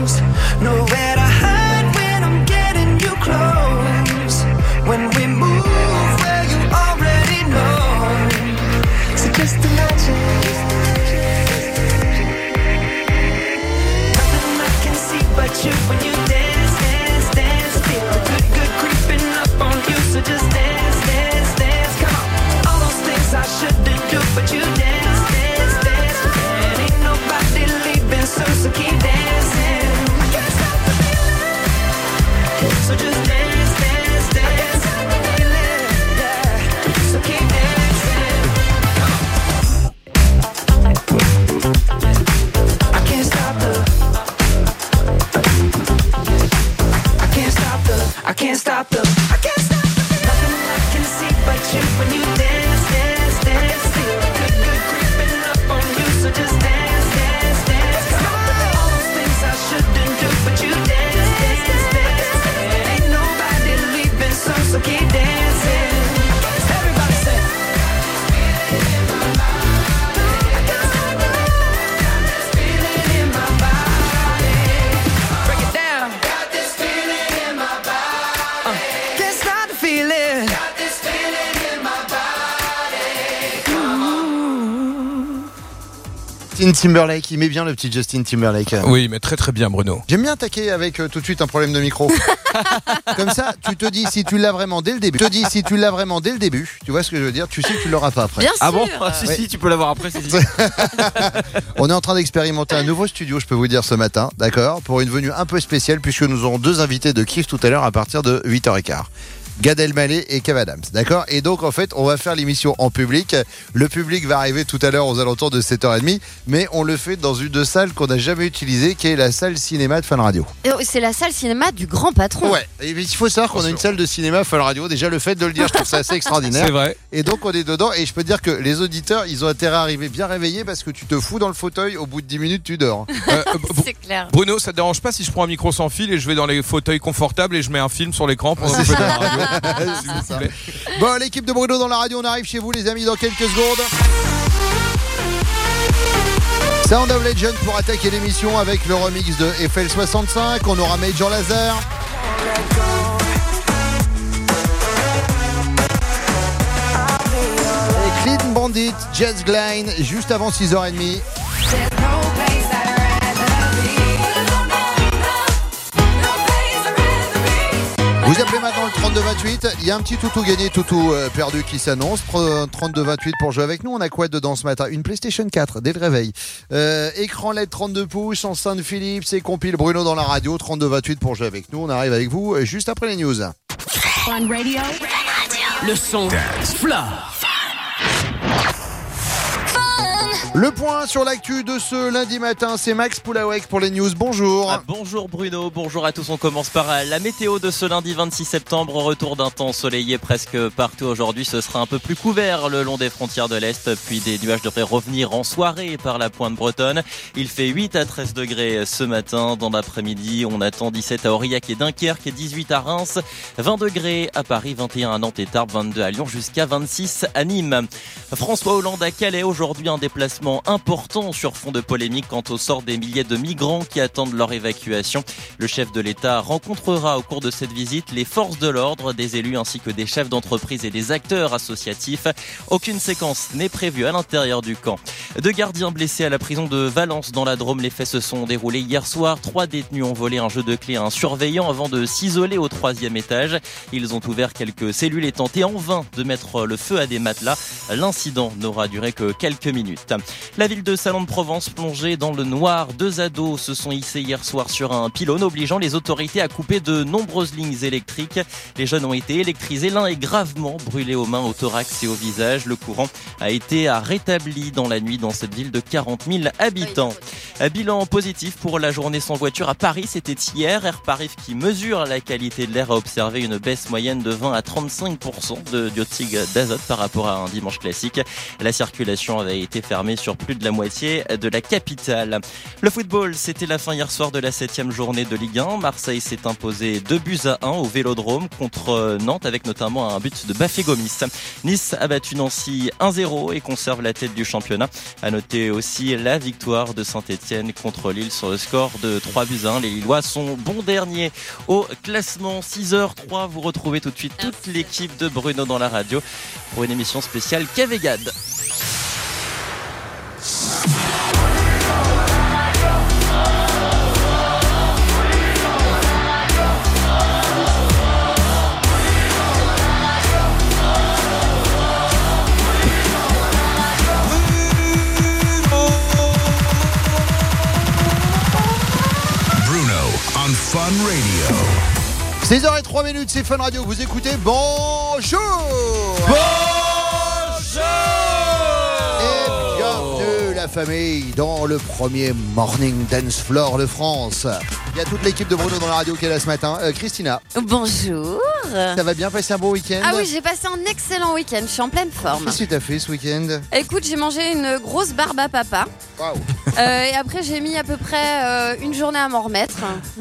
close. Nowhere to hide when I'm getting you close. When we move where you already know. So just imagine. Nothing I can see but you when you dance, dance, dance. Feel the good, good creeping up on you. So just dance, dance, dance. Come on. All those things I shouldn't do, but you dance, dance, dance. And ain't nobody leaving soon, so keep dancing. I can't stop the feeling. So just dance, dance, dance. I can't stop the feeling. Yeah. So keep dancing. I can't stop the. I can't stop the. I can't stop the. I can't stop the. Nothing I can see but you when you dance, dance, dance. Feel the good, good creeping up on you. So just dance, dance, dance. Come on. All those things I shouldn't do, but you dance, dance, dance. And ain't nobody leaving soon, so keep dancing. Everybody say. I can't stop the. Got this feeling in my body. Break it down. Got this feeling in my body. Can't stop the feeling. Got this feeling in my body. Justin Timberlake, il met bien le petit Justin Timberlake. Oui, mais très très bien, Bruno. J'aime bien attaquer avec tout de suite un problème de micro. Comme ça, tu te dis si tu l'as vraiment dès le début. Tu vois ce que je veux dire. Tu sais que tu l'auras pas après. Bien sûr. Ah bon Si, tu peux l'avoir après, c'est dit. On est en train d'expérimenter un nouveau studio, je peux vous dire ce matin, d'accord, pour une venue un peu spéciale puisque nous aurons deux invités de Kiff tout à l'heure à partir de 8h15. Gad Elmaleh et Kev Adams, d'accord. Et donc en fait on va faire l'émission en public. Le public va arriver tout à l'heure aux alentours de 7h30, mais on le fait dans une salle qu'on n'a jamais utilisée, qui est la salle cinéma de Fun Radio. C'est la salle cinéma du grand patron. Ouais, et il faut savoir qu'on a une salle de cinéma Fun Radio. Déjà le fait de le dire, je trouve ça assez extraordinaire. C'est vrai. Et donc on est dedans, et je peux te dire que les auditeurs, ils ont intérêt à arriver bien réveillés, parce que tu te fous dans le fauteuil, au bout de 10 minutes tu dors. C'est clair. Bruno, ça te dérange pas si je prends un micro sans fil et je vais dans les fauteuils confortables et je mets un film sur l'écran pendant que vous faites la radio? C'est ça. Bon, l'équipe de Bruno dans la radio, on arrive chez vous les amis dans quelques secondes. Sound of Legend pour attaquer l'émission avec le remix de FL65. On aura Major Lazer. Et Clean Bandit, Jazz Glein, juste avant 6h30. Vous appelez maintenant le 3228, il y a un petit toutou gagné, toutou perdu qui s'annonce. 3228 pour jouer avec nous. On a quoi dedans ce matin? Une PlayStation 4 dès le réveil. Écran LED 32 pouces, enceinte Philips et compile Bruno dans la radio. 3228 pour jouer avec nous. On arrive avec vous juste après les news. Fun Radio. Le son Fla. Le point sur l'actu de ce lundi matin, c'est Max Poulawek pour les news. Bonjour. Bonjour Bruno, bonjour à tous. On commence par la météo de ce lundi 26 septembre. Retour d'un temps ensoleillé presque partout aujourd'hui. Ce sera un peu plus couvert le long des frontières de l'Est. Puis des nuages devraient revenir en soirée par la pointe bretonne. Il fait 8 à 13 degrés ce matin. Dans l'après-midi, on attend 17 à Aurillac et Dunkerque et 18 à Reims. 20 degrés à Paris, 21 à Nantes et Tarbes, 22 à Lyon jusqu'à 26 à Nîmes. François Hollande à Calais. Aujourd'hui, un déplacement important sur fond de polémique quant au sort des milliers de migrants qui attendent leur évacuation. Le chef de l'État rencontrera au cours de cette visite les forces de l'ordre, des élus ainsi que des chefs d'entreprise et des acteurs associatifs. Aucune séquence n'est prévue à l'intérieur du camp. 2 gardiens blessés à la prison de Valence dans la Drôme. Les faits se sont déroulés hier soir. 3 détenus ont volé un jeu de clés à un surveillant avant de s'isoler au 3e étage. Ils ont ouvert quelques cellules et tenté en vain de mettre le feu à des matelas. L'incident n'aura duré que quelques minutes. La ville de Salon-de-Provence plongée dans le noir. 2 ados se sont hissés hier soir sur un pylône, obligeant les autorités à couper de nombreuses lignes électriques. Les jeunes ont été électrisés. L'un est gravement brûlé aux mains, au thorax et au visage. Le courant a été rétabli dans la nuit dans cette ville de 40 000 habitants. Bilan positif pour la journée sans voiture à Paris. C'était hier. Air Paris qui mesure la qualité de l'air a observé une baisse moyenne de 20 à 35% de dioxyde d'azote par rapport à un dimanche classique. La circulation avait été fermée sur plus de la moitié de la capitale. Le football, c'était la fin hier soir de la 7e journée de Ligue 1. Marseille s'est imposé 2-1 au Vélodrome contre Nantes avec notamment un but de Bafé Gomis. Nice a battu Nancy 1-0 et conserve la tête du championnat. À noter aussi la victoire de Saint-Etienne contre Lille sur le score de 3-1. Les Lillois sont bons derniers au classement. 6h03, vous retrouvez tout de suite toute l'équipe de Bruno dans la radio pour une émission spéciale Kev et Gad. Fun Radio. 6h03, c'est Fun Radio. Vous écoutez Bonjour. Et bienvenue la famille dans le premier Morning Dance Floor de France. Il y a toute l'équipe de Bruno dans la radio qui est là ce matin. Christina. Bonjour. Ça va bien, passer un bon week-end? Ah oui, j'ai passé un excellent week-end. Je suis en pleine forme. Qu'est-ce que tu as fait ce week-end? Écoute, j'ai mangé une grosse barbe à papa. Waouh. Et après, j'ai mis à peu près une journée à m'en remettre.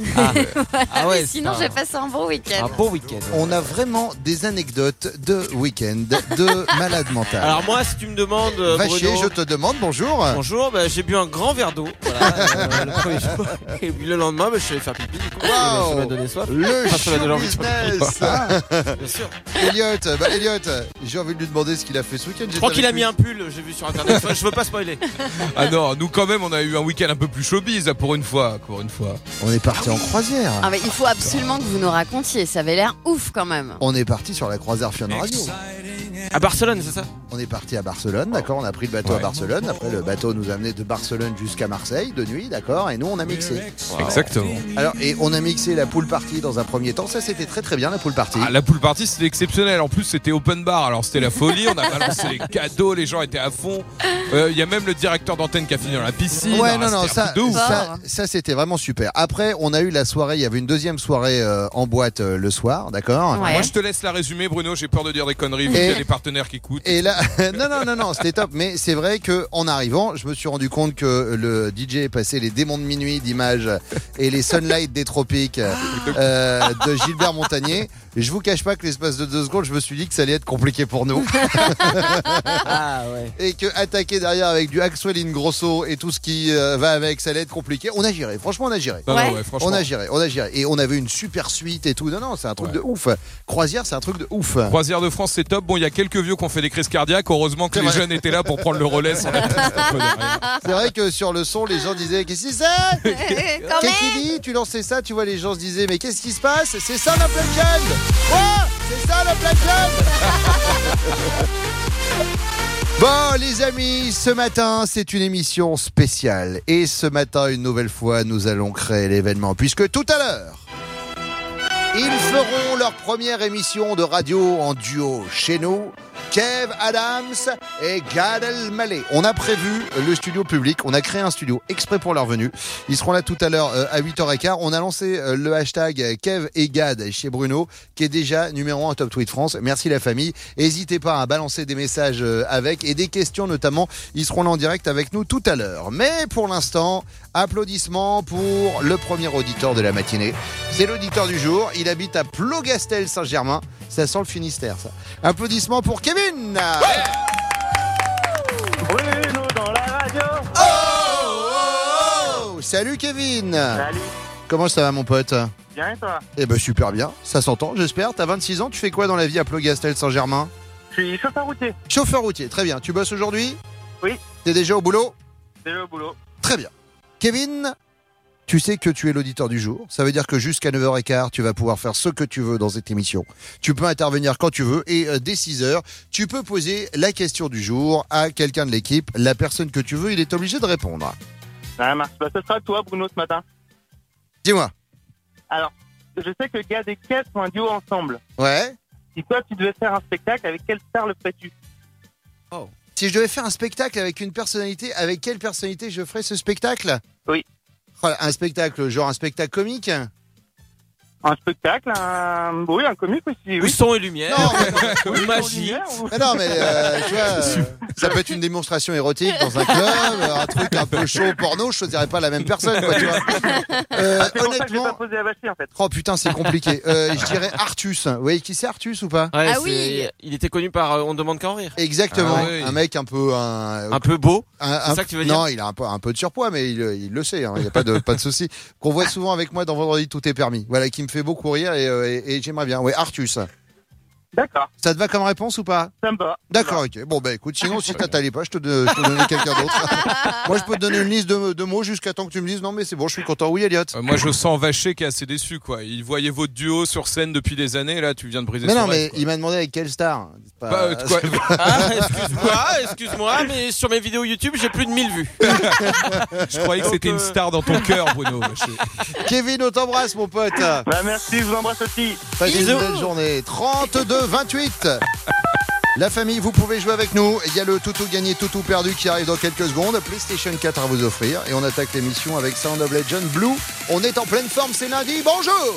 Ah ouais, sinon, j'ai passé un bon week-end. Un bon week-end. On a vraiment des anecdotes de week-end de malade mental. Alors moi, si tu me demandes, Vachier, Bruno, je te demande bonjour. bonjour, j'ai bu un grand verre d'eau. Voilà, le premier jour. Et puis le lendemain, je suis allé faire pipi. Du coup, ça m'a donné soif. Le Enfin, ça m'a show donné envie de faire pipi. business. Bien sûr. Elliot, j'ai envie de lui demander ce qu'il a fait ce week-end. Je crois qu'il a mis un pull, j'ai vu sur internet. Je veux pas spoiler. Ah non, nous quand même on a eu un week-end un peu plus showbiz là, pour une fois. On est parti en croisière. Ah, mais il faut absolument que vous nous racontiez. Ça avait l'air ouf quand même. On est parti sur la croisière Fun Radio. À Barcelone, c'est ça? On est parti à Barcelone, d'accord. On a pris le bateau à Barcelone. Après, le bateau nous a amené de Barcelone jusqu'à Marseille de nuit, d'accord. Et nous, on a mixé. Exactement. Alors, et on a mixé la pool party dans un premier temps. Ça, c'était très très bien la pool party. Ah, la pool party c'était exceptionnel. En plus c'était open bar. Alors c'était la folie. On a balancé les cadeaux. Les gens étaient à fond. Il y a même le directeur d'antenne qui a fini dans la piscine. Ouais, Ah, non, c'était un truc de ouf. ça c'était vraiment super. Après, on a eu la soirée. Il y avait une deuxième soirée en boîte le soir, d'accord. Ouais. Moi je te laisse la résumer, Bruno. J'ai peur de dire des conneries. Vu qu'il y a des partenaires qui écoutent. Et là, non, c'était top. Mais c'est vrai que en arrivant, je me suis rendu compte que le DJ passait les démons de minuit d'Images et les Sunlight des tropiques de Gilbert Montagnier. Et je vous cache pas que l'espace de 2 secondes, je me suis dit que ça allait être compliqué pour nous. Ah ouais. Et que attaquer derrière avec du Axwell Ingrosso et tout ce qui va avec, ça allait être compliqué. On a géré, franchement, on a géré. Non, Ouais. non, ouais, franchement. On a géré. Et on avait une super suite et tout. Non, c'est un truc de ouf. Croisière, c'est un truc de ouf. Croisière de France, c'est top. Bon, il y a quelques vieux qui ont fait des crises cardiaques. Heureusement que C'est les vrai. jeunes étaient là pour prendre le relais sur la piste. un peu derrière. C'est vrai que sur le son, les gens disaient qu'est-ce que c'est ça? Quand Qu'est-ce même. qu'il dit? Tu lançais ça, tu vois, les gens se disaient mais qu'est-ce qui se passe? C'est ça la Black Jam? Quoi? C'est ça la Black Jam? Bon les amis, ce matin c'est une émission spéciale. Et ce matin, une nouvelle fois, nous allons créer l'événement. Puisque tout à l'heure, ils feront leur première émission de radio en duo chez nous. Kev Adams et Gad Elmaleh. On a prévu le studio public, on a créé un studio exprès pour leur venue. Ils seront là tout à l'heure à 8h15. On a lancé le hashtag Kev et Gad chez Bruno, qui est déjà numéro 1 Top Tweet France. Merci la famille. N'hésitez pas à balancer des messages avec et des questions notamment. Ils seront là en direct avec nous tout à l'heure. Mais pour l'instant, applaudissements pour le premier auditeur de la matinée. C'est l'auditeur du jour. Il habite à Plogastel-Saint-Germain. Ça sent le Finistère, ça. Applaudissements pour Kevin. Bruno dans la radio. Oh, salut Kevin. Salut. Comment ça va mon pote? Bien et toi? Eh ben super bien. Ça s'entend, j'espère. T'as 26 ans. Tu fais quoi dans la vie à Plogastel-Saint-Germain? Je suis chauffeur routier. Chauffeur routier. Très bien. Tu bosses aujourd'hui? Oui. T'es déjà au boulot? Déjà au boulot. Très bien. Kevin, tu sais que tu es l'auditeur du jour. Ça veut dire que jusqu'à 9h15, tu vas pouvoir faire ce que tu veux dans cette émission. Tu peux intervenir quand tu veux et dès 6h, tu peux poser la question du jour à quelqu'un de l'équipe. La personne que tu veux, il est obligé de répondre. Ça marche. Ce sera toi, Bruno, ce matin. Dis-moi. Alors, je sais que Gad et Kev font un duo ensemble. Ouais. Si toi, tu devais faire un spectacle, avec quelle star le ferais-tu? Si je devais faire un spectacle avec une personnalité, avec quelle personnalité je ferais ce spectacle? Oui. Oh, un spectacle, genre un spectacle comique? Un spectacle, oui, un comique aussi. Oui, Oui. son et lumière. Non, Ou magie. mais non, mais tu vois. Ça peut être une démonstration érotique dans un club, un truc un peu chaud porno, je choisirais pas la même personne, quoi, tu vois. C'est pour ça que j'ai Honnêtement, pas posé à vacher en fait. oh putain, c'est compliqué. Je dirais Artus. Vous voyez qui c'est Artus ou pas? Ouais, Ah oui. Il était connu par On demande qu'à en rire. Exactement. Ah oui. Un mec un peu Un peu beau. C'est ça que tu veux dire? Non, il a un peu de surpoids, mais il le sait. Il n'y a pas de souci. Qu'on voit souvent avec moi dans Vendredi tout est permis. Voilà, qui me fait beaucoup rire et j'aimerais bien. Ouais, Artus. D'accord, Ça te va comme réponse ou pas? ça me va. D'accord, ok. Bon, bah écoute, sinon, si t'allais pas, je te donne quelqu'un d'autre. Moi, je peux te donner une liste de mots jusqu'à temps que tu me dises non, mais c'est bon, je suis content. Oui, Elliot. Moi, je sens Vacher qui est assez déçu, quoi. Il voyait votre duo sur scène depuis des années, là, tu viens de briser Mais son non, rêve, mais quoi. il m'a demandé avec quelle star. C'est pas- Bah, quoi, Ah, excuse-moi, mais sur mes vidéos YouTube, j'ai plus de 1000 vues. je croyais que c'était une star dans ton cœur, Bruno. Vacher. Kevin, on t'embrasse, mon pote. Bah merci, je vous embrasse aussi. Passez une Bisous. belle journée. 32-28. La famille, vous pouvez jouer avec nous. Il y a le toutou gagné, toutou perdu qui arrive dans quelques secondes. PlayStation 4 à vous offrir. Et on attaque l'émission avec Sound of Legend Blue. On est en pleine forme, c'est lundi. Bonjour!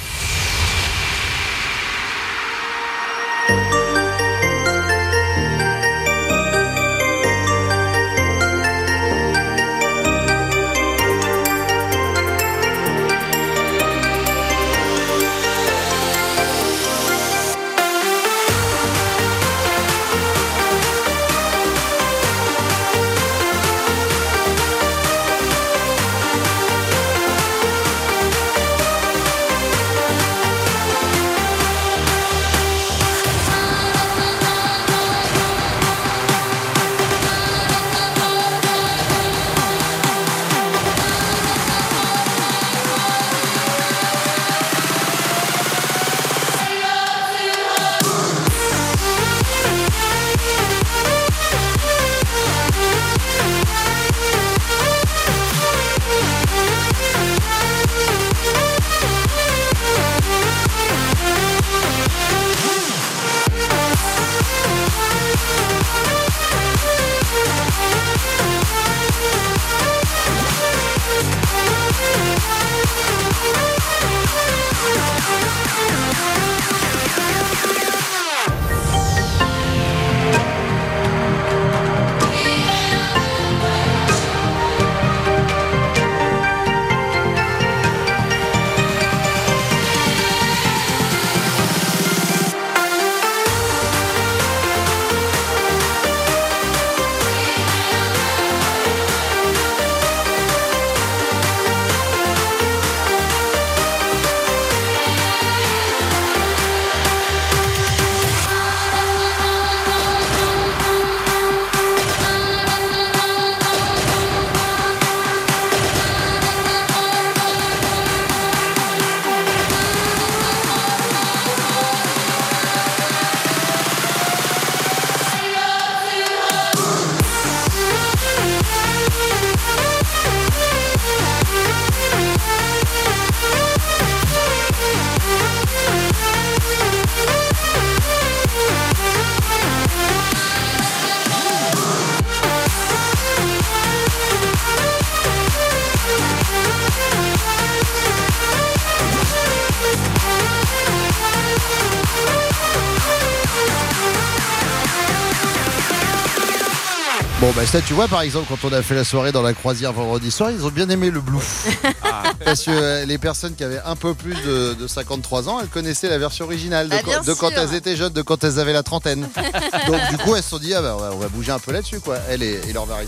Bon, bah ça, tu vois, par exemple, quand on a fait la soirée dans la croisière vendredi soir, ils ont bien aimé le Blue. Parce que les personnes qui avaient un peu plus de 53 ans, elles connaissaient la version originale de, Ah, bien de quand sûr. elles étaient jeunes, de quand elles avaient la trentaine. Donc, du coup, elles se sont dit, ah bah, on va bouger un peu là-dessus, quoi. Elles et leur variste.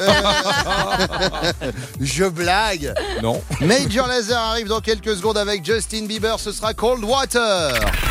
Je blague. Non. Major Lazer arrive dans quelques secondes avec Justin Bieber, ce sera Cold Water.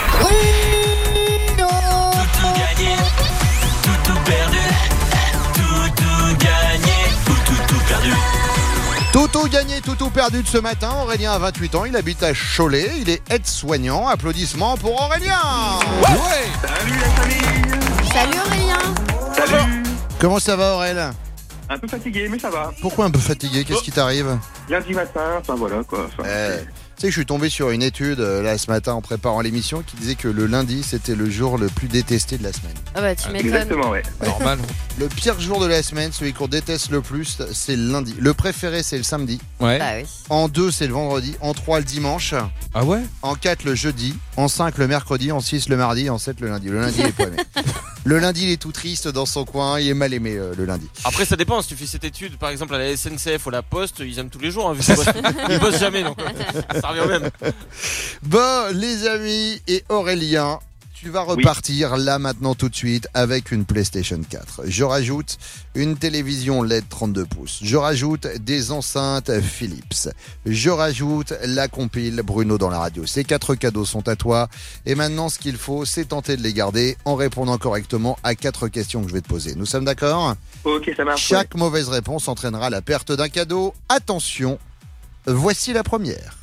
Tout gagné, tout perdu. Tout gagné, tout perdu. Tout gagné, tout perdu de ce matin. Aurélien a 28 ans, il habite à Cholet, il est aide-soignant. Applaudissements pour Aurélien. Ouais. Salut la famille. Salut Aurélien. Salut. Comment ça va, Aurélien? Un peu fatigué, mais ça va. Pourquoi un peu fatigué? Qu'est-ce qui t'arrive? Lundi matin, enfin voilà quoi. Enfin, Tu sais que je suis tombé sur une étude là ce matin en préparant l'émission qui disait que le lundi c'était le jour le plus détesté de la semaine. Ah bah tu m'étonnes. exactement, ouais. Normal. Le pire jour de la semaine, celui qu'on déteste le plus, c'est le lundi. Le préféré c'est le samedi. Ouais. Bah oui. En 2 c'est le vendredi. En 3 le dimanche. Ah ouais. En 4 le jeudi. En 5 le mercredi. En 6 le mardi. En 7 le lundi. Le lundi est pas aimé. Le lundi, il est tout triste dans son coin. Il est mal aimé le lundi. Après, ça dépend. Si tu fais cette étude, par exemple, à la SNCF ou à la Poste, ils aiment tous les jours. Hein, vu qu'ils bossent jamais, donc ça revient au même. Bon, les amis et Aurélien, tu vas repartir là maintenant tout de suite avec une PlayStation 4. Je rajoute une télévision LED 32 pouces. Je rajoute des enceintes Philips. Je rajoute la compile Bruno dans la radio. Ces 4 cadeaux sont à toi. Et maintenant, ce qu'il faut, c'est tenter de les garder en répondant correctement à 4 questions que je vais te poser. Nous sommes d'accord ? Ok, ça marche. Chaque mauvaise réponse entraînera la perte d'un cadeau. Attention, voici la première.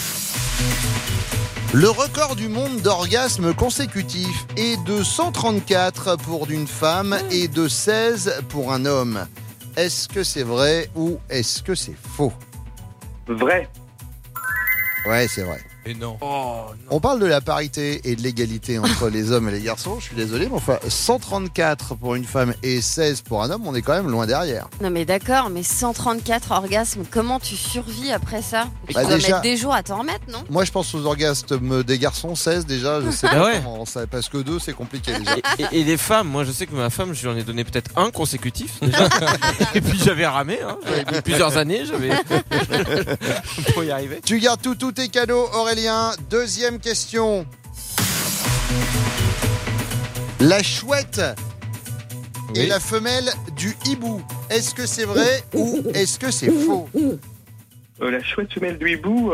Le record du monde d'orgasmes consécutifs est de 134 pour une femme et de 16 pour un homme. Est-ce que c'est vrai ou est-ce que c'est faux ? Vrai. Ouais, c'est vrai. Et non. Oh, non. On parle de la parité et de l'égalité entre les hommes et les garçons, je suis désolé, mais enfin, 134 pour une femme et 16 pour un homme, on est quand même loin derrière. Non mais d'accord, mais 134 orgasmes, comment tu survis après ça ? Tu Bah, dois déjà- mettre des jours à t'en remettre, non ? Moi, je pense aux orgasmes des garçons, 16 déjà, je sais Ah pas ouais. comment ça, parce que 2, c'est compliqué déjà. Et les femmes, moi je sais que ma femme, je lui en ai donné peut-être un consécutif déjà. Et puis j'avais ramé, hein. J'avais mis plusieurs années, pour y arriver. Tu gardes tous tes cadeaux, Aurélien. Deuxième question. La chouette Oui. est la femelle du hibou. Est-ce que c'est vrai ou est-ce que c'est faux ? La chouette femelle du hibou,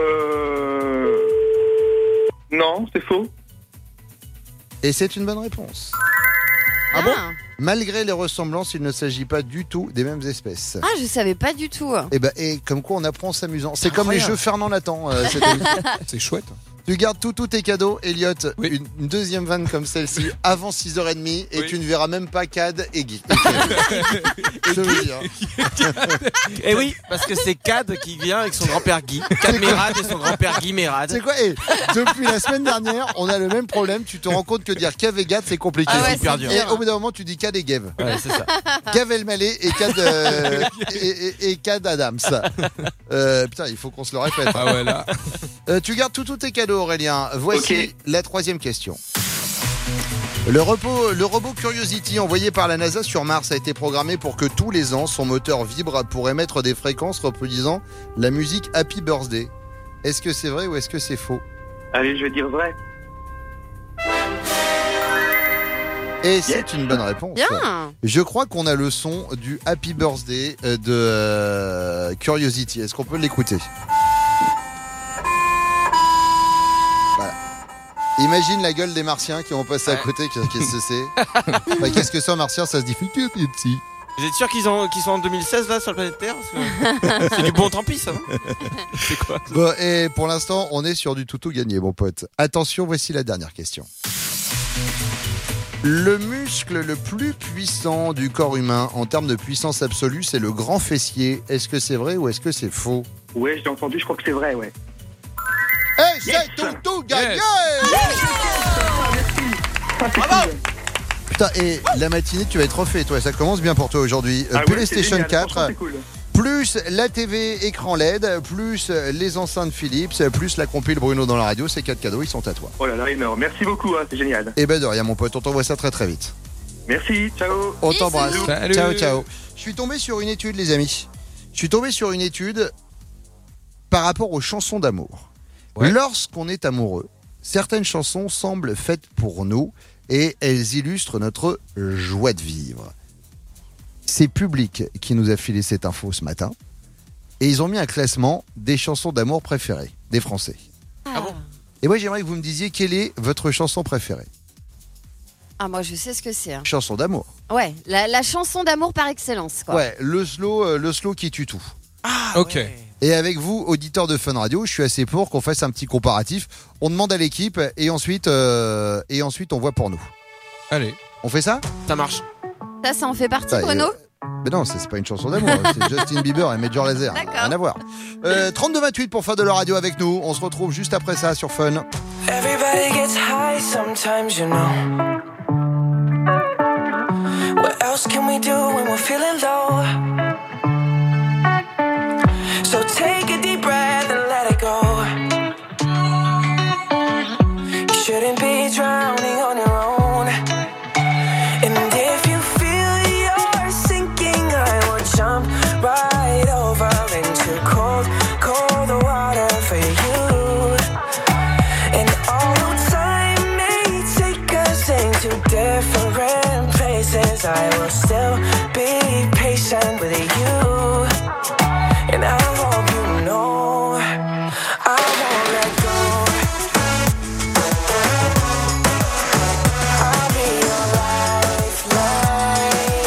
non, c'est faux. Et c'est une bonne réponse. Ah bon ? Malgré les ressemblances, il ne s'agit pas du tout des mêmes espèces. Ah, je savais pas du tout. Et comme quoi on apprend en s'amusant. C'est comme les Incroyable. jeux Fernand Nathan. Cette émission. C'est chouette. Tu gardes tous tes cadeaux, Elliot. Oui. Une deuxième vanne comme celle-ci avant 6h30 et Oui. tu ne verras même pas Cad et Guy. Je veux dire. Et oui, parce que c'est Cad qui vient avec son grand-père Guy. Cad Mérad et son grand-père Guy Mérad. C'est quoi depuis la semaine dernière, on a le même problème. Tu te rends compte que dire Kev et Gad, c'est compliqué. Ah ouais, c'est hyper c'est dur. Et dur. au bout d'un moment, tu dis Cad et Gav. Ouais, c'est ça. Gav Elmaleh et Cad, et Cad Adams. Putain, il faut qu'on se le répète. Ah ouais, là. Tu gardes tous tes cadeaux, Aurélien. Voici Ok. la troisième question. Le robot Curiosity envoyé par la NASA sur Mars a été programmé pour que tous les ans, son moteur vibre pour émettre des fréquences reproduisant la musique Happy Birthday. Est-ce que c'est vrai ou est-ce que c'est faux ? Allez, je vais dire vrai. Et c'est une bonne réponse. Bien. Je crois qu'on a le son du Happy Birthday de Curiosity. Est-ce qu'on peut l'écouter ? Voilà. Imagine la gueule des martiens qui vont passer à côté. Qu'est-ce que c'est ? Bah, qu'est-ce que c'est en martien ? Ça se dit petit. Vous êtes sûr qu'ils sont en 2016 là sur la planète Terre? Parce que c'est du bon tant pis ça, non? C'est quoi? Bon, et pour l'instant, on est sur du tout gagné, mon pote. Attention, voici la dernière question. Le muscle le plus puissant du corps humain en termes de puissance absolue, c'est le grand fessier. Est-ce que c'est vrai ou est-ce que c'est faux? Ouais, je l'ai entendu, je crois que c'est vrai, ouais. Et c'est tout gagné! Bravo! Putain, et la matinée, tu vas être refait, toi. Ça commence bien pour toi aujourd'hui. PlayStation 4, c'est cool. plus la TV écran LED, plus les enceintes Philips, plus la compile Bruno dans la radio. Ces 4 cadeaux, ils sont à toi. Oh là là, énorme. Merci beaucoup, hein, c'est génial. Et ben de rien, mon pote. On t'envoie ça très vite. Merci, ciao. On Bisous. t'embrasse. Salut. Ciao, ciao. Je suis tombé sur une étude, les amis. Je suis tombé sur une étude par rapport aux chansons d'amour. Ouais. Lorsqu'on est amoureux, certaines chansons semblent faites pour nous et elles illustrent notre joie de vivre. C'est Public qui nous a filé cette info ce matin et ils ont mis un classement des chansons d'amour préférées des Français. Ah bon? Et moi, j'aimerais que vous me disiez quelle est votre chanson préférée. Ah, moi, je sais ce que c'est. Hein. Chanson d'amour. Ouais, la chanson d'amour par excellence, quoi. Ouais, le slow qui tue tout. Ah, Ok. ouais. Et avec vous, auditeurs de Fun Radio, je suis assez pour qu'on fasse un petit comparatif. On demande à l'équipe et ensuite on voit pour nous. Allez. On fait ça? Ça marche. Ça en fait partie, Ça, Bruno? Mais non, c'est pas une chanson d'amour. C'est Justin Bieber et Major Lazer. D'accord. Rien à voir. 32-28 pour faire de la radio avec nous. On se retrouve juste après ça sur Fun. Everybody gets high sometimes, you know. What else can we do when we're feeling low? So take a deep breath and let it go. You shouldn't be drowning on your own. And places, I will still be patient with you. And I hope you know I won't let go. I'll be your lifeline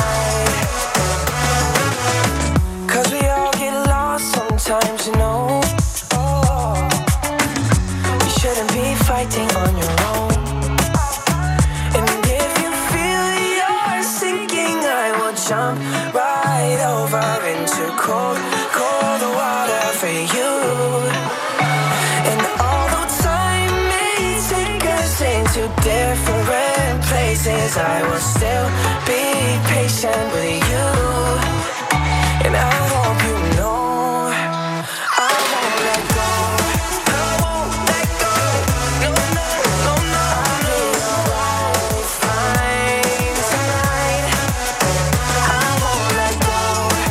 tonight. 'Cause we all get lost sometimes, you know. Oh, you shouldn't be fighting on your own. And if you feel you're sinking, I will jump right over into cold, cold water for you. And although time may take us into different places, I will still be patient with you. And I hope you know I won't let go. I won't let go. No, no, no, no, no. I'll be your lifeline tonight. I won't let go.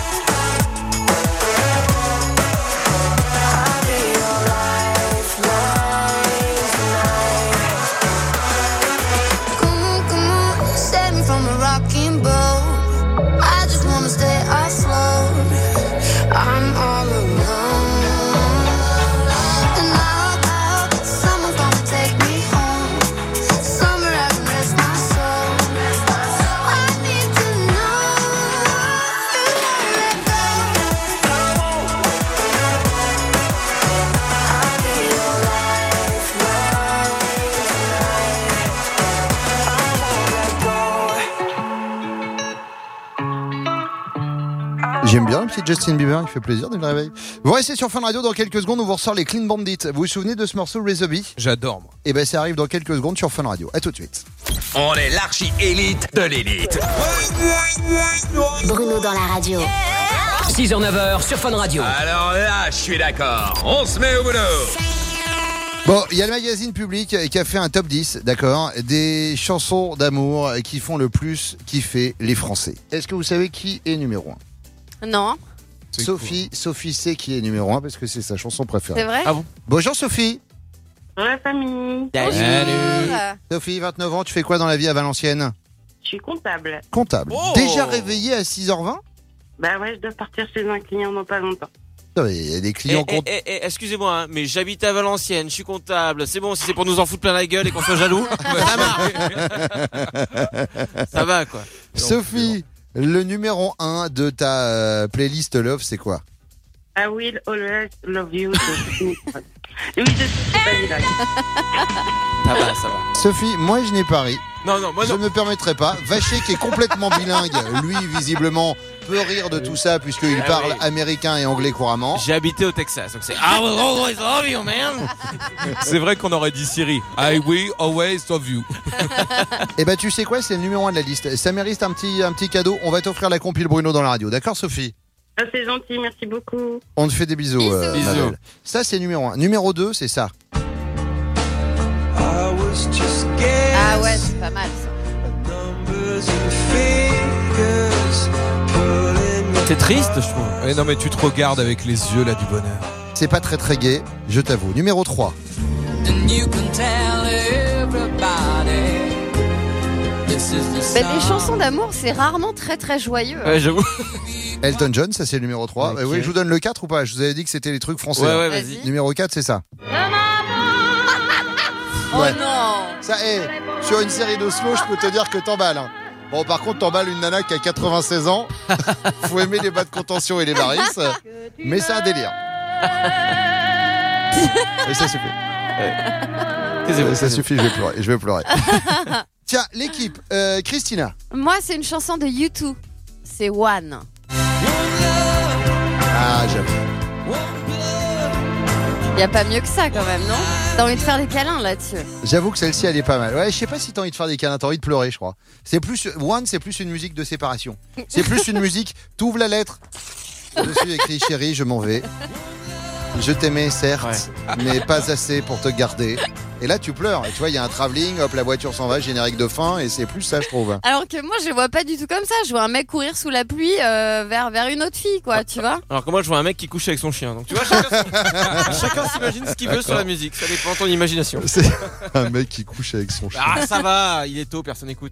I'll be your lifeline tonight. Come on, save me from a rocking boat. I just wanna stay afloat. I'm all alone. And I hope that someone's gonna take me home. Somewhere I can rest my soul. I need to know you won't let go. I'll be your lifeline tonight. J'aime bien le petit Justin Bieber, il fait plaisir dès le réveil. Vous restez sur Fun Radio, dans quelques secondes, on vous ressort les Clean Bandits. Vous vous souvenez de ce morceau Razorby? J'adore, moi. Et ben ça arrive dans quelques secondes sur Fun Radio. À tout de suite. On est l'archi-élite de l'élite. Bruno dans la radio. 6h, 9h sur Fun Radio. Alors là, je suis d'accord. On se met au boulot. Bon, il y a le magazine Public qui a fait un top 10, d'accord, des chansons d'amour qui font le plus kiffer les Français. Est-ce que vous savez qui est numéro 1? Non, C'est Sophie sait qui est numéro 1 parce que c'est sa chanson préférée. c'est vrai. Ah bon? Bonjour Sophie. Ouais, famille. Bonjour. Sophie, 29 ans, tu fais quoi dans la vie à Valenciennes? Je suis comptable. Comptable. Oh. Déjà réveillé à 6h20? Bah ouais, je dois partir chez un client dans pas longtemps. Il y a des clients comptables. Excusez-moi, hein, mais j'habite à Valenciennes, je suis comptable. C'est bon, si c'est pour nous en foutre plein la gueule et qu'on soit jaloux, ça marche. Ça va, quoi. Sophie, le numéro 1 de ta playlist Love, c'est quoi? I will always love you. Oui, je sais pas dit là. Ça va, ça va. Sophie, moi je n'ai pas ri. Non, non, moi Je non. ne me permettrai pas. Vacher qui est complètement bilingue, lui visiblement peut rire de tout ça puisqu'il parle américain et anglais couramment. J'ai habité au Texas, donc c'est I will always love you, man. C'est vrai qu'on aurait dit Siri. I will always love you. Et bah tu sais quoi, c'est le numéro 1 de la liste. Ça mérite un petit cadeau. On va t'offrir la compile Bruno dans la radio. D'accord Sophie? Ah, c'est gentil, merci beaucoup. On te fait des bisous. Bisous. ma Bisous. belle. Ça c'est numéro 1. Numéro 2 c'est ça. Ah ouais, c'est pas mal ça. C'est triste, je trouve. Eh non, mais tu te regardes avec les yeux là du bonheur. C'est pas très gai, je t'avoue. Numéro 3. Les chansons d'amour, c'est rarement très joyeux. Ouais, j'avoue. Elton John, ça c'est le numéro 3. Ok. Oui, je vous donne le 4 ou pas? Je vous avais dit que c'était les trucs français. Ouais, hein. ouais, Vas-y. vas-y. Numéro 4 c'est ça. Oh Ouais. non. Ça, sur une série de slow, je peux te dire que t'emballes. Hein. Bon, par contre, t'emballes une nana qui a 96 ans. Faut aimer les bas de contention et les barisses. Mais c'est un délire. Et ça suffit. Ça suffit, je vais pleurer. Tiens, l'équipe, Christina. Moi, c'est une chanson de U2. C'est One. Ah, j'avoue. Y a pas mieux que ça quand même, non? T'as envie de faire des câlins là-dessus. J'avoue que celle-ci, elle est pas mal. Ouais, je sais pas si t'as envie de faire des câlins, t'as envie de pleurer, je crois. C'est plus One, c'est plus une musique de séparation. C'est plus une musique. T'ouvres la lettre. Dessus écrit chérie, je m'en vais. Je t'aimais certes, mais pas assez pour te garder. Et là, tu pleures. Et tu vois, il y a un travelling, hop, la voiture s'en va, générique de fin, et c'est plus ça, je trouve. Alors que moi, je le vois pas du tout comme ça. Je vois un mec courir sous la pluie vers une autre fille, quoi, tu vois. Alors que moi, je vois un mec qui couche avec son chien. Donc tu vois, chacun s'imagine ce qu'il veut sur la musique. Ça dépend de ton imagination. C'est un mec qui couche avec son chien. Ah, ça va, il est tôt, personne n'écoute.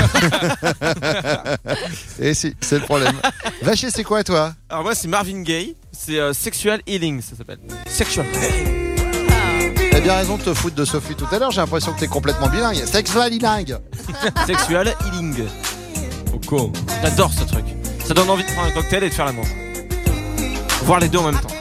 Et si, c'est le problème. Vacher, c'est quoi, toi? Alors moi, c'est Marvin Gaye. C'est Sexual Healing, ça s'appelle. Sexual. T'as bien raison de te foutre de Sophie tout à l'heure. J'ai l'impression que t'es complètement bilingue. Sexual healing. Sexual Healing. Coco. J'adore ce truc. Ça donne envie de prendre un cocktail et de faire l'amour. Voir les deux en même temps.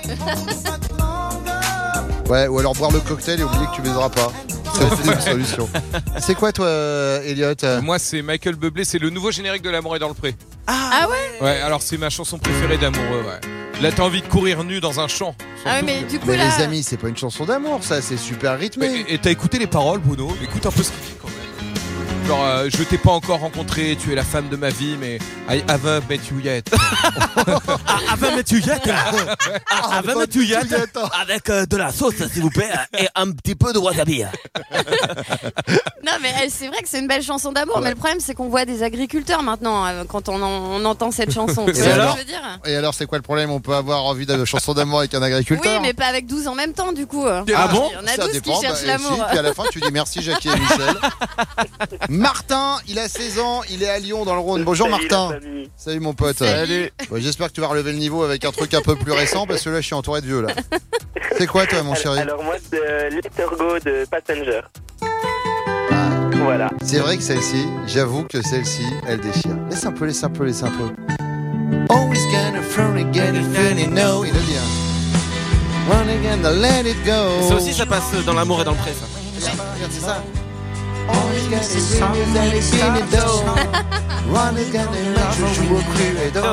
Ouais, ou alors boire le cocktail et oublier que tu baiseras pas. C'est une solution. C'est quoi, toi, Elliot? Moi, c'est Michael Bublé. C'est le nouveau générique de L'amour est dans le pré. Ah ouais? Ouais, alors c'est ma chanson préférée d'amoureux. Ouais. Là, t'as envie de courir nu dans un champ. Ah oui, mais du coup, Mais là. les amis, c'est pas une chanson d'amour, ça, c'est super rythmé. Et t'as écouté les paroles, Bruno? Écoute un peu ce qu'il dit quand même. Genre, je t'ai pas encore rencontré, tu es la femme de ma vie, mais I haven't met you yet. Haven't met you yet. Haven't met you yet. Avec de la sauce, s'il vous plaît, et un petit peu de wasabi. Non, mais c'est vrai que c'est une belle chanson d'amour, mais le problème, c'est qu'on voit des agriculteurs maintenant quand on entend cette chanson. Tu vois ce que je veux dire? Et alors, c'est quoi le problème? On peut avoir envie de chanson d'amour avec un Oui, agriculteur? mais pas avec 12 en même temps, du coup. Ah bon? Il y en a Ça 12 dépend, qui cherchent si, l'amour. puis à la fin, tu dis merci Jackie et Michel. Martin, il a 16 ans, il est à Lyon dans le Rhône. Bonjour Salut, Martin. la famille. Salut mon pote. Salut. Bon, j'espère que tu vas relever le niveau avec un truc un peu plus récent parce que là je suis entouré de vieux là. C'est quoi toi mon chéri? Alors moi, c'est Let Her Go de Passenger. Voilà. C'est vrai que celle-ci, j'avoue que celle-ci, elle déchire. Laisse un peu. Always gonna front again if you know. Il le dit. Run again, let it go. Ça aussi, ça passe dans l'amour et dans le pré, ça. Regarde, c'est ça. Always gonna let it go. Run again, je joue au cru et do.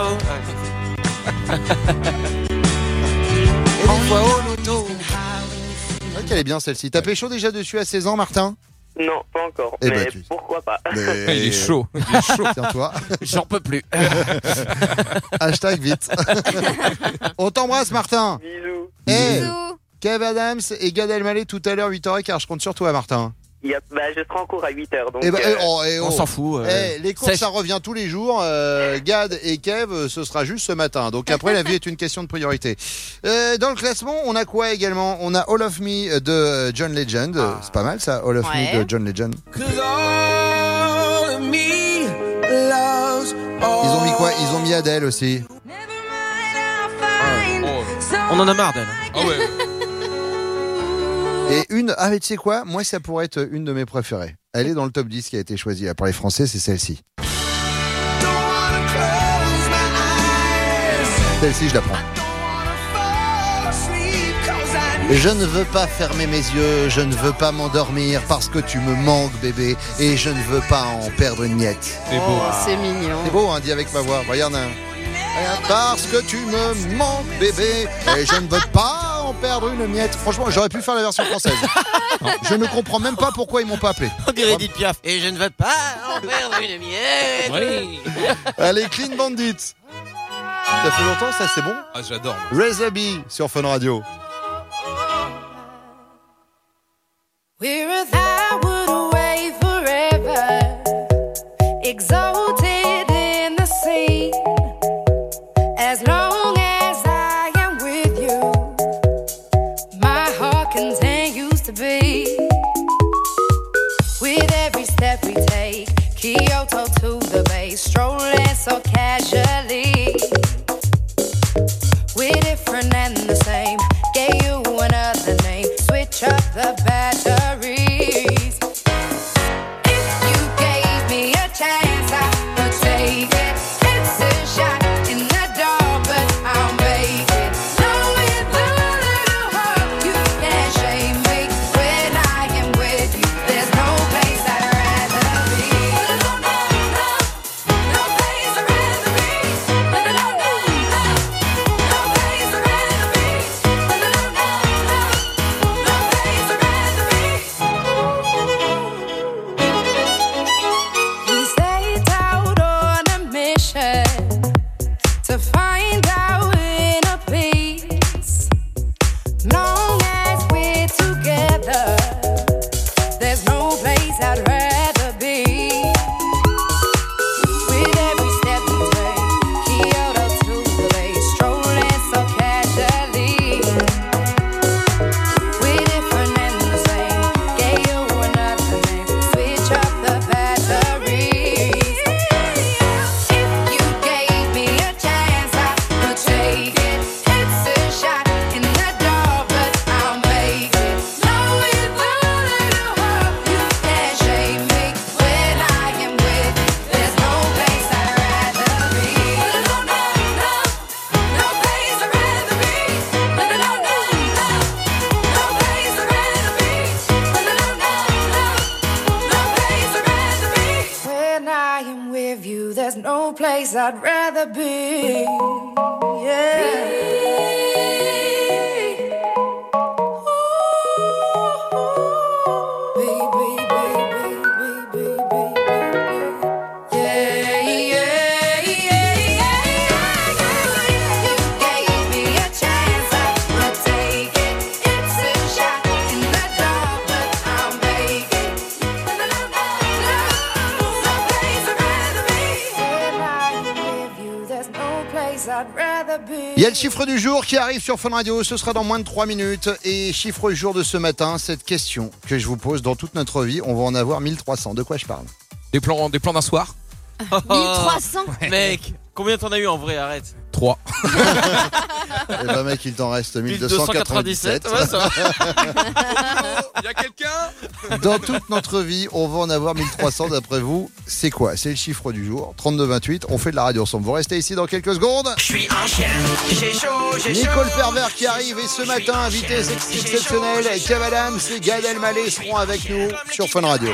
Et des fois au loto. Ok, elle est bien celle-ci. T'as pécho déjà dessus à 16 ans, Martin? Non, pas encore. Eh mais ben, pourquoi pas? Mais... Il est chaud. Tiens-toi. J'en peux plus. Hashtag vite. On t'embrasse, Martin. Bisous. Hey, Bisous. Kev Adams et Gad Elmaleh tout à l'heure, 8h15. Je compte sur toi, Martin. Je serai en cours à 8h. Donc, Eh ben, On s'en fout. Les cours, ça revient tous les jours. Gad et Kev, ce sera juste ce matin. Donc après, la vie est une question de priorité. Dans le classement, on a quoi également? On a All of Me de John Legend. C'est pas mal ça, All of Me de John Legend. Ils ont mis quoi? Ils ont mis Adele aussi. On en a marre d'elle. Ah ouais. Et mais tu sais quoi? Moi, ça pourrait être une de mes préférées. Elle est dans le top 10 qui a été choisie là, par les Français, c'est celle-ci. Celle-ci, je la prends. Je ne veux pas fermer mes yeux, je ne veux pas m'endormir parce que tu me manques, bébé, et je ne veux pas en perdre une miette. C'est beau. C'est mignon. C'est beau, hein, dit avec ma voix. Regarde. Parce que tu me manques, bébé, et je ne veux pas en perdre une miette. Franchement, j'aurais pu faire la version française. Je ne comprends même pas pourquoi ils m'ont pas appelé. On dirait Edith Piaf. Et je ne veux pas en perdre une miette. Oui. Allez, Clean Bandit. Ça fait longtemps, ça, c'est bon? Ah, j'adore. Razor B sur Fun Radio. We're 1,000 away forever, exalted in the sea. As long as I am with you, my heart continues to beat. With every step we take, Kyoto to the bay, strolling so casually. We're different and the same, gave you another name, switch up the batteries. If you gave me a chance, I would take it. It's a shot in the dark, but I'll make it. Knowing the little heart, you can't shame me. When I am with you, there's no place I'd rather be. No place I'd rather be. No place I'd rather be. No place I'd rather be. place I'd rather be. Il y a le chiffre du jour qui arrive sur Fun Radio, ce sera dans moins de 3 minutes. Et chiffre du jour de ce matin, cette question que je vous pose dans toute notre vie, on va en avoir 1300. De quoi je parle? Des plans d'un soir. 1300 Mec, combien t'en as eu en vrai? Arrête. 3. Eh ben mec, il t'en reste 1297. Ouais, ça va. Il y a quelqu'un? Dans toute notre vie, on va en avoir 1300 d'après vous. C'est quoi? C'est le chiffre du jour, 32-28. On fait de la radio ensemble. Vous restez ici dans quelques secondes. Je suis un chien, j'ai chaud. Nicole Pervers qui arrive et ce matin, invité exceptionnel, Kev Adams et Gad Elmaleh seront avec nous sur Fun Radio.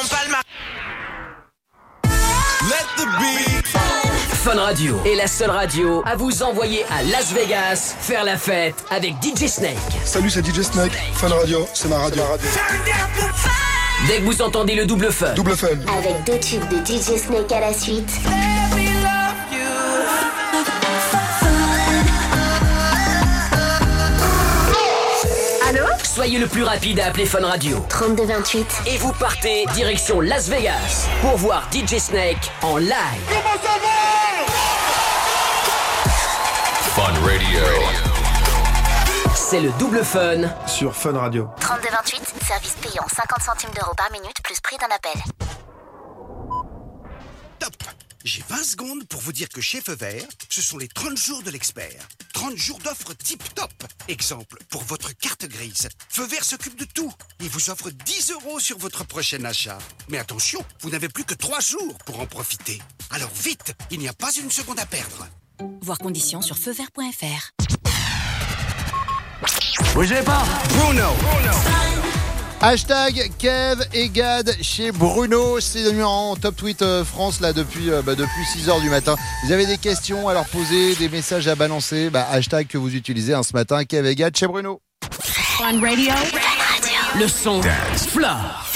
Fun Radio est la seule radio à vous envoyer à Las Vegas faire la fête avec DJ Snake. Salut, c'est DJ Snake. Fun Radio, c'est ma radio. Dès que vous entendez le double fun. Double fun. Avec 2 tubes de DJ Snake à la suite. Allô? Soyez le plus rapide à appeler Fun Radio. 32-28. Et vous partez direction Las Vegas pour voir DJ Snake en live. Comment ça va? Fun Radio. C'est le double fun sur Fun Radio. 32-28, service payant 50 centimes d'euros par minute plus prix d'un appel. Top! J'ai 20 secondes pour vous dire que chez Feu Vert, ce sont les 30 jours de l'expert. 30 jours d'offres tip-top. Exemple, pour votre carte grise, Feu Vert s'occupe de tout. Il vous offre 10 € sur votre prochain achat. Mais attention, vous n'avez plus que 3 jours pour en profiter. Alors vite, il n'y a pas une seconde à perdre. Voir conditions sur feuvert.fr. Bougez pas. Bruno. Hashtag Kev et Gad chez Bruno, c'est devenu en top tweet France là depuis 6h du matin. Vous avez des questions à leur poser, des messages à balancer, hashtag que vous utilisez ce matin, Kev et Gad chez Bruno. Fun Radio. Le son Floor.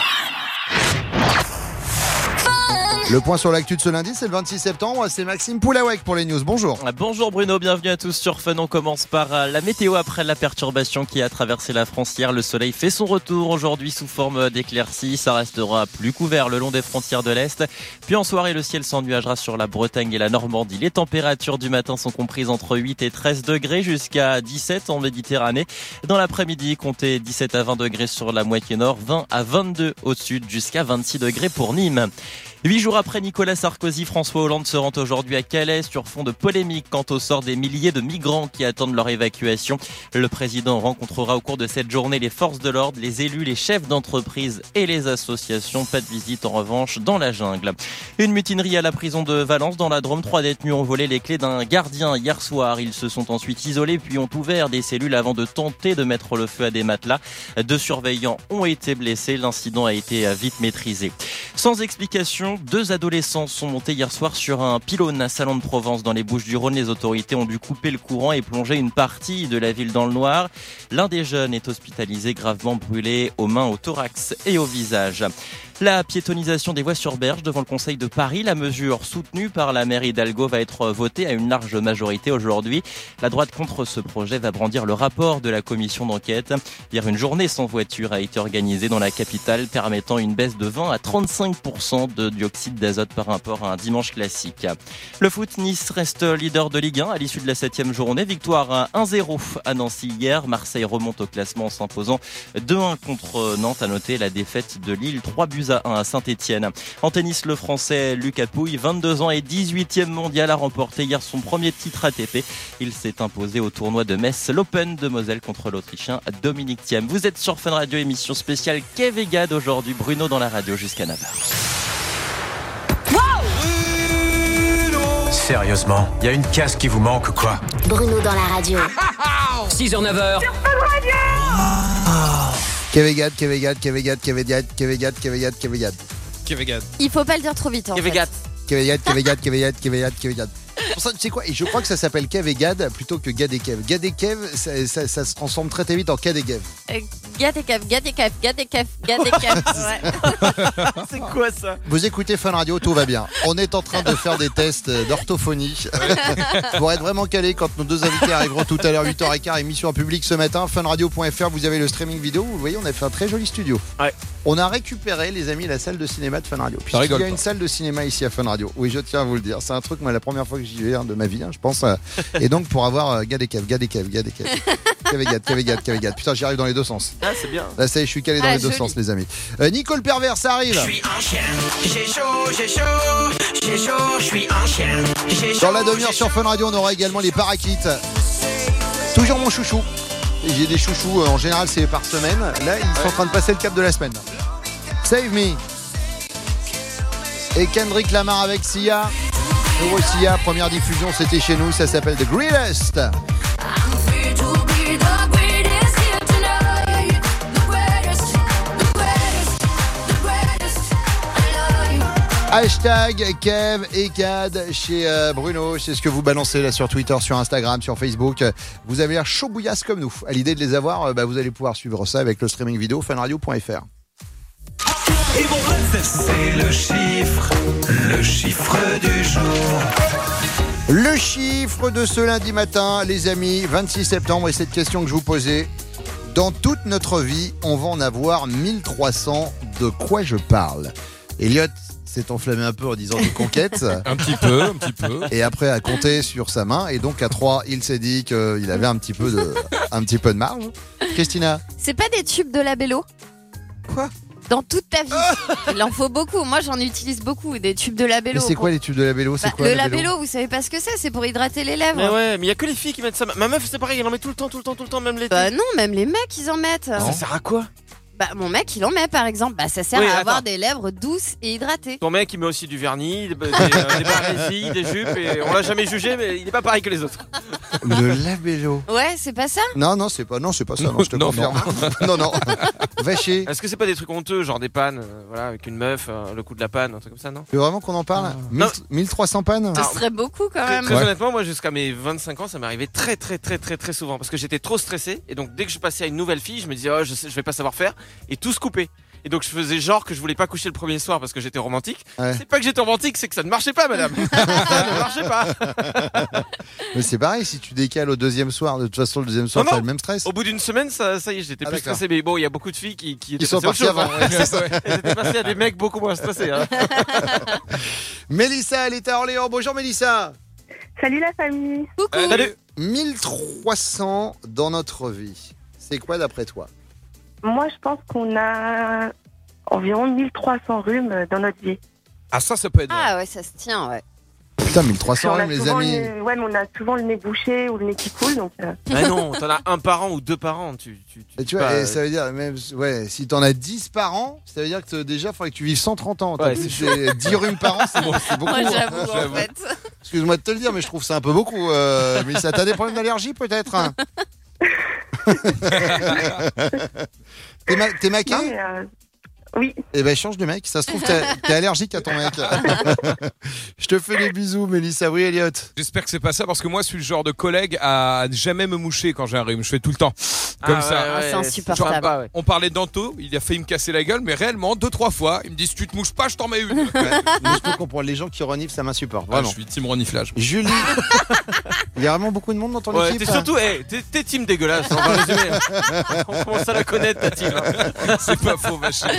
Le point sur l'actu de ce lundi, c'est le 26 septembre, c'est Maxime Poulawek pour les news. Bonjour. Bonjour Bruno, bienvenue à tous sur Fun. On commence par la météo après la perturbation qui a traversé la France hier. Le soleil fait son retour aujourd'hui sous forme d'éclaircies. Ça restera plus couvert le long des frontières de l'Est. Puis en soirée, le ciel s'ennuagera sur la Bretagne et la Normandie. Les températures du matin sont comprises entre 8 et 13 degrés jusqu'à 17 en Méditerranée. Dans l'après-midi, comptez 17 à 20 degrés sur la moitié nord, 20 à 22 au sud jusqu'à 26 degrés pour Nîmes. 8 jours après Nicolas Sarkozy, François Hollande se rend aujourd'hui à Calais sur fond de polémique quant au sort des milliers de migrants qui attendent leur évacuation. Le président rencontrera au cours de cette journée les forces de l'ordre, les élus, les chefs d'entreprise et les associations. Pas de visite en revanche dans la jungle. Une mutinerie à la prison de Valence dans la Drôme. 3 détenus ont volé les clés d'un gardien hier soir. Ils se sont ensuite isolés puis ont ouvert des cellules avant de tenter de mettre le feu à des matelas. 2 surveillants ont été blessés. L'incident a été vite maîtrisé. Sans explication, 2 adolescents sont montés hier soir sur un pylône à Salon de Provence dans les Bouches-du-Rhône. Les autorités ont dû couper le courant et plonger une partie de la ville dans le noir. L'un des jeunes est hospitalisé, gravement brûlé aux mains, au thorax et au visage. La piétonisation des voies sur berge devant le Conseil de Paris. La mesure soutenue par la mairie d'Hidalgo va être votée à une large majorité aujourd'hui. La droite contre ce projet va brandir le rapport de la commission d'enquête. Hier, une journée sans voiture a été organisée dans la capitale, permettant une baisse de 20 à 35% de dioxyde d'azote par rapport à un dimanche classique. Le foot, Nice reste leader de Ligue 1 à l'issue de la 7e journée. Victoire 1-0 à Nancy hier. Marseille remonte au classement en s'imposant 2-1 contre Nantes. À noter la défaite de Lille, 3-1 à Saint-Etienne. En tennis, le français Lucas Pouille, 22 ans et 18e mondial, a remporté hier son premier titre ATP. Il s'est imposé au tournoi de Metz, l'Open de Moselle contre l'Autrichien Dominique Thiem. Vous êtes sur Fun Radio, émission spéciale Kev et Gad aujourd'hui. Bruno dans la radio jusqu'à 9h. Sérieusement, il y a une case qui vous manque quoi? Bruno dans la radio. 6h, 9h. Kev et Gad, Kev et Gad, Kev et Gad, Kev et Gad, Kev et Gad, Kev et Gad, Kev et Gad. Kev et Gad. Il faut pas le dire trop vite. En fait. Pour ça, tu sais quoi? Et je crois que ça s'appelle Kev et Gad plutôt que Gad et Kev. Gad et Kev, ça se transforme très vite en Gad et Kev. Gad et Kev. Ouais. C'est quoi ça? Vous écoutez Fun Radio, tout va bien. On est en train de faire des tests d'orthophonie pour être vraiment calé quand nos deux invités arriveront tout à l'heure 8h15, émission en public ce matin. Funradio.fr, vous avez le streaming vidéo. Vous le voyez, on a fait un très joli studio. Ouais. On a récupéré, les amis, la salle de cinéma de Fun Radio. Puisqu'il y a une salle de cinéma ici à Fun Radio. Oui, je tiens à vous le dire. C'est un truc, moi, la première fois que j'y vais de ma vie, je pense. Et donc, pour avoir Gad et Kev. Putain, j'y arrive dans les deux sens. Ah, c'est bien. Là, ça y est, je suis calé dans les deux sens, les amis. Nico le pervers, ça arrive. Je suis en chien, j'ai chaud, je suis en chien. Dans la demi-heure sur Fun Radio, on aura également les Paraclites. Toujours mon chouchou. Et j'ai des chouchous, en général, c'est par semaine. Là, ils sont en train de passer le cap de la semaine. Save Me. Et Kendrick Lamar avec Sia. Nouveau Sia, première diffusion, c'était chez nous. Ça s'appelle The Greatest. Hashtag Kev et Gad chez Bruno. C'est ce que vous balancez là sur Twitter, sur Instagram, sur Facebook. Vous avez l'air chaud bouillasse comme nous. À l'idée de les avoir, vous allez pouvoir suivre ça avec le streaming vidéo funradio.fr. Et mon rêve, c'est le chiffre du jour. Le chiffre de ce lundi matin, les amis, 26 septembre, et cette question que je vous posais. Dans toute notre vie, on va en avoir 1300. De quoi je parle? Elliot s'est enflammé un peu en disant des conquêtes. Un petit peu. Et après a compté sur sa main. Et donc à 3, il s'est dit qu'il avait un petit peu de marge. Christina? C'est pas des tubes de Labello? Quoi? Dans toute ta vie. Il en faut beaucoup. Moi, j'en utilise beaucoup, des tubes de Labello. Mais c'est quoi les tubes de Labello? C'est quoi le Labello, vous savez pas ce que c'est pour hydrater les lèvres. Mais ouais, mais il y a que les filles qui mettent ça. Ma meuf, c'est pareil, elle en met tout le temps, même l'été. Bah non, même les mecs, ils en mettent. Ça sert à quoi? Bah mon mec, il en met par exemple. Bah ça sert à avoir des lèvres douces et hydratées. Ton mec, il met aussi du vernis, des barésies, des jupes, et on l'a jamais jugé, mais il est pas pareil que les autres. Le Labello. Ouais, c'est pas ça? Non, c'est pas ça. Non, je te confirme. Non. Va chier. Est-ce que c'est pas des trucs honteux, genre des pannes, voilà, avec une meuf, le coup de la panne, un truc comme ça, non? Tu veux vraiment qu'on en parle? 1300 pannes? Ce serait beaucoup quand même. Très honnêtement, moi jusqu'à mes 25 ans, ça m'est arrivé très souvent parce que j'étais trop stressé, et donc dès que je passais à une nouvelle fille, je me disais je vais pas savoir faire, et tout se coupait. Et donc je faisais genre que je voulais pas coucher le premier soir parce que j'étais romantique. Ouais. C'est pas que j'étais romantique, c'est que ça ne marchait pas, madame. Ça ne marchait pas. Mais c'est pareil, si tu décales au deuxième soir, de toute façon le deuxième soir t'as le même stress. Au bout d'une semaine, ça y est, j'étais plus stressé. Mais bon, il y a beaucoup de filles qui étaient sont parties avant. Elles étaient passées à des mecs beaucoup moins stressés. Hein. Mélissa, elle est à Orléans. Bonjour Mélissa. Salut la famille. Coucou. Salut. 1300 dans notre vie. C'est quoi d'après toi? Moi, je pense qu'on a environ 1300 rhumes dans notre vie. Ah, ça peut être. Ah ouais, ça se tient, ouais. Putain, 1300 rhumes, les amis. Ouais, mais on a souvent le nez bouché ou le nez qui coule, donc. Ah non, t'en as un par an ou deux par an. Tu vois, ça veut dire, même, ouais, si t'en as 10 par an, ça veut dire que déjà, il faudrait que tu vives 130 ans. Ouais, c'est 10 rhumes par an, c'est beaucoup. Moi, j'avoue, en fait. Excuse-moi de te le dire, mais je trouve ça un peu beaucoup. Mais ça t'a des problèmes d'allergie, peut-être? T'es maqué? Oui. Eh ben change de mec, ça se trouve t'es allergique à ton mec. Je te fais des bisous Mélissa. Oui Elliot. J'espère que c'est pas ça parce que moi je suis le genre de collègue à jamais me moucher quand j'ai un rhume. Je fais tout le temps comme ça. C'est insupportable. Genre, on parlait d'Anto, il a failli me casser la gueule, mais réellement 2-3 fois, il me dit si tu te mouches pas, je t'en mets une. Ouais. Mais je peux comprendre, les gens qui reniflent, ça m'insupporte. Ah, je suis team reniflage. Julie. Il y a vraiment beaucoup de monde dans ton équipe. T'es surtout, t'es team dégueulasse. On va résumer. On commence à la connaître ta team. C'est pas faux, ma chérie.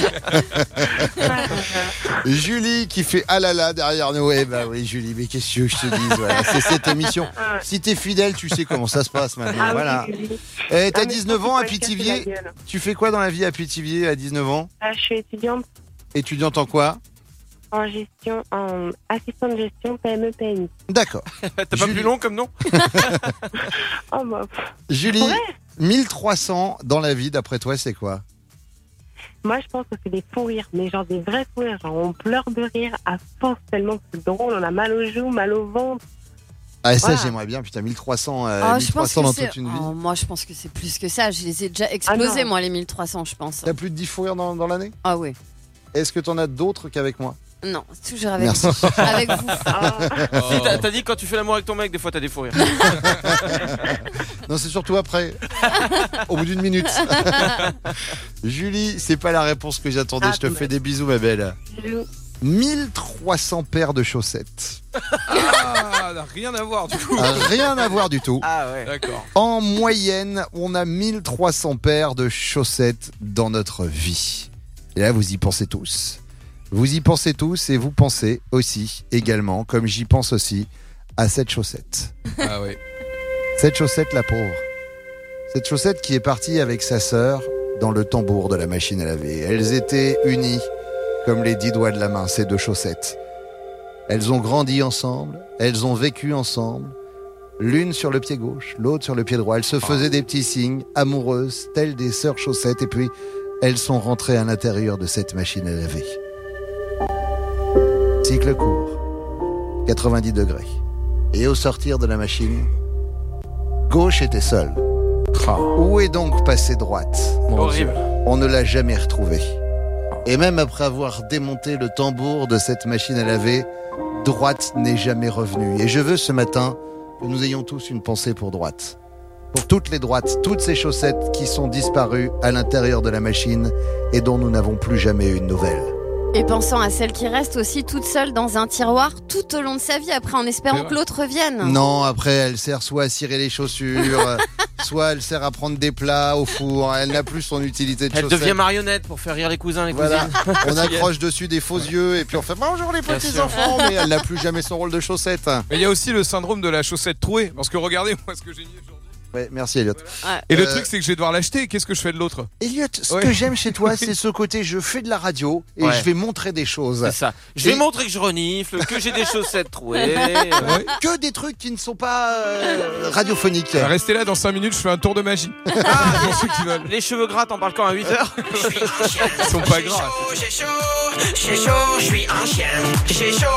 Julie qui fait ah là là derrière nous. Eh bah oui Julie, mais qu'est-ce que je te dis, voilà, c'est cette émission. Si t'es fidèle, tu sais comment ça se passe maintenant. Voilà. Oui. T'as 19 ans à Pithiviers. Tu fais quoi dans la vie à Pithiviers à 19 ans? Je suis étudiante. Étudiante en quoi? En gestion, en assistant de gestion PME PMI. D'accord. T'as pas plus long comme nom? Oh bah. Julie, 1300 dans la vie d'après toi c'est quoi? Moi, je pense que c'est des fous rires, mais genre des vrais fous rires. Genre, on pleure de rire à force tellement que c'est drôle. On a mal aux joues, mal au ventre. Ah, ça, j'aimerais bien. Putain, 1300, 1300 dans toute une vie. Moi, je pense que c'est plus que ça. Je les ai déjà explosés, moi, les 1300, je pense. T'as plus de 10 fous rires dans l'année? Ah oui. Est-ce que t'en as d'autres qu'avec moi? Non, toujours avec Merci. vous. Avec vous. Si, t'as dit que quand tu fais l'amour avec ton mec, des fois t'as des fous rires. Non, c'est surtout après. Au bout d'une minute. Julie, c'est pas la réponse que j'attendais. Je te fais des bisous, ma belle. 1300 paires de chaussettes. Ah, rien à voir du coup. Rien à voir du tout. Ah ouais. D'accord. En moyenne, on a 1300 paires de chaussettes dans notre vie. Et là, vous y pensez tous. Vous y pensez tous et vous pensez aussi, également, comme j'y pense aussi, à cette chaussette. Ah oui. Cette chaussette, la pauvre. Cette chaussette qui est partie avec sa sœur dans le tambour de la machine à laver. Elles étaient unies comme les 10 doigts de la main, ces deux chaussettes. Elles ont grandi ensemble, elles ont vécu ensemble, l'une sur le pied gauche, l'autre sur le pied droit. Elles se faisaient des petits signes, amoureuses, telles des sœurs chaussettes, et puis elles sont rentrées à l'intérieur de cette machine à laver. Cycle court, 90 degrés. Et au sortir de la machine, gauche était seule. Où est donc passée droite? Horrible. On ne l'a jamais retrouvée. Et même après avoir démonté le tambour de cette machine à laver, droite n'est jamais revenue. Et je veux ce matin que nous ayons tous une pensée pour droite. Pour toutes les droites, toutes ces chaussettes qui sont disparues à l'intérieur de la machine et dont nous n'avons plus jamais eu de nouvelles. Et pensant à celle qui reste aussi toute seule dans un tiroir tout au long de sa vie, après en espérant que l'autre revienne. Non, après elle sert soit à cirer les chaussures, soit elle sert à prendre des plats au four. Elle n'a plus son utilité de Elle chaussette. devient marionnette pour faire rire les cousins, les Voilà. cousines. On accroche dessus des faux yeux et puis on fait bonjour les Bien petits sûr. enfants, mais elle n'a plus jamais son rôle de chaussette. Mais il y a aussi le syndrome de la chaussette trouée. Parce que regardez moi ce que j'ai mis aujourd'hui. Ouais, merci Elliot. Et le truc c'est que je vais devoir l'acheter. Qu'est-ce que je fais de l'autre? Elliot, ce que j'aime chez toi, c'est ce côté je fais de la radio et Ouais. je vais montrer des choses. C'est ça. Je vais montrer que je renifle, que j'ai des chaussettes trouées. Que des trucs qui ne sont pas radiophoniques. Restez là dans 5 minutes, je fais un tour de magie. Ah, pour ceux qui veulent. Les cheveux gras, t'en parles quand à 8h? Ils sont pas gras. J'ai chaud, je suis un chien. J'ai chaud,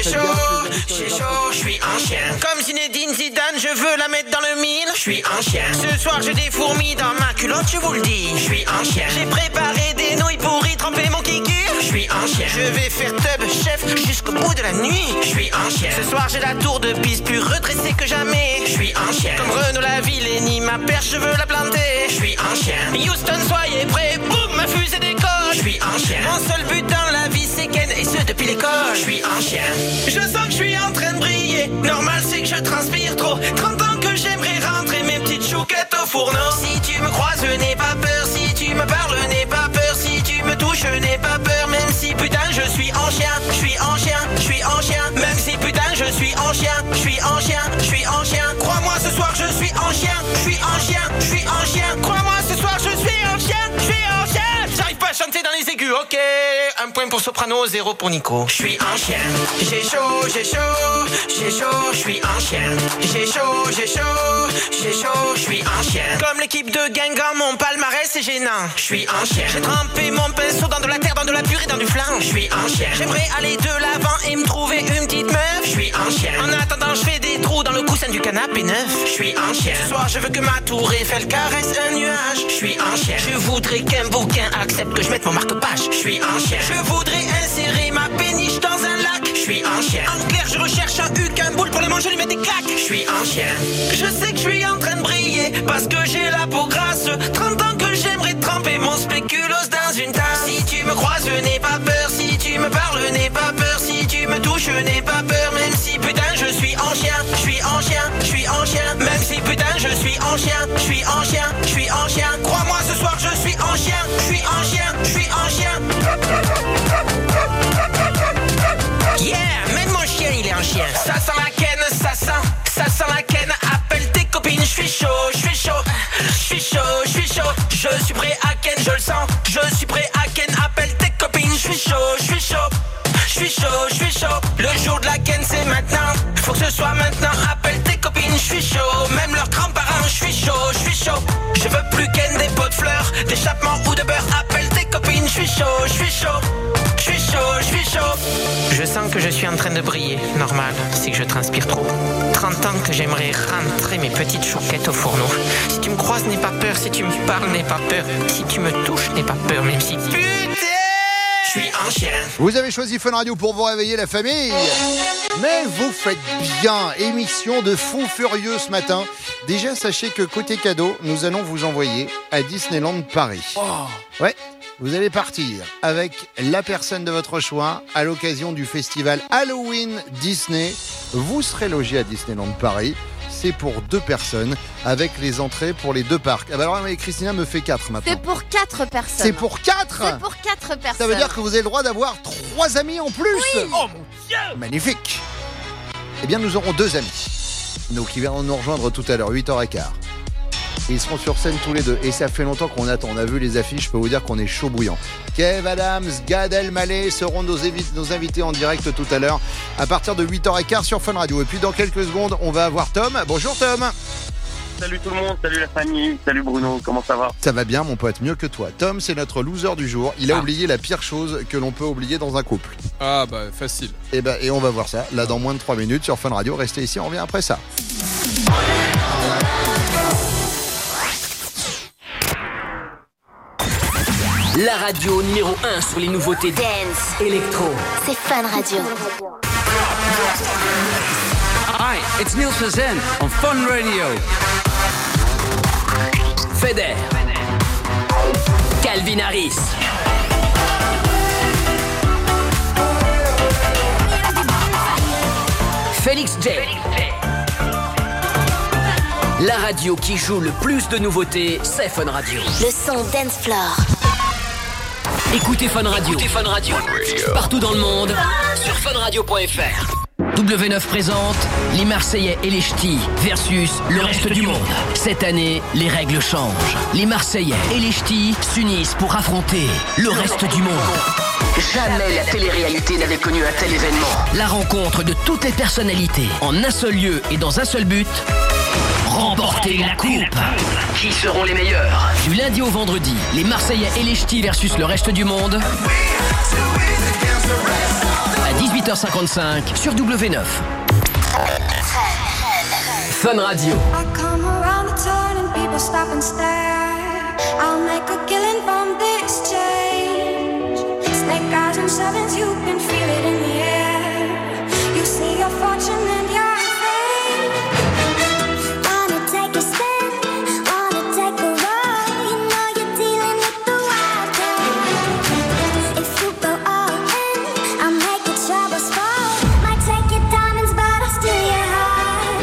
je suis un chien. Comme Zinedine Zidane, je veux la mettre dans le mille. Je suis un chien. Ce soir, j'ai des fourmis dans ma culotte, je vous le dis. Je suis un chien. J'ai préparé des nouilles pour y tremper mon kiki. Je suis un chien. Je vais faire tub chef jusqu'au bout de la nuit. Je suis un chien. Ce soir, j'ai la tour de piste plus redressée que jamais. Je suis un chien. Comme Renaud Lavillenie, ma perche, je veux la planter. Je suis un chien. Houston, soyez prêts. Boum, ma fusée décolle. Je suis un chien. Mon seul but dans la vie, c'est Ken, et ce depuis l'école. Je suis un chien. Je sens que je suis en train de briller. Normal, c'est que je transpire trop. 30 ans que j'aimerais rentrer mes petites chouquettes au fourneau. Si tu me croises, n'aie pas peur. Si tu me parles, n'aie pas peur. Si tu me touches, n'aie pas peur. Même si putain, je suis en chien. Je suis en chien, je suis en chien. Même si putain, je suis en chien. Je suis en chien, je suis en chien. Crois-moi, ce soir, je suis en chien. Je suis en chien, je suis en chien. Crois-moi, ce soir, je suis en chien. Je suis en chien. J'arrive pas à chanter dans les aigus, ok. 1 point pour Soprano, 0 pour Nico. Je suis un chien. J'ai chaud, je suis un chien. J'ai chaud, je suis un chien. Comme l'équipe de Guingamp, mon palmarès c'est gênant. Je suis un chien. J'ai trempé mon pinceau dans de la terre, dans de la purée, dans du flan. Je suis un chien. J'aimerais aller de l'avant et me trouver une petite meuf. Je suis un chien. En attendant, je fais des trous dans le coussin du canapé neuf. Je suis un chien. Ce soir, je veux que ma tour Eiffel caresse un nuage. Je suis un chien. Je voudrais qu'un bouquin accepte que je mette mon marque-page. Je suis un chien. Je voudrais insérer ma péniche dans un lac. Je suis un chien. En clair, je recherche un huc, un boule pour les manger, lui mettre des claques. Je suis un chien. Je sais que je suis en train de briller parce que j'ai la peau grasse. 30 ans que j'aimerais tremper mon spéculoos dans une tasse. Si tu me croises, n'aie pas peur. Si tu me parles, n'aie pas peur. Si tu me touches, n'aie pas peur. Même si putain, je suis en chien. Je suis en chien, je suis en chien. Même si putain, je suis en chien. Je suis en chien, je suis en chien. Crois-moi, ce soir, je suis en chien. Je suis en chien, je suis en chien. Yeah, même mon chien, il est un chien. Ça sent la ken, ça sent la ken. Appelle tes copines, je suis chaud, je suis chaud, je suis chaud, je suis chaud. Je suis prêt à ken, je le sens. Je suis prêt à ken, appelle tes copines, je suis chaud, je suis chaud. Je suis chaud, je suis chaud. Le jour de la ken, c'est maintenant. Faut que ce soit maintenant. Appelle tes copines, je suis chaud. Même leurs grands-parents, je suis chaud, je suis chaud. Je veux plus ken des pots de fleurs, d'échappement ou de beurre. Appelle tes copines, je suis chaud, je suis chaud. Je suis chaud, je suis chaud. Je sens que je suis en train de briller. Normal, c'est que je transpire trop. 30 ans que j'aimerais rentrer mes petites chouquettes au fourneau. Si tu me croises, n'aie pas peur. Si tu me parles, n'aie pas peur. Si tu me touches, n'aie pas peur. Même si putain, je suis en chien. Vous avez choisi Fun Radio pour vous réveiller la famille. Mais vous faites bien. Émission de fou furieux ce matin. Déjà, sachez que côté cadeau, nous allons vous envoyer à Disneyland Paris. Ouais, vous allez partir avec la personne de votre choix à l'occasion du festival Halloween Disney. Vous serez logé à Disneyland Paris. C'est pour 2 personnes avec les entrées pour les 2 parcs. Ah bah alors, Christina me fait 4 maintenant. C'est pour 4 personnes. C'est pour 4 ? C'est pour 4 personnes. Ça veut dire que vous avez le droit d'avoir 3 amis en plus. Oui. Oh mon Dieu. Magnifique. Eh bien, nous aurons 2 amis. Donc, qui viendront nous rejoindre tout à l'heure, 8h15. Ils seront sur scène tous les 2. Et ça fait longtemps qu'on attend. On a vu les affiches, je peux vous dire qu'on est chaud bouillant. Kev Adams, Gad Elmaleh seront nos invités en direct tout à l'heure à partir de 8h15 sur Fun Radio. Et puis dans quelques secondes, on va avoir Tom. Bonjour Tom. Salut tout le monde, salut la famille, salut Bruno, comment ça va ? Ça va bien mon pote, mieux que toi. Tom, c'est notre loser du jour. Il a oublié la pire chose que l'on peut oublier dans un couple. Ah bah facile. Et on va voir ça là dans moins de 3 minutes sur Fun Radio. Restez ici, on revient après ça. La radio numéro 1 sur les nouveautés dance, électro. C'est Fun Radio. Hi, it's Niels Fazen on Fun Radio. Feder. Calvin Harris. Félix J. La radio qui joue le plus de nouveautés, c'est Fun Radio. Le son Dance Floor. Écoutez Fun Radio. Écoutez Fun Radio. Partout dans le monde, sur funradio.fr. W9 présente les Marseillais et les Ch'tis versus le reste du monde. Cette année, les règles changent. Les Marseillais et les Ch'tis s'unissent pour affronter le reste du monde. Jamais la télé-réalité n'avait connu un tel événement. La rencontre de toutes les personnalités en un seul lieu et dans un seul but. Remporter la coupe. Qui seront les meilleurs? Du lundi au vendredi, les Marseillais et les Ch'tis versus le reste du monde. À 18h55 sur W9. Fun Radio. I come around the turn and people stop and stare. I'll make a killing from this change. Snake eyes and sevens, you can feel it in the air. You see your fortune and your fame. Wanna take a spin, wanna take a ride. You know you're dealing with the wild card. If you go all in, I'll make your troubles fall. Might take your diamonds, but I'll steal your heart.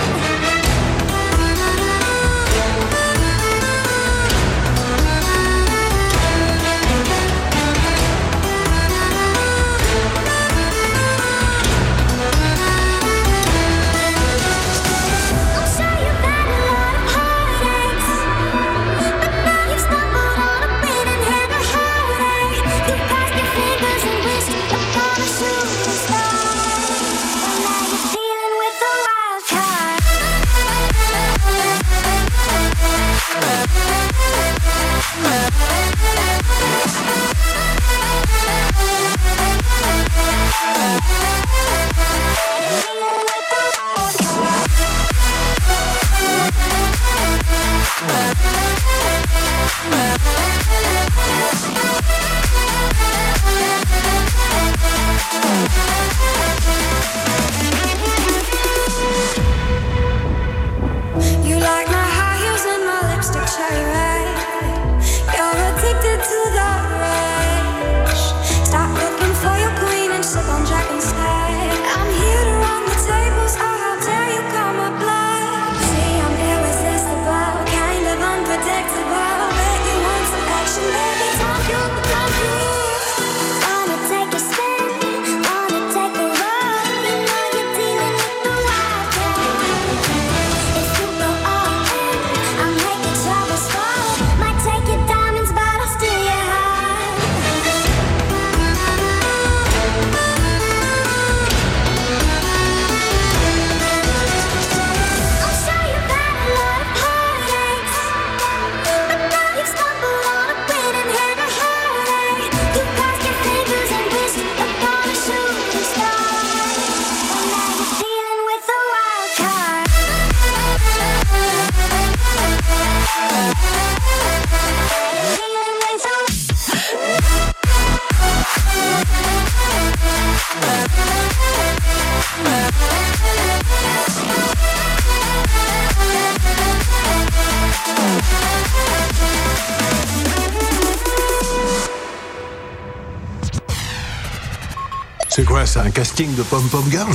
C'est quoi, c'est un casting de Pom-Pom Girls?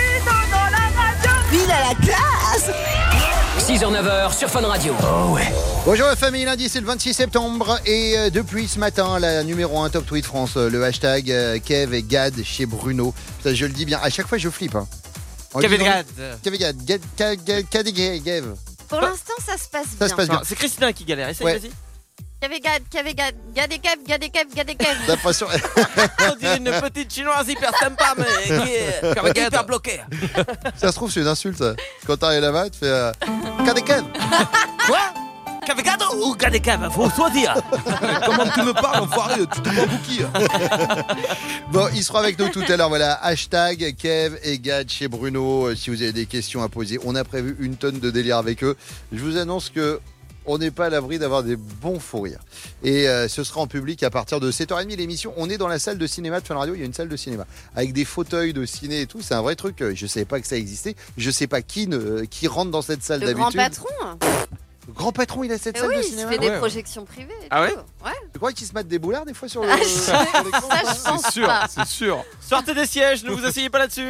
Ville à la classe 6h-9h sur Fun Radio. Oh ouais. Bonjour la famille, lundi c'est le 26 septembre et depuis ce matin, la numéro 1 Top Tweet France, le hashtag Kev et Gad chez Bruno. Putain, je le dis bien, à chaque fois je flippe. Hein. Kev et Gad. Kev et Gad et Gav. Pour l'instant, ça se passe bien. Ça se passe bien. C'est Christina qui galère, essaye, Ouais. vas-y. Gad et Kev. L'impression. On dirait une petite chinoise hyper sympa, mais qui est hyper bloquée. Ça se trouve, c'est une insulte. Ça. Quand t'arrives là-bas, tu fais Gad et Kev. Quoi Kev et Gad ou Gad et Kev? Faut choisir. Comment tu me parles, enfoiré? Tu te prends pour qui? Bon, ils seront avec nous tout à l'heure. Voilà, hashtag Kev et Gad chez Bruno. Si vous avez des questions à poser, on a prévu une tonne de délire avec eux. Je vous annonce que on n'est pas à l'abri d'avoir des bons fous rires. Et ce sera en public à partir de 7h30 l'émission. On est dans la salle de cinéma de Fun Radio. Il y a une salle de cinéma avec des fauteuils de ciné et tout. C'est un vrai truc. Je ne savais pas que ça existait. Je ne sais pas qui rentre dans cette salle Le d'habitude. grand patron. Le grand patron, il a cette salle Oui, de il cinéma. se fait des projections privées. et Ah ouais tout. Ouais. Tu crois qu'ils se mettent des boulards des fois sur le. Ça, je pense C'est sûr, pas. c'est sûr. Sortez des sièges, ne vous asseyez pas là-dessus.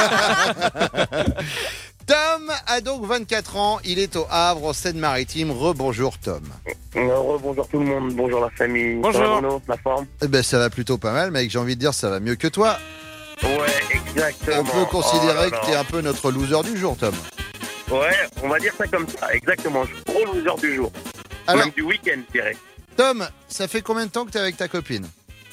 Tom a donc 24 ans. Il est au Havre, en Seine-Maritime. Rebonjour Tom. Bonjour tout le monde, bonjour la famille. Bonjour. Ça va, Bruno, la forme? Eh ben, ça va plutôt pas mal, mec. J'ai envie de dire, ça va mieux que toi. Ouais, exactement. On peut considérer Oh là là. que t'es un peu notre loser du jour, Tom. Ouais, on va dire ça comme ça, exactement. Je suis gros loser du jour. Alors, Même du week-end, je dirais. Tom, ça fait combien de temps que t'es avec ta copine?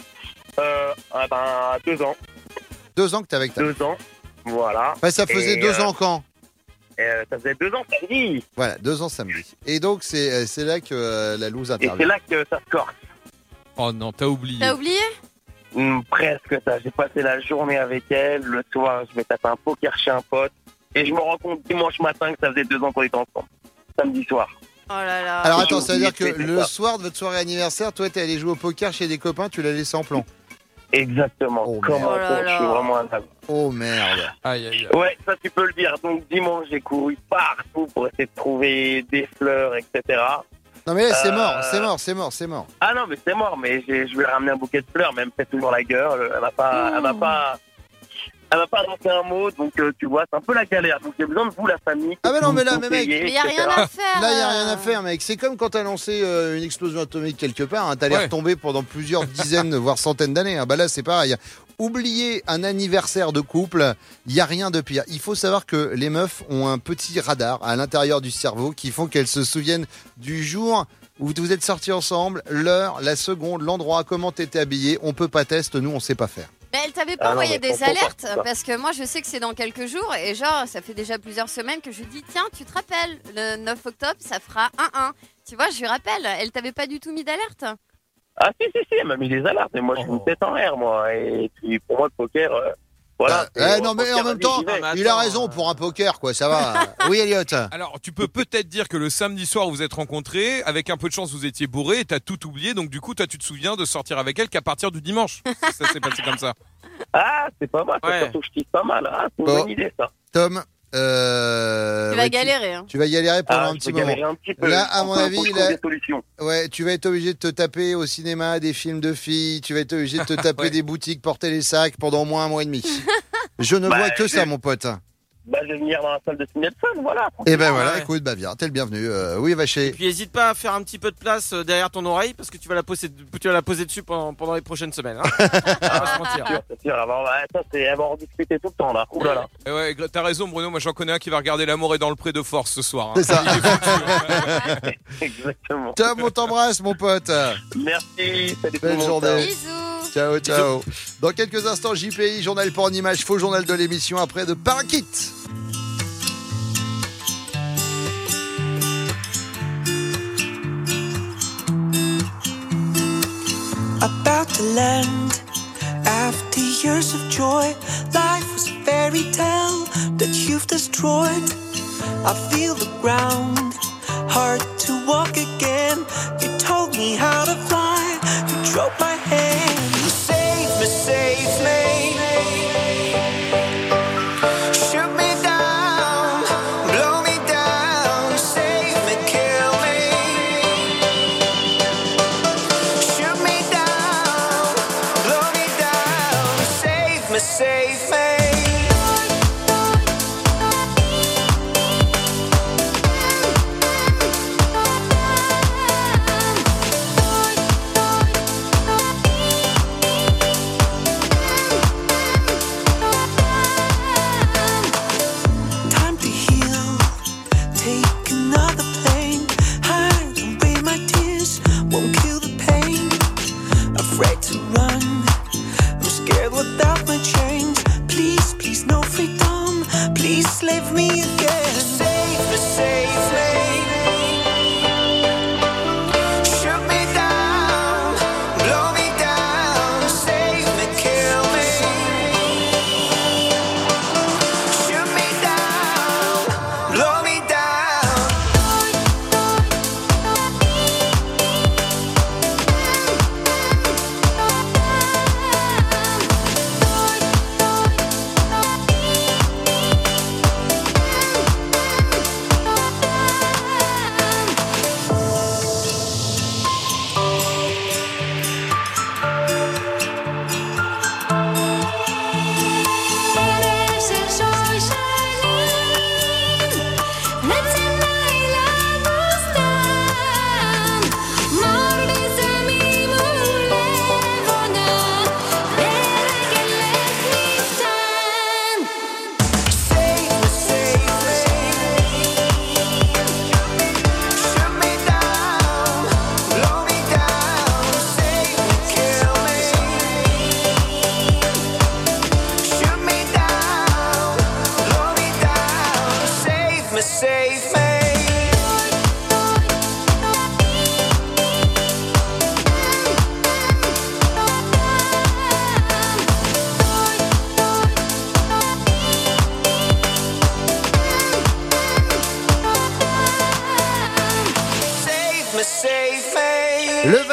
2 ans. 2 ans que t'es avec ta 2 ans, voilà. Enfin, ça faisait Et, 2 ans quand? Ça faisait 2 ans samedi. Voilà, 2 ans samedi. Et donc, c'est là que la loose Et intervient. c'est là que ça se corse. Oh non, t'as oublié. T'as oublié? Presque ça. J'ai passé la journée avec elle. Le soir, je vais taper un poker chez un pote. Et je me rends compte dimanche matin que ça faisait 2 ans qu'on était ensemble. Samedi soir. Oh là là. Alors attends, ça veut dire que C'est le ça. soir de votre soirée anniversaire, toi, t'es allé jouer au poker chez des copains, tu l'as laissé en plan. Exactement. Oh, Comment merde. ça, je suis vraiment un âme. Oh merde. Aïe, aïe, aïe. Ouais, ça tu peux le dire. Donc dimanche, j'ai couru partout pour essayer de trouver des fleurs, etc. Non mais là, c'est Euh, mort. Ah non, mais c'est mort. Mais je lui ai ramené un bouquet de fleurs, mais elle me fait toujours la gueule. Elle m'a pas annoncé un mot. Donc tu vois, c'est un peu la galère. Donc j'ai besoin de vous, la famille. Ah mais non, mais là, Vous mais mec, payez, Mais y a etc. rien à faire. Là, il n'y a rien à faire, mec. C'est comme quand t'as lancé une explosion atomique quelque part. Hein. T'allais Ouais. retomber pendant plusieurs dizaines, voire centaines d'années. Hein. Bah là, c'est pareil. Oublier un anniversaire de couple, il n'y a rien de pire. Il faut savoir que les meufs ont un petit radar à l'intérieur du cerveau qui font qu'elles se souviennent du jour où vous êtes sortis ensemble, l'heure, la seconde, l'endroit, comment t'étais habillé. On peut pas tester, nous, on sait pas faire. Mais elle t'avait Ah pas non, envoyé mais des faut pas alertes faire ça. parce que moi je sais que c'est dans quelques jours et genre ça fait déjà plusieurs semaines que je lui dis tiens tu te rappelles le 9 octobre ça fera 1-1. Tu vois je lui rappelle, elle t'avait pas du tout mis d'alerte. Ah si, elle m'a mis des alertes. Mais moi, je suis une tête en l'air, moi. Et puis pour moi, le poker, voilà. Non, mais en même temps, il a raison pour un poker, quoi. Ça va. Oui, Elliot. Alors, tu peux peut-être dire que le samedi soir où vous êtes rencontrés, avec un peu de chance, vous étiez bourré et t'as tout oublié. Donc, du coup, toi, tu te souviens de sortir avec elle qu'à partir du dimanche. Ça s'est passé comme ça. Ah, c'est pas mal. Ouais. Surtout, je kiffe pas mal. Ah, c'est une Bon. bonne idée, ça. Tom. Tu vas galérer. Hein. Tu vas galérer pendant un je petit vais galérer moment. un petit peu. Là, à mon Faut avis, que je là, trouve des solutions. ouais, tu vas être obligé de te taper au cinéma des films de filles. Tu vas être obligé de te taper Ouais. des boutiques, porter les sacs pendant au moins 1 mois et demi. Je ne Bah, vois que je- ça, mon pote. Bah, je vais venir dans la salle de ciné de Fun, voilà. Et ben voilà, Ouais. écoute, bah viens, t'es le bienvenu. Oui, Vaché. Puis hésite pas à faire un petit peu de place derrière ton oreille parce que tu vas la poser dessus pendant les prochaines semaines. Hein. On va se mentir. C'est sûr. Alors, ouais, ça, elle va en discuter tout le temps, là. Ouh là là. Et ouais, t'as raison, Bruno. Moi, j'en connais un qui va regarder L'amour est dans le pré de force ce soir. Hein. C'est ça. Il est foutu, hein. Exactement. Tom, on t'embrasse, mon pote. Merci. Salut tout le Belle monde. journée. Bisous. Ciao, ciao. Dans quelques instants, JPI, journal pour en image, faux journal de l'émission après de Parakit. About to land after years of joy. Life was a fairy tale that you've destroyed. I feel the ground, hard to walk again. You told me how to fly, you drove my hand. You saved me, save me. Shoot me down, blow me down. Save me, kill me. Shoot me down, blow me down. Save me, save me.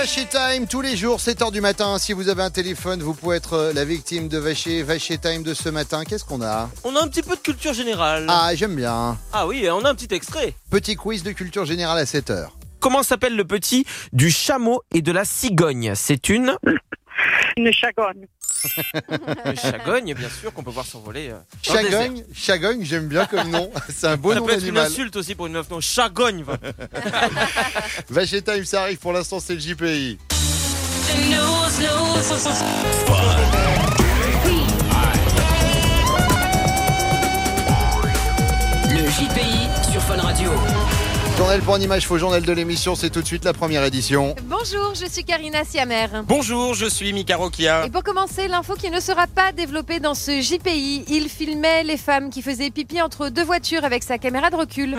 Vacher Time tous les jours, 7h du matin. Si vous avez un téléphone, vous pouvez être la victime de Vacher Time de ce matin. Qu'est-ce qu'on a? On a un petit peu de culture générale. Ah, j'aime bien. Ah oui, on a un petit extrait. Petit quiz de culture générale à 7h. Comment s'appelle le petit du chameau et de la cigogne? C'est une chagogne. Une chagogne, bien sûr, qu'on peut voir s'envoler. Chagogne, j'aime bien comme nom. C'est un beau Ça nom peut être d'animal. une insulte aussi pour une meuf, non, chagogne. Va. Vacher Time, ça arrive pour l'instant, c'est le JPI. Le JPI sur Fun Radio. Journal pour en image, faux journal de l'émission, c'est tout de suite la première édition. Bonjour, je suis Karina Siamer. Bonjour, je suis Mika Rokia. Et pour commencer, l'info qui ne sera pas développée dans ce JPI, il filmait les femmes qui faisaient pipi entre deux voitures avec sa caméra de recul.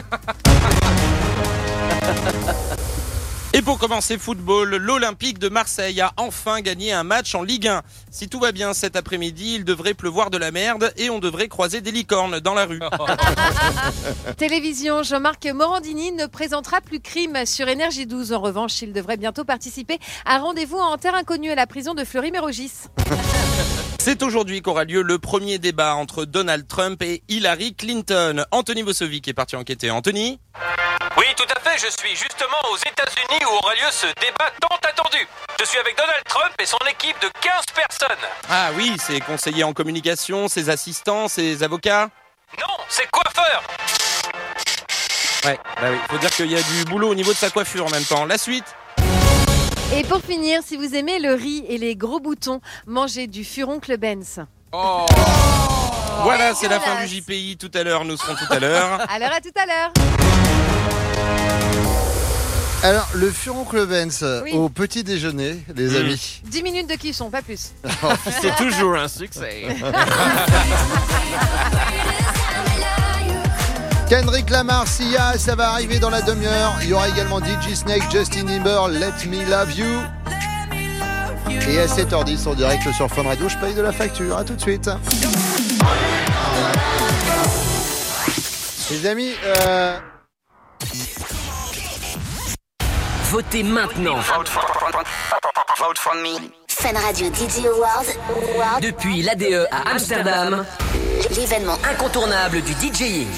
Et pour commencer, football, l'Olympique de Marseille a enfin gagné un match en Ligue 1. Si tout va bien cet après-midi, il devrait pleuvoir de la merde et on devrait croiser des licornes dans la rue. Télévision, Jean-Marc Morandini ne présentera plus Crime sur Énergie 12. En revanche, il devrait bientôt participer à Rendez-vous en terre inconnue à la prison de Fleury-Mérogis. C'est aujourd'hui qu'aura lieu le premier débat entre Donald Trump et Hillary Clinton. Anthony Vosovic est parti enquêter. Anthony ? Oui, tout à fait, je suis justement aux États-Unis où aura lieu ce débat tant attendu. Je suis avec Donald Trump et son équipe de 15 personnes. Ah oui, ses conseillers en communication, ses assistants, ses avocats ? Non, c'est coiffeur. Ouais, bah oui, faut dire qu'il y a du boulot au niveau de sa coiffure en même temps. La suite ? Et pour finir, si vous aimez le riz et les gros boutons, mangez du furoncle Benz. Oh voilà, c'est la fin du JPI. Tout à l'heure, nous serons tout à l'heure. Alors à tout à l'heure. Alors, le furoncle Benz Oui. au petit déjeuner, les amis. 10 minutes de cuisson, pas plus. C'est toujours un succès. Kendrick Lamar, Sia, ça va arriver dans la demi-heure. Il y aura également DJ Snake, Justin Bieber, Let Me Love You. Et à 7h10 en direct sur Fun Radio, je paye de la facture. À tout de suite. Les amis, Votez maintenant. Vote for me. Fun Radio DJ Awards. Depuis l'ADE à Amsterdam, L'événement incontournable du DJing.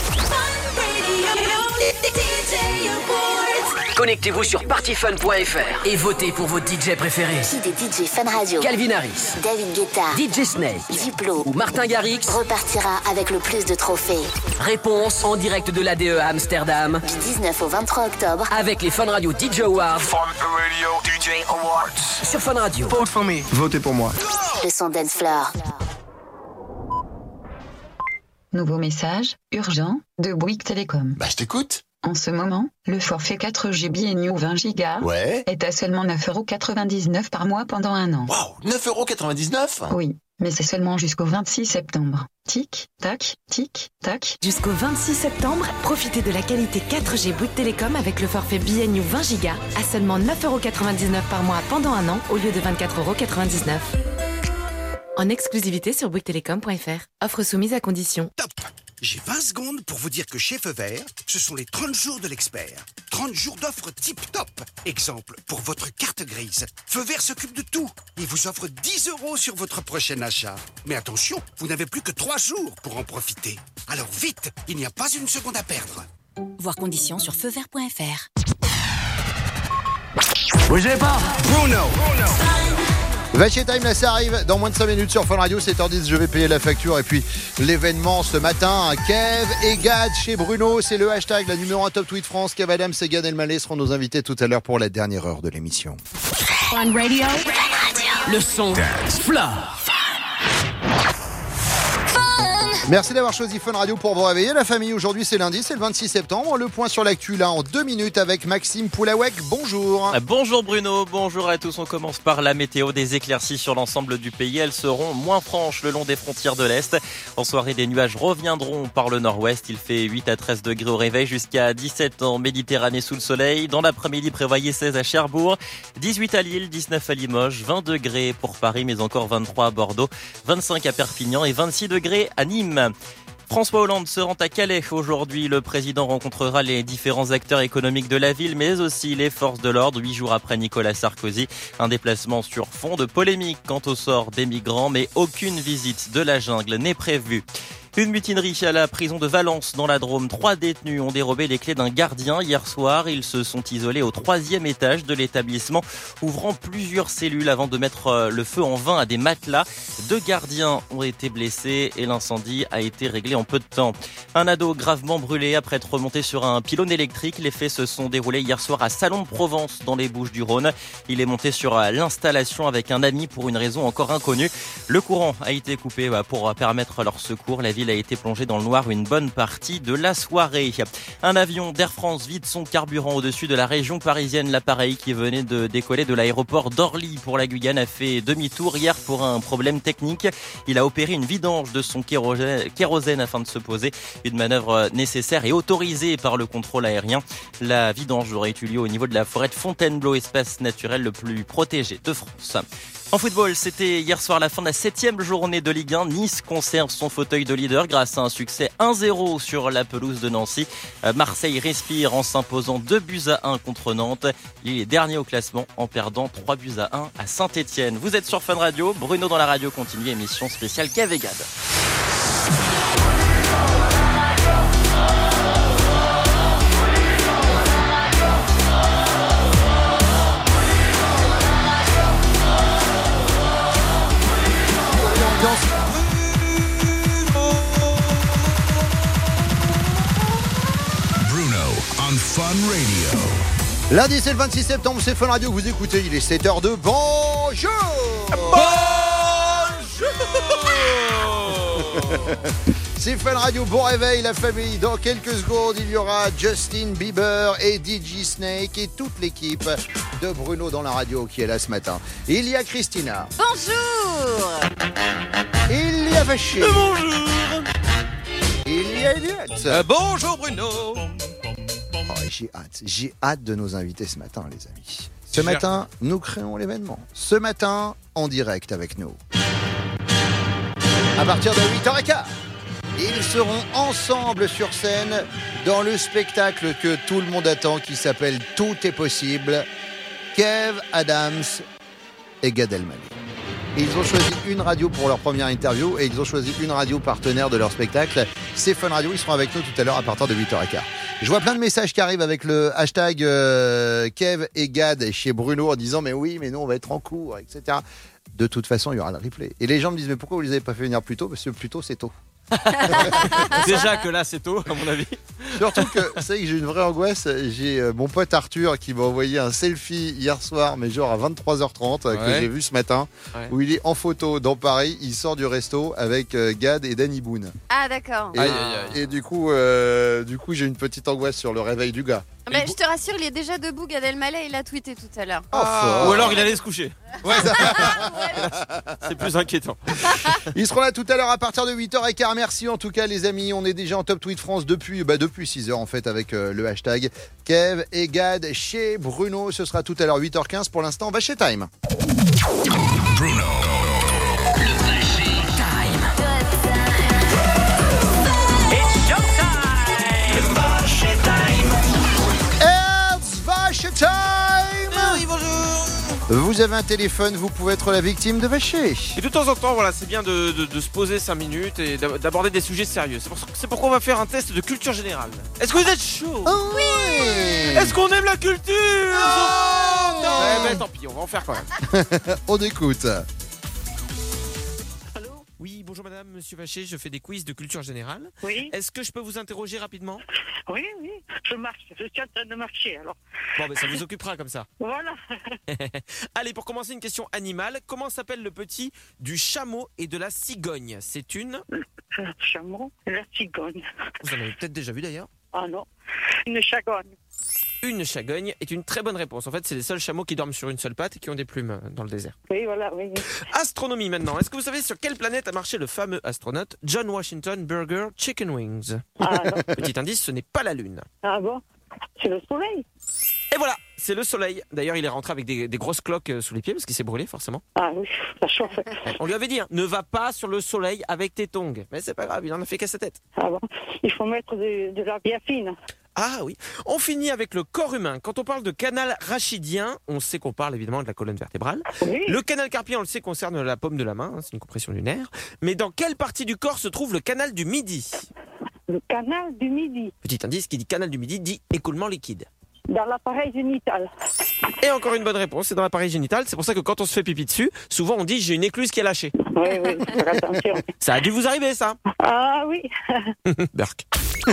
Connectez-vous sur partyfun.fr et votez pour vos DJ préférés. qui des DJ Fun Radio, Calvin Harris, David Guetta, DJ Snake Diplo ou Martin Garrix repartira avec le plus de trophées. Réponse en direct de l'ADE à Amsterdam Du 19 au 23 octobre avec les Fun Radio DJ Awards Fun Radio DJ Awards. sur Fun Radio. Vote for me. Votez pour moi. le son Dance Floor. Nouveau message, urgent, de Bouygues Télécom. Bah, je t'écoute. En ce moment, le forfait 4G BNU 20 Go Ouais. est à seulement 9,99€ par mois pendant un an. Waouh, 9,99€? Oui, mais c'est seulement jusqu'au 26 septembre. Tic, tac, tic, tac. Jusqu'au 26 septembre, profitez de la qualité 4G Bouygues Télécom avec le forfait BNU 20 Go à seulement 9,99€ par mois pendant un an au lieu de 24,99€. En exclusivité sur bouyguestelecom.fr. Offre soumise à condition. Top. J'ai 20 secondes pour vous dire que chez Feu Vert, ce sont les 30 jours de l'expert. 30 jours d'offres tip-top. Exemple, pour votre carte grise. Feu Vert s'occupe de tout. Il vous offre 10€ sur votre prochain achat. Mais attention, vous n'avez plus que 3 jours pour en profiter. Alors vite, il n'y a pas une seconde à perdre. Voir conditions sur feuvert.fr. Bougez pas. Bruno. Vacher Time, là ça arrive dans moins de 5 minutes sur Fun Radio, 7h10, je vais payer la facture. Et puis l'événement ce matin, Kev et Gad chez Bruno, c'est le hashtag, la numéro 1 Top Tweet France. Kev Adams et Gad Elmaleh seront nos invités tout à l'heure pour la dernière heure de l'émission. Fun Radio. Le son Floor. Merci d'avoir choisi Fun Radio pour vous réveiller la famille. Aujourd'hui c'est lundi, c'est le 26 septembre. Le point sur l'actu là en 2 minutes avec Maxime Poulawek. Bonjour. Bonjour Bruno, bonjour à tous. On commence par la météo. Des éclaircies sur l'ensemble du pays. Elles seront moins franches le long des frontières de l'Est. En soirée, des nuages reviendront par le nord-ouest. Il fait 8 à 13 degrés au réveil, jusqu'à 17 en Méditerranée sous le soleil. Dans l'après-midi, prévoyez 16 à Cherbourg, 18 à Lille, 19 à Limoges, 20 degrés pour Paris, mais encore 23 à Bordeaux, 25 à Perpignan et 26 degrés à Nîmes. François Hollande se rend à Calais aujourd'hui. Le président rencontrera les différents acteurs économiques de la ville, mais aussi les forces de l'ordre, 8 jours après Nicolas Sarkozy. Un déplacement sur fond de polémique quant au sort des migrants, mais aucune visite de la jungle n'est prévue. Une mutinerie à la prison de Valence dans la Drôme. 3 détenus ont dérobé les clés d'un gardien hier soir. Ils se sont isolés au 3e étage de l'établissement, ouvrant plusieurs cellules avant de mettre le feu en vain à des matelas. 2 gardiens ont été blessés et l'incendie a été réglé en peu de temps. Un ado gravement brûlé après être remonté sur un pylône électrique. Les faits se sont déroulés hier soir à Salon de Provence dans les Bouches-du-Rhône. Il est monté sur l'installation avec un ami pour une raison encore inconnue. Le courant a été coupé pour permettre leur secours. La ville a été plongée dans le noir une bonne partie de la soirée. Un avion d'Air France vide son carburant au-dessus de la région parisienne. L'appareil qui venait de décoller de l'aéroport d'Orly pour la Guyane a fait demi-tour hier pour un problème technique. Il a opéré une vidange de son kérosène afin de se poser. Une manœuvre nécessaire et autorisée par le contrôle aérien. La vidange aurait eu lieu au niveau de la forêt de Fontainebleau, espace naturel le plus protégé de France. En football, c'était hier soir la fin de la 7e journée de Ligue 1. Nice conserve son fauteuil de leader grâce à un succès 1-0 sur la pelouse de Nancy. Marseille respire en s'imposant 2-1 contre Nantes. Il est dernier au classement en perdant 3-1 à Saint-Etienne. Vous êtes sur Fun Radio, Bruno dans la radio continue, émission spéciale Kev et Gad. Bruno on Fun Radio. Lundi, c'est le 26 septembre, c'est Fun Radio que vous écoutez. Il est 7h02. Bonjour. C'est Fun Radio, bon réveil la famille. Dans quelques secondes, il y aura Justin Bieber et DJ Snake et toute l'équipe de Bruno dans la radio qui est là ce matin. Il y a Christina. Bonjour. Il y a Vaché. Bonjour. Il y a Elliot. Bonjour Bruno. Oh, j'ai hâte de nos invités ce matin, les amis. Ce matin, nous créons l'événement. Ce matin, en direct avec nous. À partir de 8h15, ils seront ensemble sur scène dans le spectacle que tout le monde attend qui s'appelle Tout est possible. Kev Adams et Gad Elmaleh. Ils ont choisi une radio pour leur première interview et ils ont choisi une radio partenaire de leur spectacle. C'est Fun Radio, ils seront avec nous tout à l'heure à partir de 8h15. Je vois plein de messages qui arrivent avec le hashtag Kev et Gad chez Bruno en disant mais oui, mais nous on va être en cours, etc. De toute façon, il y aura le replay. Et les gens me disent mais pourquoi vous les avez pas fait venir plus tôt ? Parce que plus tôt c'est tôt. Déjà que là c'est tôt à mon avis. Surtout que c'est que j'ai une vraie angoisse. J'ai mon pote Arthur qui m'a envoyé un selfie hier soir, mais genre à 23h30 que j'ai vu ce matin, où il est en photo dans Paris. Il sort du resto avec Gad et Danny Boone. Ah d'accord. Et du coup j'ai une petite angoisse sur le réveil du gars. Mais je te rassure, il est déjà debout. Gad Elmaleh, il a tweeté tout à l'heure. Ou alors il allait se coucher. Ouais. C'est plus inquiétant. Ils seront là tout à l'heure à partir de 8h15. Merci en tout cas les amis. On est déjà en Top Tweet France depuis 6h en fait avec le hashtag Kev et Gad chez Bruno. Ce sera tout à l'heure 8h15. Pour l'instant, Vaché Time. Bruno. Le Vaché Time. It's showtime. Vaché time. It's Vaché Time. Oui, bonjour. Vous avez un téléphone, vous pouvez être la victime de Vaché. Et de temps en temps, voilà, c'est bien de se poser 5 minutes et d'aborder des sujets sérieux. C'est pourquoi on va faire un test de culture générale. Est-ce que vous êtes chaud? Oui. Est-ce qu'on aime la culture? Oh, non. Ben tant pis, on va en faire quand même. On écoute. Oui, bonjour madame, monsieur Vaché, je fais des quiz de culture générale. Oui. Est-ce que je peux vous interroger rapidement? Oui, je marche, je suis en train de marcher alors. Bon, ben ça vous occupera comme ça. Voilà. Allez, pour commencer, une question animale. Comment s'appelle le petit du chameau et de la cigogne? C'est une... Le chameau et la cigogne. Vous en avez peut-être déjà vu d'ailleurs. Ah non, une chagogne. Une chagogne est une très bonne réponse. En fait, c'est les seuls chameaux qui dorment sur une seule patte et qui ont des plumes dans le désert. Oui, voilà, oui. Astronomie maintenant. Est-ce que vous savez sur quelle planète a marché le fameux astronaute John Washington Burger Chicken Wings? Ah non. Petit indice, ce n'est pas la Lune. Ah bon? C'est le soleil. Et voilà, c'est le soleil. D'ailleurs, il est rentré avec des grosses cloques sous les pieds parce qu'il s'est brûlé, forcément. Ah oui, ça chauffe. On lui avait dit, hein, ne va pas sur le soleil avec tes tongs. Mais c'est pas grave, il en a fait qu'à sa tête. Ah bon, il faut mettre de la bien fine. Ah oui. On finit avec le corps humain. Quand on parle de canal rachidien, on sait qu'on parle évidemment de la colonne vertébrale. Oui. Le canal carpien, on le sait, concerne la paume de la main. C'est une compression du nerf. Mais dans quelle partie du corps se trouve le canal du Midi? Le canal du Midi. Petit indice, qui dit canal du Midi dit écoulement liquide. Dans l'appareil génital. Et encore une bonne réponse, c'est dans l'appareil génital. C'est pour ça que quand on se fait pipi dessus, souvent on dit j'ai une écluse qui est lâchée. Oui, faire attention. Ça a dû vous arriver, ça? Ah oui. Berk.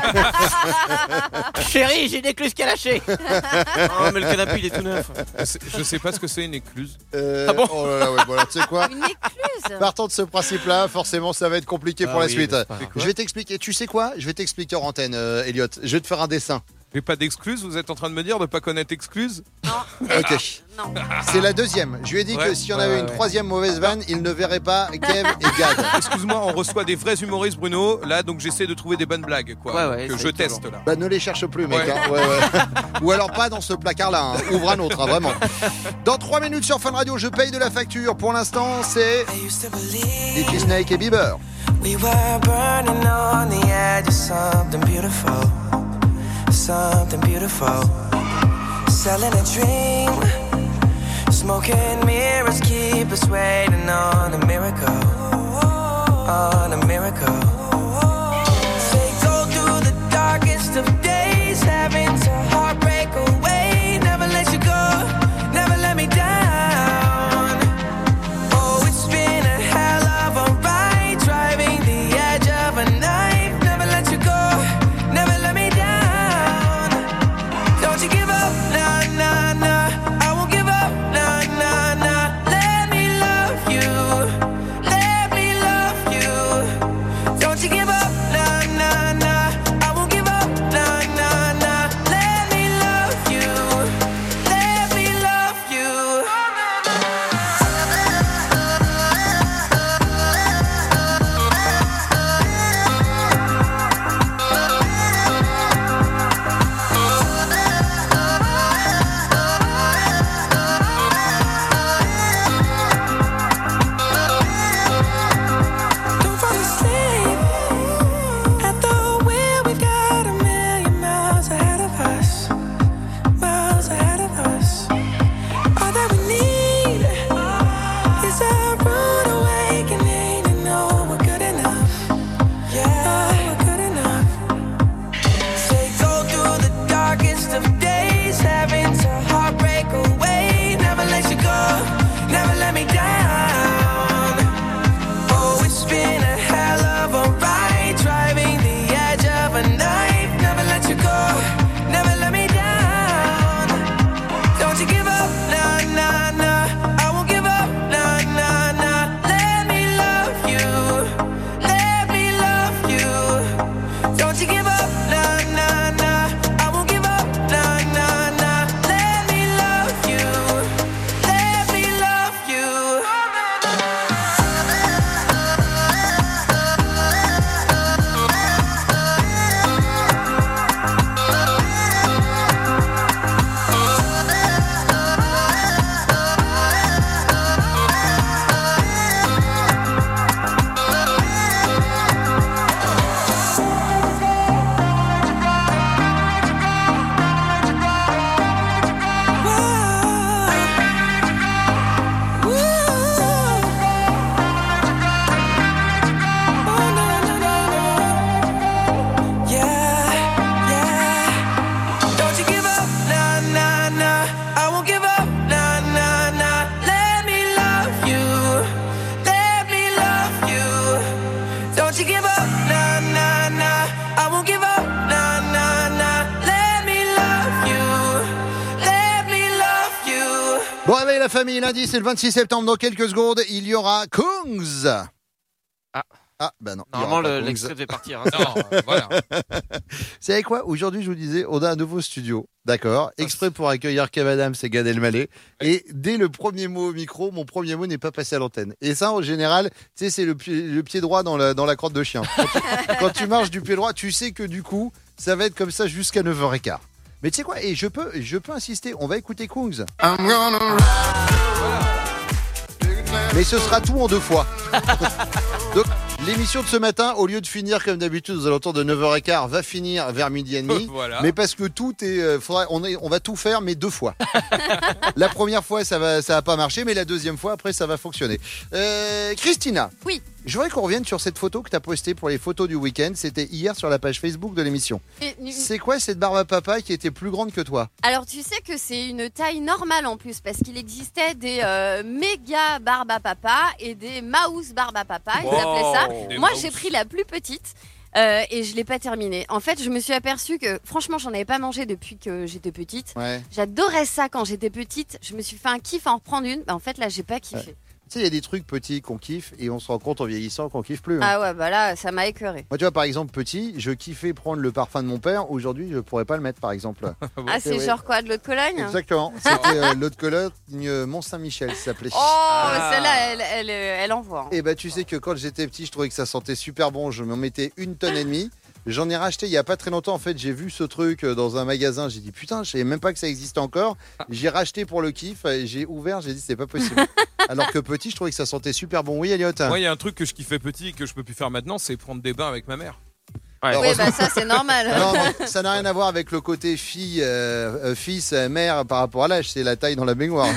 Chérie, j'ai une écluse qui est lâchée. Oh, mais le canapé, il est tout neuf. Je sais pas ce que c'est une écluse. Ah bon? Oh là là, ouais, voilà, tu sais quoi? Une écluse. Partant de ce principe-là, forcément, ça va être compliqué pour la oui, suite. c'est pas grave. Je vais t'expliquer. Tu sais quoi? Je vais t'expliquer en antenne, Elliot. Je vais te faire un dessin. Mais pas d'excluse, vous êtes en train de me dire de pas connaître excluse? Ok. Non. C'est la deuxième. Je lui ai dit que si on avait une troisième mauvaise vanne, il ne verrait pas Kev et Gad. Excuse-moi, on reçoit des vrais humoristes, Bruno. Là, donc j'essaie de trouver des bonnes blagues, quoi. Ouais, que c'est je teste là. Bah ne les cherche plus, mec. Ouais. Hein. Ouais, ouais. Ou alors pas dans ce placard-là. Hein. Ouvre un autre, hein, vraiment. Dans 3 minutes sur Fun Radio, je paye de la facture. Pour l'instant, c'est DJ Snake et Bieber. We were burning on the edge of something beautiful. Something beautiful. Selling a dream. Smoking mirrors keep us waiting on a miracle. On a miracle. Say go through the darkest of days, having to heartbreak away. Never let you go, never let me down. Oh, it's been a hell of a ride, driving the edge of a knife. Never let you go, never let me down. Don't you give up, nah, nah, nah. I won't give up, nah, nah, nah. Let me love you, let me love you. Don't you give up, nah, nah, nah. I won't give up, nah, nah, nah. Let me love you, let me love you. Don't fall asleep at the wheel. We've got a million miles ahead of us. Miles ahead of us. All that we need is a rude awakening to know we're good enough. Yeah, we're good enough. Say go through the darkest of days, having to heartbreak away. Never let you go, never let me down. Oh, it's been a hell of a ride, driving the edge of a knife. Never let you go, never let me down. Don't you give up, nah, nah, nah. I won't give up, nah, nah, nah. Let me love you, let me love you. Don't you give up, nah, nah, nah. I won't give up, nah, nah, nah. Let me love you, let me love you. Don't you give up, nah, nah, nah. I won't give up, nah, nah, nah. Let me love you, let me love you. Don't you give up, nah, nah, nah. I won't give up, nah, nah, nah. Let me love you, let me love you. Bon réveil la famille, lundi c'est le 26 septembre. Dans quelques secondes, il y aura Kungs. Ah, bah non. il y Normalement, aura pas Kungs. l'extrait devait partir. Hein. Non, voilà. Vous savez quoi? Aujourd'hui, je vous disais, on a un nouveau studio. D'accord? Exprès pour accueillir Kev Adams et Gad Elmaleh. Et dès le premier mot au micro, mon premier mot n'est pas passé à l'antenne. Et ça, en général, tu sais, c'est le pied droit dans la crotte de chien. Quand tu marches du pied droit, tu sais que du coup, ça va être comme ça jusqu'à 9h15. Mais tu sais quoi, et je peux insister, on va écouter Kungs. Mais ce sera tout en 2 fois. Donc, l'émission de ce matin, au lieu de finir comme d'habitude aux alentours de 9h15, va finir vers 12h30. Voilà. Mais parce que tout est, on va tout faire, mais 2 fois. La première fois, ça va pas marcher, mais la deuxième fois, après, ça va fonctionner. Christina. Oui. Je voudrais qu'on revienne sur cette photo que tu as postée pour les photos du week-end. C'était hier sur la page Facebook de l'émission. C'est quoi cette barbe à papa qui était plus grande que toi? Alors tu sais que c'est une taille normale en plus parce qu'il existait des méga barbes à papa et des mouse barbes à papa, ils appelaient ça. Moi j'ai pris la plus petite. Et je l'ai pas terminée. En fait, je me suis aperçue que franchement, j'en avais pas mangé depuis que j'étais petite. Ouais. J'adorais ça quand j'étais petite. Je me suis fait un kiff à en reprendre une. En fait, là, j'ai pas kiffé. Ouais. Tu sais, il y a des trucs petits qu'on kiffe et on se rend compte en vieillissant qu'on kiffe plus. Hein. Ah ouais, bah là, ça m'a écœuré. Moi, tu vois, par exemple, petit, je kiffais prendre le parfum de mon père. Aujourd'hui, je pourrais pas le mettre, par exemple. Ah, c'est genre quoi, de l'eau de Cologne? Exactement. C'était l'eau de Cologne Mont-Saint-Michel, ça s'appelait. Oh, celle-là, elle envoie. Hein. Et bah, tu sais que quand j'étais petit, je trouvais que ça sentait super bon. Je m'en mettais 1,5 tonnes. J'en ai racheté il y a pas très longtemps. En fait, j'ai vu ce truc dans un magasin. J'ai dit putain, je savais même pas que ça existait encore. J'ai racheté pour le kiff. Et j'ai ouvert. J'ai dit c'est pas possible. Alors que petit, je trouvais que ça sentait super bon. Oui, Elliot. Moi, il y a un truc que je kiffais petit et que je peux plus faire maintenant, c'est prendre des bains avec ma mère. Ouais. Oui, bah ça c'est normal. Non, ça n'a rien à voir avec le côté fille, fils, mère par rapport à l'âge. C'est la taille dans la baignoire.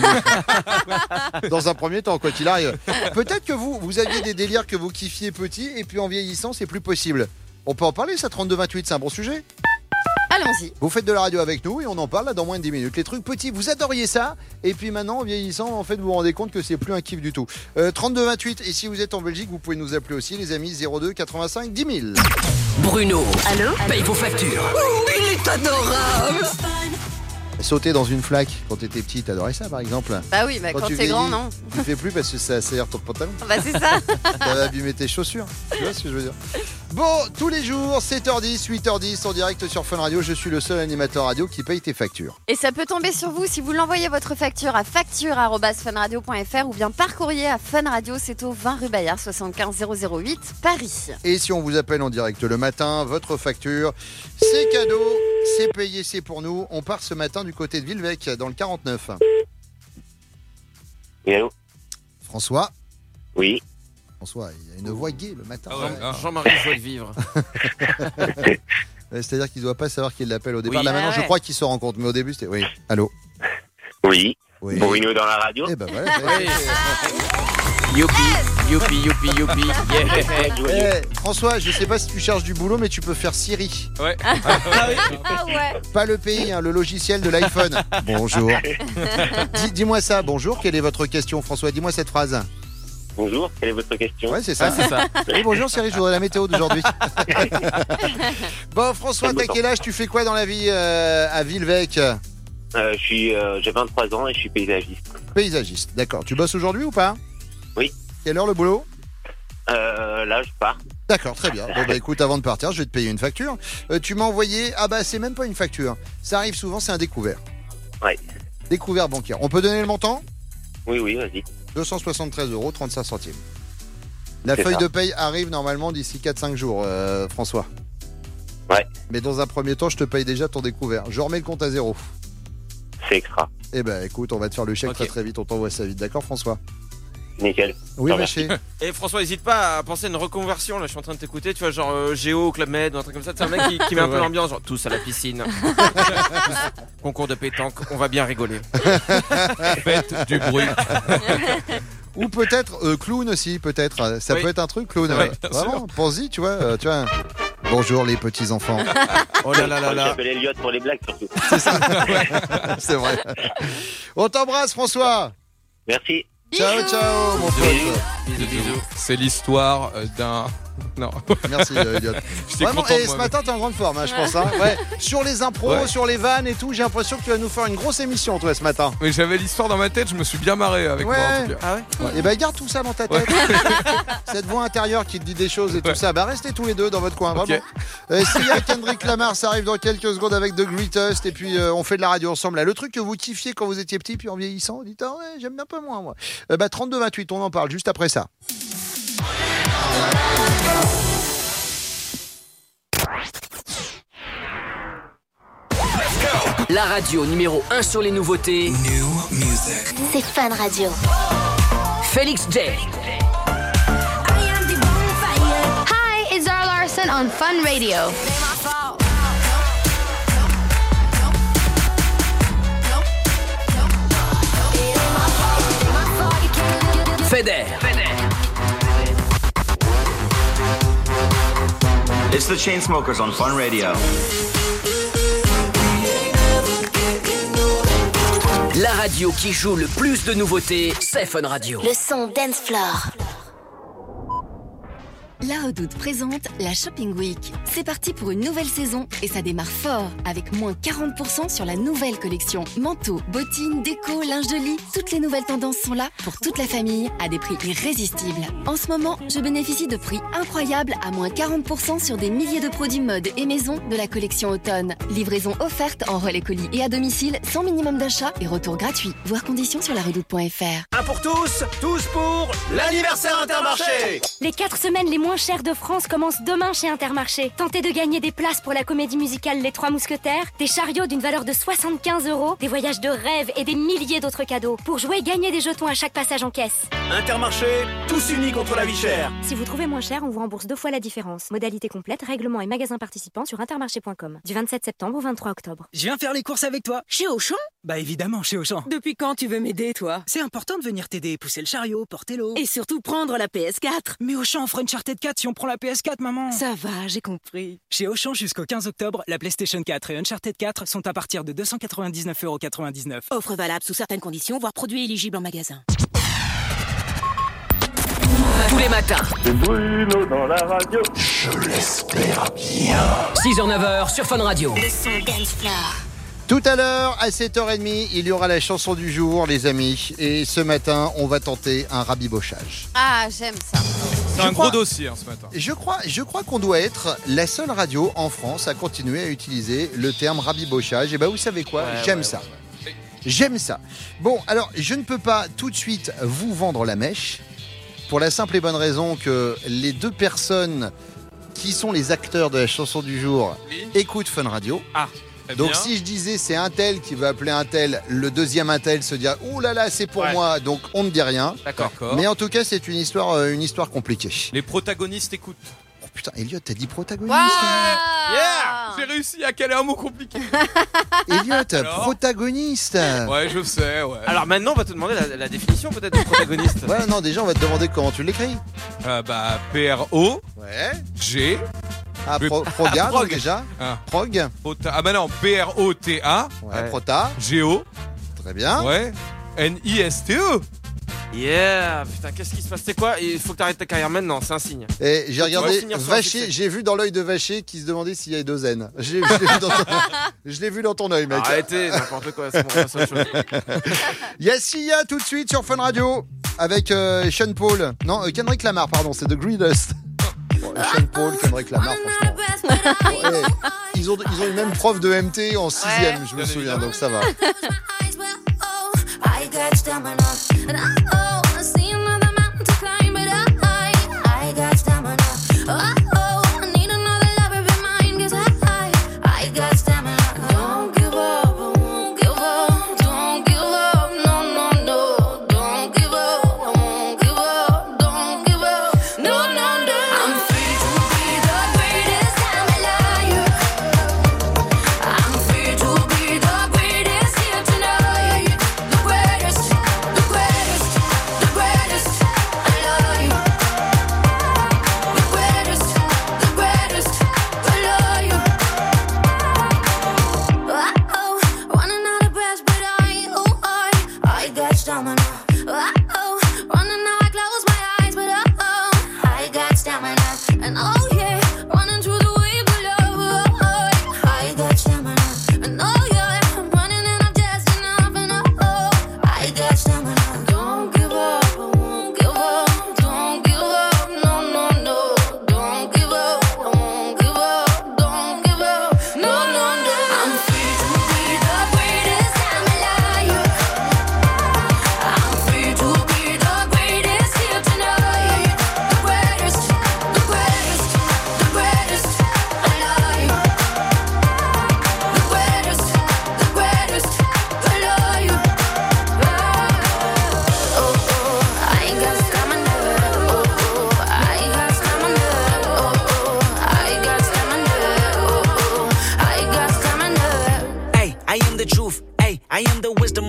Dans un premier temps, quoi qu'il arrive. Peut-être que vous aviez des délires que vous kiffiez petit et puis en vieillissant, c'est plus possible. On peut en parler, ça, 32-28, c'est un bon sujet. Allons-y. Vous faites de la radio avec nous et on en parle là dans moins de 10 minutes. Les trucs petits, vous adoriez ça. Et puis maintenant, en vieillissant, en fait, vous vous rendez compte que c'est plus un kiff du tout. 32-28, et si vous êtes en Belgique, vous pouvez nous appeler aussi, les amis, 02 85 10 000. Bruno, allô, paye vos factures. Il est adorable. Sauter dans une flaque quand t'étais petit, t'adorais ça par exemple? Bah oui, bah quand tu t'es grand, vieillis, non. Tu fais plus parce que ça serre ton pantalon. Bah c'est ça. Ça va abîmer tes chaussures. Tu vois ce que je veux dire? Bon, tous les jours, 7h10, 8h10 en direct sur Fun Radio. Je suis le seul animateur radio qui paye tes factures. Et ça peut tomber sur vous si vous l'envoyez votre facture à facture@funradio.fr ou bien par courrier à Fun Radio. C'est au 20 rue Bayard 75 008 Paris. Et si on vous appelle en direct le matin, votre facture, c'est cadeau, c'est payé, c'est pour nous. On part ce matin du côté de Villevec, dans le 49. Oui, allô? François? Oui. François, il a une voix gaie le matin. Jean-Marie joie de vivre. C'est-à-dire qu'il ne doit pas savoir qu'il l'appelle au départ. Oui. Là maintenant, Ah ouais. je crois qu'il se rend compte. Mais au début, c'était... Oui, allô? Oui. Oui. Bruno dans la radio. Eh ben voilà. Youpi, youpi, youpi, youpi. Yeah. François, je sais pas si tu cherches du boulot, mais tu peux faire Siri. Ouais. Ah ouais. Pas le pays, hein, le logiciel de l'iPhone. Bonjour. Dis-moi ça. Bonjour, quelle est votre question, François? Dis-moi cette phrase. Bonjour, quelle est votre question? Ouais, c'est ça. Oui, bonjour Siri, je voudrais la météo d'aujourd'hui. Bon, François, t'as quel âge? Tu fais quoi dans la vie à Villevec? J'ai 23 ans et je suis paysagiste. Paysagiste, d'accord. Tu bosses aujourd'hui ou pas? Oui. Quelle heure le boulot? Là, je pars. D'accord, très bien. Bon, bah écoute, avant de partir, je vais te payer une facture. Tu m'as envoyé... Ah bah, c'est même pas une facture. Ça arrive souvent, c'est un découvert. Ouais. Découvert bancaire. On peut donner le montant? Oui, vas-y. 273 € 35 centimes. La C'est feuille ça. de paye arrive normalement d'ici 4-5 jours, François. Ouais. Mais dans un premier temps, je te paye déjà ton découvert. Je remets le compte à zéro. C'est extra. Eh ben écoute, on va te faire le chèque très très vite, on t'envoie ça vite, d'accord François? Nickel. Oui, Vacher. Et François, n'hésite pas à penser à une reconversion. Là, je suis en train de t'écouter. Tu vois, genre Géo, Club Med, ou un truc comme ça. C'est un mec qui met un peu l'ambiance. Genre, tous à la piscine. Concours de pétanque. On va bien rigoler. Faites du bruit. Ou peut-être clown aussi, peut-être. Ça peut être un truc, clown. Ouais, Vraiment, pense-y, tu vois. Bonjour les petits enfants. Oh là là là Je là. m'appelle Elliot pour les blagues surtout. C'est ça. C'est vrai. On t'embrasse, François. Merci. Ciao, ciao, mon pote. Bisous, bisous. C'est l'histoire d'un... Non. Merci, Elliot. J'étais Vraiment, content de et ce moi. matin, t'es en grande forme, hein, je pense. Hein. Ouais. Sur les impros, Ouais. sur les vannes et tout, j'ai l'impression que tu vas nous faire une grosse émission, toi, ce matin. Mais j'avais l'histoire dans ma tête, je me suis bien marré avec moi en tout cas. Ah ouais? Et bah, garde tout ça dans ta tête. Cette voix intérieure qui te dit des choses et tout ça. Bah, restez tous les deux dans votre coin, Ok. vraiment. Sia Kendrick Lamar, ça arrive dans quelques secondes avec The Greatest. Et puis, on fait de la radio ensemble. Là, le truc que vous kiffiez quand vous étiez petit, puis en vieillissant, vous dites, ah ouais, j'aime un peu moins, moi. Bah, 32-28, on en parle juste après ça. La radio numéro 1 sur les nouveautés. New music. C'est Fun Radio. Félix J. Hi, it's Zara Larson on Fun Radio. Feder. It's the Chainsmokers on Fun Radio. La radio qui joue le plus de nouveautés, c'est Fun Radio. Le son Dance Floor. La Redoute présente la Shopping Week. C'est parti pour une nouvelle saison et ça démarre fort avec moins 40% sur la nouvelle collection. Manteaux, bottines, déco, linge de lit, toutes les nouvelles tendances sont là pour toute la famille à des prix irrésistibles. En ce moment, je bénéficie de prix incroyables à moins 40% sur des milliers de produits mode et maison de la collection automne. Livraison offerte en relais colis et à domicile sans minimum d'achat et retour gratuit. Voir conditions sur laredoute.fr. Un pour tous, tous pour l'anniversaire Intermarché. Les 4 semaines les moins chères de France commencent demain chez Intermarché. Tentez de gagner des places pour la comédie musicale Les Trois Mousquetaires, des chariots d'une valeur de 75 €, des voyages de rêve et des milliers d'autres cadeaux. Pour jouer, gagnez des jetons à chaque passage en caisse. Intermarché, tous unis contre la vie chère. Si vous trouvez moins cher, on vous rembourse 2 fois la différence. Modalité complète, règlement et magasins participants sur intermarché.com. Du 27 septembre au 23 octobre. Je viens faire les courses avec toi. Chez Auchan? Bah évidemment, chez Auchan. Depuis quand tu veux m'aider, toi? C'est important de venir t'aider, pousser le chariot, porter l'eau. Et surtout prendre la PS4. Mais Auchan offre Uncharted 4 si on prend la PS4, maman. Ça va, j'ai compris. Chez Auchan, jusqu'au 15 octobre, la PlayStation 4 et Uncharted 4 sont à partir de 299,99 €. Offre valable sous certaines conditions, voire produit éligible en magasin. Tous les matins. C'est Bruno dans la radio. Je l'espère bien. 6h-9h sur Fun Radio. Le son Dance Floor. Tout à l'heure, à 7h30, il y aura la chanson du jour, les amis. Et ce matin, on va tenter un rabibochage. Ah, j'aime ça. C'est un gros dossier ce matin. Je crois qu'on doit être la seule radio en France à continuer à utiliser le terme rabibochage. Et bah, vous savez quoi ? J'aime ça. J'aime ça. Bon, alors, je ne peux pas tout de suite vous vendre la mèche. Pour la simple et bonne raison que les deux personnes qui sont les acteurs de la chanson du jour écoutent Fun Radio. Ah. Donc si je disais c'est un tel qui va appeler un tel, le deuxième un tel se dira ouh là là c'est pour moi, donc on ne dit rien. D'accord. Mais en tout cas c'est une histoire compliquée. Les protagonistes écoutent. Oh putain, Elliot, t'as dit protagoniste. Yeah, j'ai réussi à caler un mot compliqué. Elliot, protagoniste. Ouais, je sais, ouais. Alors maintenant, on va te demander la définition peut-être de protagoniste. Ouais, non, déjà on va te demander comment tu l'écris. Bah P-R-O. Ouais. G. Ah, Proga, prog. Déjà. Ah. Prog. Ah bah non, P-R-O-T-A. Ouais, Prota. G-O. Très bien. Ouais. N-I-S-T-E. Yeah, putain, qu'est-ce qui se passe? C'est quoi? Il faut que t'arrêtes ta carrière maintenant, c'est un signe. Et j'ai regardé Vacher, j'ai vu dans l'œil de Vacher qui se demandait s'il y avait 2 N. Je l'ai vu dans ton œil, mec. Arrêtez, n'importe quoi, c'est bon, ça autre chose. Il y a Sia tout de suite sur Fun Radio avec Sean Paul. Non, Kendrick Lamar, pardon, c'est The Greatest. Bon, Sean Paul, Kendrick Lamar, franchement. Bon, ouais, ils ont eu même prof de MT en 6ème, je me souviens, donc ça va.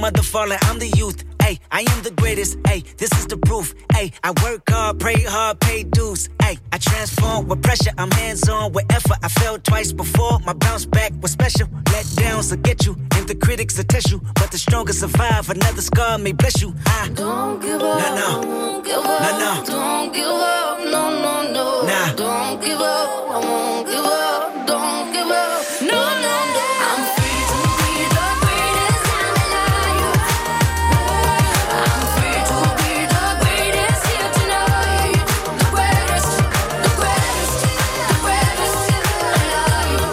mother falling, I'm the youth. Ay, I am the greatest. Ay, this is the proof. Ay, I work hard, pray hard, pay dues. Ay, I transform with pressure. I'm hands on with effort. I failed twice before. My bounce back was special. Let downs will get you, and the critics will test you. But the strongest survive. Another scar may bless you. I don't give up. No, won't give up. No, don't give up. No. Nah. Don't give up. I won't give up. Don't give up. No. I'm free to be the greatest I'm alive. I'm free to be the greatest here tonight. The greatest alive. The greatest alive.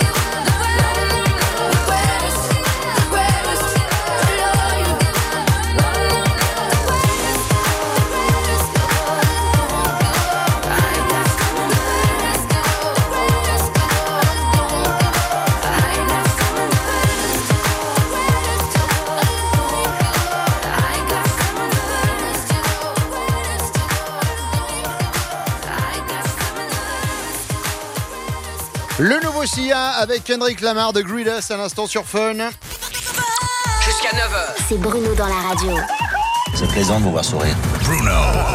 Le nouveau Sia avec Kendrick Lamar de Greedus à l'instant sur Fun. Jusqu'à 9h. C'est Bruno dans la radio. C'est plaisant de vous voir sourire. Bruno.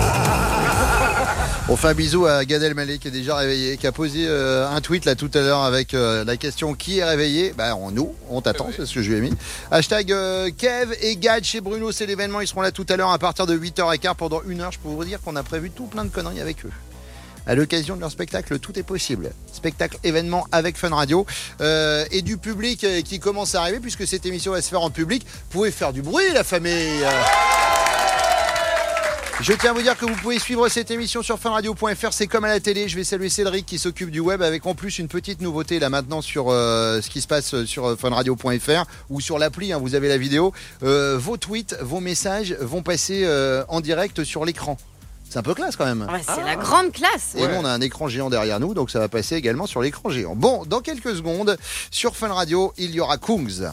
On fait un bisou à Gad Elmaleh qui est déjà réveillé, qui a posé un tweet là tout à l'heure avec la question qui est réveillé. Nous, on t'attend, c'est ce que je lui ai mis. Hashtag Kev et Gad chez Bruno, c'est l'événement. Ils seront là tout à l'heure à partir de 8h15 pendant 1 heure. Je peux vous dire qu'on a prévu tout plein de conneries avec eux. À l'occasion de leur spectacle, tout est possible. Spectacle événement avec Fun Radio et du public qui commence à arriver puisque cette émission va se faire en public. Vous pouvez faire du bruit, la famille. Je tiens à vous dire que vous pouvez suivre cette émission sur funradio.fr, c'est comme à la télé. Je vais saluer Cédric qui s'occupe du web avec en plus une petite nouveauté là maintenant sur ce qui se passe sur funradio.fr ou sur l'appli, vous avez la vidéo. Vos tweets, vos messages vont passer en direct sur l'écran. C'est un peu classe quand même. Ouais, c'est la grande classe. Et nous, on a un écran géant derrière nous, donc ça va passer également sur l'écran géant. Bon, dans quelques secondes, sur Fun Radio, il y aura Kungs.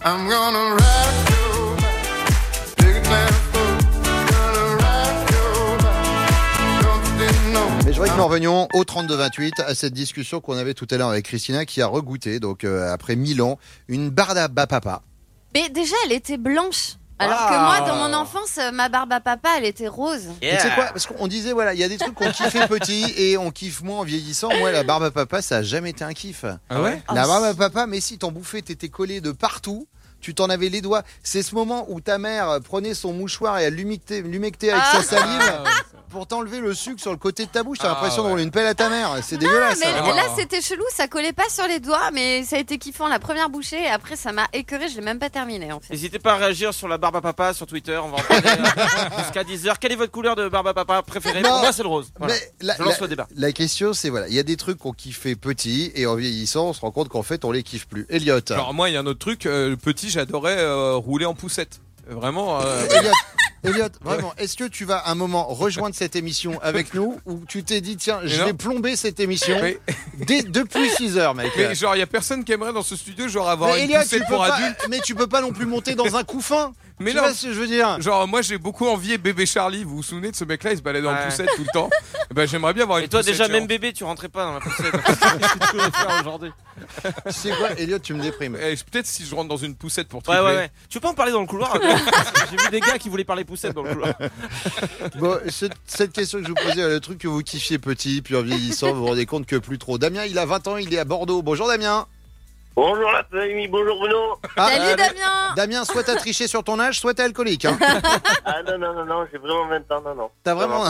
Mais je voudrais que nous revenions au 32-28 à cette discussion qu'on avait tout à l'heure avec Christina qui a regoûté, donc après 1000 ans, une barbe à papa. Mais déjà, elle était blanche. Alors que moi, dans mon enfance, ma barbe à papa, elle était rose. Yeah. Tu sais quoi ? Parce qu'on disait, voilà, il y a des trucs qu'on kiffait petit et on kiffe moins en vieillissant. Moi, la barbe à papa, ça a jamais été un kiff. Ah ouais ? La barbe à papa, mais si t'en bouffais, t'étais collé de partout. Tu t'en avais les doigts. C'est ce moment où ta mère prenait son mouchoir et elle l'humectait avec sa salive pour t'enlever le sucre sur le côté de ta bouche. T'as l'impression de rouler une pelle à ta mère. C'est dégueulasse. Mais là, c'était chelou. Ça collait pas sur les doigts, mais ça a été kiffant la première bouchée. Et après, ça m'a écœuré. Je l'ai même pas terminé en fait. N'hésitez pas à réagir sur la barbe à papa sur Twitter. On va en parler jusqu'à 10h. Quelle est votre couleur de barbe à papa préférée ? Pour moi, c'est le rose. Voilà. Mais je lance le débat. La question, c'est voilà, il y a des trucs qu'on kiffait petit et en vieillissant, on se rend compte qu'en fait, on les kiffe plus. Elliot. Alors moi, il y a un autre truc. Petit, j'adorais rouler en poussette. Vraiment. Elliot, vraiment, est-ce que tu vas un moment rejoindre cette émission avec nous ou tu t'es dit tiens, je vais plomber cette émission depuis 6h, mec. Mais genre, il y a personne qui aimerait dans ce studio genre avoir une poussette pour adultes. Mais tu peux pas non plus monter dans un couffin. Mais tu non, vois ce que je veux dire. Genre moi j'ai beaucoup envié bébé Charlie. Vous vous souvenez de ce mec-là, il se baladait en poussette tout le temps. J'aimerais bien avoir une poussette. Et toi déjà même bébé, tu rentrais pas dans la poussette. Tu peux le faire aujourd'hui. Tu sais quoi, Elliot, tu me déprimes. Peut-être si je rentre dans une poussette pour tripler. Ouais. Tu peux pas en parler dans le couloir. J'ai vu des gars qui voulaient parler poussette dans le couloir. Bon, cette question que je vous posais, le truc que vous kiffiez petit, puis en vieillissant, vous vous rendez compte que plus trop. Damien, il a 20 ans, il est à Bordeaux. Bonjour Damien. Bonjour la famille, bonjour Bruno. Salut Damien. Damien, soit t'as triché sur ton âge, soit t'es alcoolique. Ah non, j'ai vraiment 20 ans, non. T'as vraiment...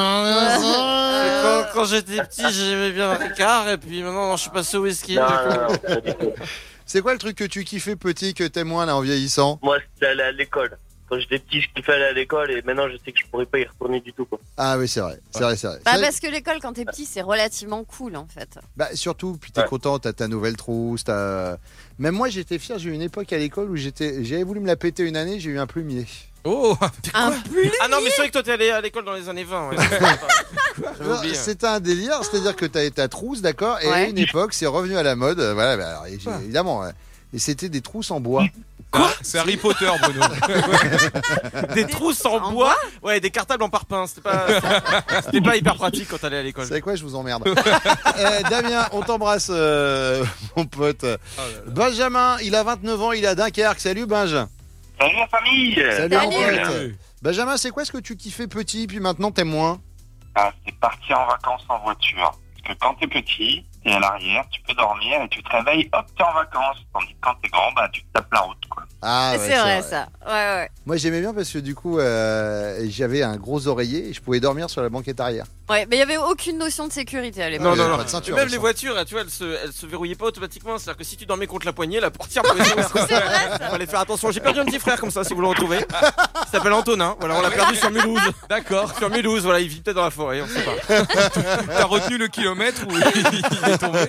Quand j'étais petit, j'aimais bien le Ricard, et puis maintenant, je suis passé au whisky. Non, pas du tout. C'est quoi le truc que tu kiffais petit, que t'aimes moins là en vieillissant ? Moi, c'était aller à l'école. Quand j'étais petit, je kiffais aller à l'école et maintenant je sais que je pourrais pas y retourner du tout, quoi. Ah oui, c'est vrai. Parce que l'école quand t'es petit, c'est relativement cool en fait. Surtout, puis t'es content, t'as ta nouvelle trousse, Même moi, j'étais fier, j'ai eu une époque à l'école où j'avais voulu me la péter une année, j'ai eu un plumier. Oh, un plumier. Ah non, mais c'est vrai que toi t'es allé à l'école dans les années 20. Ouais. C'était un délire, c'est-à-dire que t'avais ta trousse, d'accord, et à une époque, c'est revenu à la mode, voilà, alors, évidemment, et c'était des trousses en bois. Quoi ? C'est Harry Potter, Bruno. Des trousses en bois ? Ouais, des cartables en parpaing. C'était pas hyper pratique quand t'allais à l'école. Vous savez quoi, je vous emmerde. Damien, on t'embrasse, mon pote. Benjamin, il a 29 ans, il est à Dunkerque. Salut, Benj. Salut la famille. Salut mon pote. Benjamin, c'est quoi ce que tu kiffais petit, puis maintenant t'aimes moins? Ah, c'est partir en vacances en voiture. Parce que quand t'es petit, t'es à l'arrière, tu peux dormir et tu te réveilles, hop, t'es en vacances. Tandis que quand t'es grand, bah tu te tapes la route, quoi. Ah, ouais, c'est vrai ça. Ouais. Moi j'aimais bien parce que du coup j'avais un gros oreiller et je pouvais dormir sur la banquette arrière. Ouais, mais il y avait aucune notion de sécurité à l'époque. Non. Pas de ceinture, Et même les voitures, tu vois, elles se verrouillaient pas automatiquement. C'est-à-dire que si tu dormais contre la poignée, la portière pouvait s'ouvrir. Fallait faire attention. J'ai perdu un petit frère comme ça, si vous le retrouvez. Il s'appelle Antonin. Voilà, on l'a perdu sur Mulhouse. D'accord. Sur Mulhouse, voilà, il vit peut-être dans la forêt, on sait pas. T'as retenu le kilomètre ou il est tombé?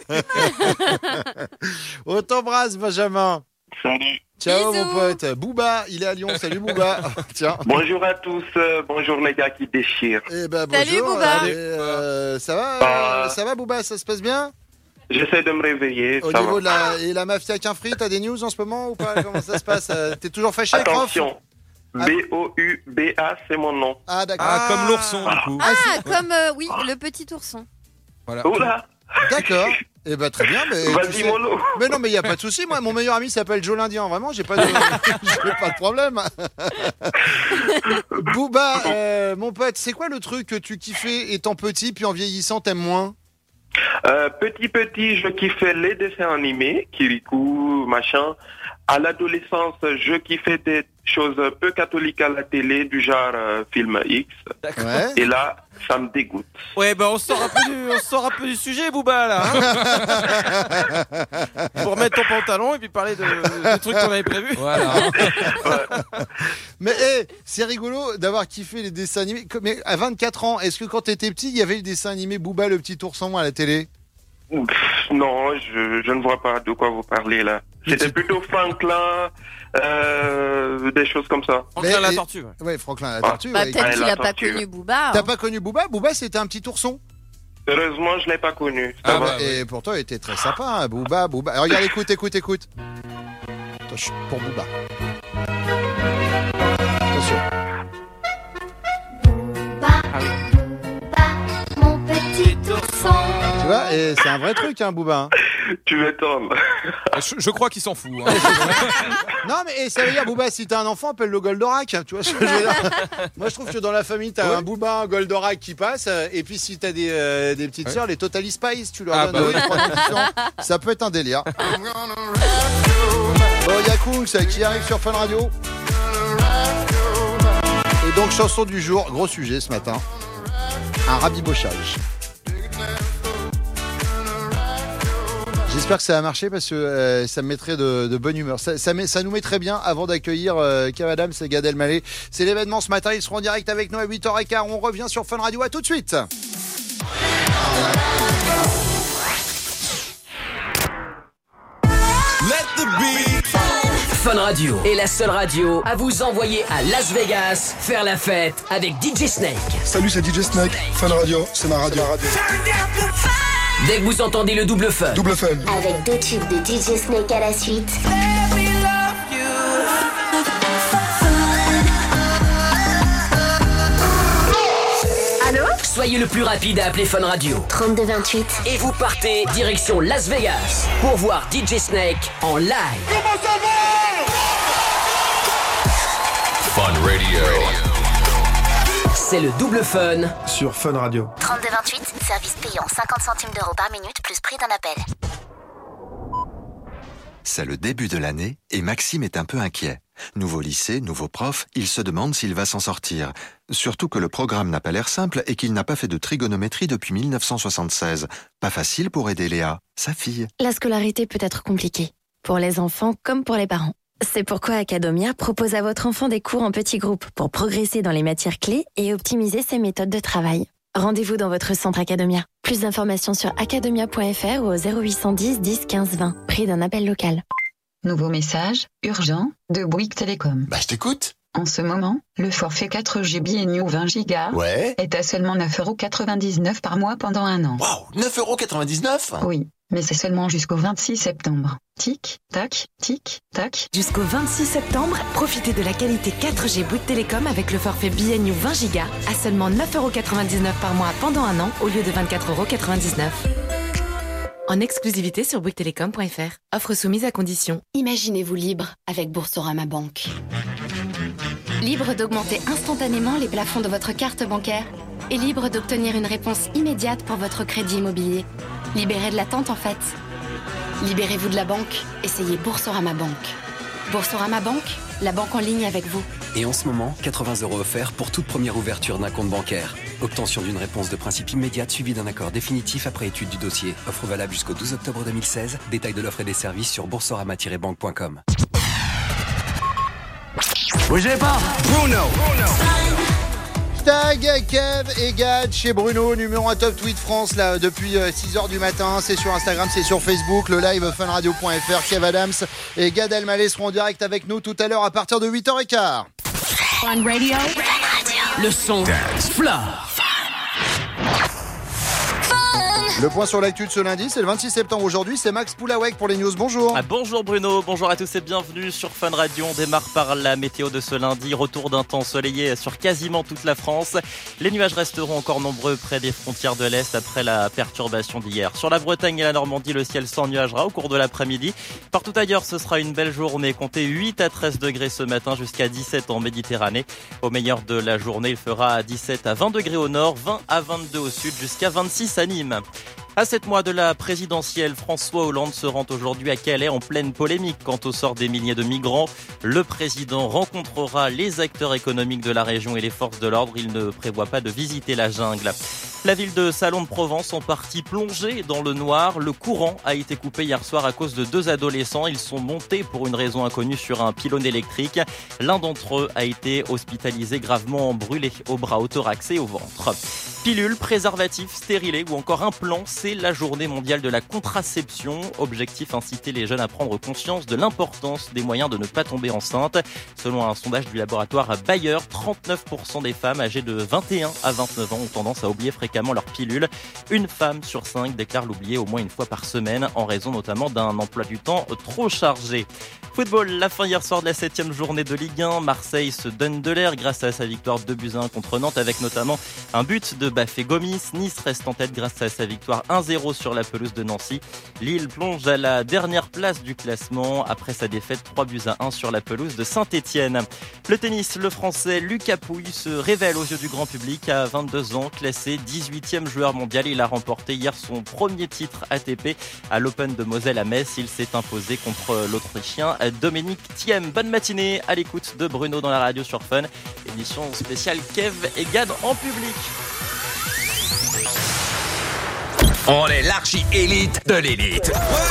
On t'embrasse, Benjamin. Salut. Ciao Bisous. mon pote. Booba, il est à Lyon. Salut Booba. Tiens. Bonjour à tous, bonjour les gars qui déchirent. Eh ben Salut, bonjour. Booba. Ça va Booba, ça se passe bien? J'essaie de me réveiller. Au ça niveau va. de la mafia Quinfri, t'as des news en ce moment ou pas? Comment ça se passe? T'es toujours fâché, Croft? Attention, B-O-U-B-A, c'est mon nom. Ah d'accord. Ah, comme l'ourson du coup. Comme oui, le petit ourson. Voilà. Oula. D'accord. Eh ben très bien. Mais Vas-y, mollo. Mais non, mais il y a pas de souci. Moi, mon meilleur ami s'appelle Joe l'Indien. Vraiment, j'ai pas de problème. Booba, mon pote, c'est quoi le truc que tu kiffais étant petit puis en vieillissant t'aimes moins? Petit, je kiffais les dessins animés, Kirikou, machin. À l'adolescence, je kiffais des choses peu catholiques à la télé, du genre film X. Ouais. Et là, ça me dégoûte. Ouais, bah on sort un peu du sujet, Booba, là. Pour remettre ton pantalon et puis parler de trucs qu'on avait prévus. Voilà. Mais c'est rigolo d'avoir kiffé les dessins animés. Mais à 24 ans, est-ce que quand t'étais petit, il y avait le dessin animé Booba le petit ourson à la télé? Non, je ne vois pas de quoi vous parlez là. C'était plutôt Franklin, des choses comme ça. Franklin la tortue. Ouais, Franklin la tortue. Bah, ouais. peut-être qu'il la a pas tortue. connu Booba. T'as pas connu Booba? Booba, c'était un petit ourson. Heureusement, je l'ai pas connu. Ça va. Et pourtant, il était très sympa, hein, Booba. Alors, regarde, écoute. Attends, chut, pour Booba. Attention. Mon petit ourson. Tu vois, et c'est un vrai truc, hein, Booba. Hein. Tu m'étonnes. Je crois qu'il s'en fout. Hein. Non, mais ça veut dire, Booba, si t'as un enfant, appelle-le Goldorak. Tu vois ce que je veux dire? Moi, je trouve que dans la famille, t'as un Booba, un Goldorak qui passe. Et puis, si t'as des petites sœurs, les Totally Spice, tu leur donnes oui. 3 différents. Ça peut être un délire. Bon, Yakung, qui arrive sur Fun Radio. Et donc, chanson du jour, gros sujet ce matin. Un rabibochage. J'espère que ça a marché parce que ça me mettrait de bonne humeur. Ça nous mettrait bien avant d'accueillir Kev Adams et Gad Elmaleh. C'est l'événement ce matin, ils seront en direct avec nous à 8h15. On revient sur Fun Radio, à tout de suite. Fun Radio est la seule radio à vous envoyer à Las Vegas faire la fête avec DJ Snake. Salut, c'est DJ Snake. Fun Radio, c'est ma radio. Dès que vous entendez le double fun. Double fun. Avec 2 tubes de DJ Snake à la suite. Allô? Soyez le plus rapide à appeler Fun Radio. 3228. Et vous partez direction Las Vegas pour voir DJ Snake en live. Comment ça va? Fun Radio. C'est le double fun sur Fun Radio. 3228, service payant 50 centimes d'euros par minute plus prix d'un appel. C'est le début de l'année et Maxime est un peu inquiet. Nouveau lycée, nouveau prof, il se demande s'il va s'en sortir. Surtout que le programme n'a pas l'air simple et qu'il n'a pas fait de trigonométrie depuis 1976. Pas facile pour aider Léa, sa fille. La scolarité peut être compliquée, pour les enfants comme pour les parents. C'est pourquoi Academia propose à votre enfant des cours en petits groupes pour progresser dans les matières clés et optimiser ses méthodes de travail. Rendez-vous dans votre centre Academia. Plus d'informations sur academia.fr ou au 0810 10 15 20. Prix d'un appel local. Nouveau message, urgent, de Bouygues Télécom. Bah, je t'écoute. En ce moment, le forfait 4GB et New 20 Go est à seulement 9,99€ par mois pendant un an. Waouh, 9,99€? Oui, mais c'est seulement jusqu'au 26 septembre. Tic, tac, tic, tac. Jusqu'au 26 septembre, profitez de la qualité 4G Bouygues Télécom avec le forfait BNU 20 Go à seulement 9,99€ par mois pendant un an au lieu de 24,99€. En exclusivité sur bouyguestelecom.fr. Offre soumise à condition. Imaginez-vous libre avec Boursorama Banque. Libre d'augmenter instantanément les plafonds de votre carte bancaire et libre d'obtenir une réponse immédiate pour votre crédit immobilier. Libérez de l'attente en fait. Libérez-vous de la banque, essayez Boursorama Banque. Boursorama Banque, la banque en ligne avec vous. Et en ce moment, 80 € offerts pour toute première ouverture d'un compte bancaire. Obtention d'une réponse de principe immédiate suivie d'un accord définitif après étude du dossier. Offre valable jusqu'au 12 octobre 2016. Détails de l'offre et des services sur boursorama-banque.com. Bougez pas, Bruno. Hashtag Kev et Gad chez Bruno, numéro 1 Top Tweet France là depuis 6h du matin. C'est sur Instagram, c'est sur Facebook, le live funradio.fr. Kev Adams et Gad Elmaleh seront en direct avec nous tout à l'heure à partir de 8h15. Fun Radio. Le son Floor. Le point sur l'actu de ce lundi, c'est le 26 septembre aujourd'hui, c'est Max Poulawek pour les news. Bonjour. Bonjour Bruno, bonjour à tous et bienvenue sur Fun Radio. On démarre par la météo de ce lundi, retour d'un temps ensoleillé sur quasiment toute la France. Les nuages resteront encore nombreux près des frontières de l'Est après la perturbation d'hier. Sur la Bretagne et la Normandie, le ciel s'ennuagera au cours de l'après-midi. Partout ailleurs, ce sera une belle journée. Comptez 8 à 13 degrés ce matin jusqu'à 17 en Méditerranée. Au meilleur de la journée, il fera 17 à 20 degrés au nord, 20 à 22 au sud jusqu'à 26 à Nîmes. À 7 mois de la présidentielle, François Hollande se rend aujourd'hui à Calais en pleine polémique quant au sort des milliers de migrants. Le président rencontrera les acteurs économiques de la région et les forces de l'ordre. Il ne prévoit pas de visiter la jungle. La ville de Salon de Provence en partie plongée dans le noir. Le courant a été coupé hier soir à cause de 2 adolescents. Ils sont montés pour une raison inconnue sur un pylône électrique. L'un d'entre eux a été hospitalisé gravement brûlé au bras, au thorax et au ventre. Pilules, préservatifs, stérilés ou encore implants, c'est la journée mondiale de la contraception. Objectif, inciter les jeunes à prendre conscience de l'importance des moyens de ne pas tomber enceinte. Selon un sondage du laboratoire Bayer, 39% des femmes âgées de 21 à 29 ans ont tendance à oublier fréquemment leur pilule. Une femme sur 5 déclare l'oublier au moins une fois par semaine en raison notamment d'un emploi du temps trop chargé. Football, la fin hier soir de la 7e journée de Ligue 1. Marseille se donne de l'air grâce à sa victoire 2-1 contre Nantes avec notamment un but de Bafé Gomis. Nice reste en tête grâce à sa victoire 1-0 sur la pelouse de Nancy. Lille plonge à la dernière place du classement après sa défaite 3-1 sur la pelouse de Saint-Etienne. Le tennis, le français Lucas Pouille se révèle aux yeux du grand public à 22 ans, classé 18e joueur mondial. Il a remporté hier son premier titre ATP à l'Open de Moselle à Metz. Il s'est imposé contre l'Autrichien Dominique Thiem. Bonne matinée à l'écoute de Bruno dans la radio sur Fun. Émission spéciale Kev et Gad en public. On est l'archi-élite de l'élite.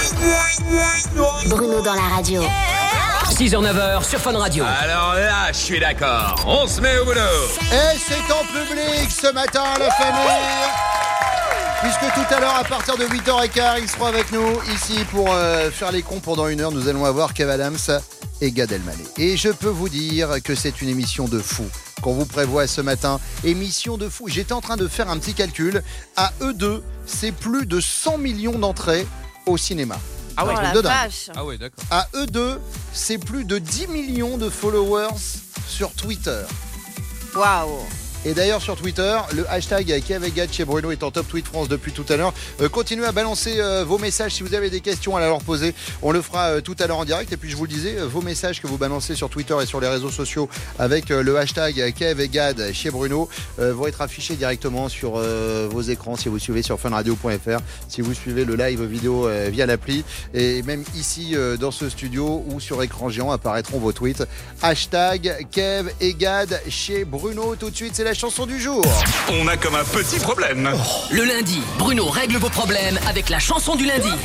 Bruno dans la radio. 6h-9h sur Fun Radio. Alors là, je suis d'accord. On se met au boulot. Et c'est en public ce matin, la famille. Puisque tout à l'heure, à partir de 8h15, ils seront avec nous ici pour faire les cons pendant 1 heure. Nous allons avoir Kev Adams et Gad Elmaleh. Et je peux vous dire que c'est une émission de fou qu'on vous prévoit ce matin. Émission de fou. J'étais en train de faire un petit calcul. À eux deux, c'est plus de 100 millions d'entrées au cinéma. Ah ouais, la vache. Ah ouais, d'accord. À eux deux, c'est plus de 10 millions de followers sur Twitter. Waouh. Et d'ailleurs sur Twitter, le hashtag Kev et Gad chez Bruno est en top tweet France depuis tout à l'heure. Continuez à balancer vos messages si vous avez des questions à leur poser. On le fera tout à l'heure en direct. Et puis je vous le disais, vos messages que vous balancez sur Twitter et sur les réseaux sociaux avec le hashtag Kev et Gad chez Bruno vont être affichés directement sur vos écrans si vous suivez sur funradio.fr, si vous suivez le live vidéo via l'appli. Et même ici dans ce studio ou sur écran géant apparaîtront vos tweets. Hashtag Kev et Gad chez Bruno. Tout de suite, c'est la chanson du jour. On a comme un petit problème. Le lundi, Bruno règle vos problèmes avec la chanson du lundi.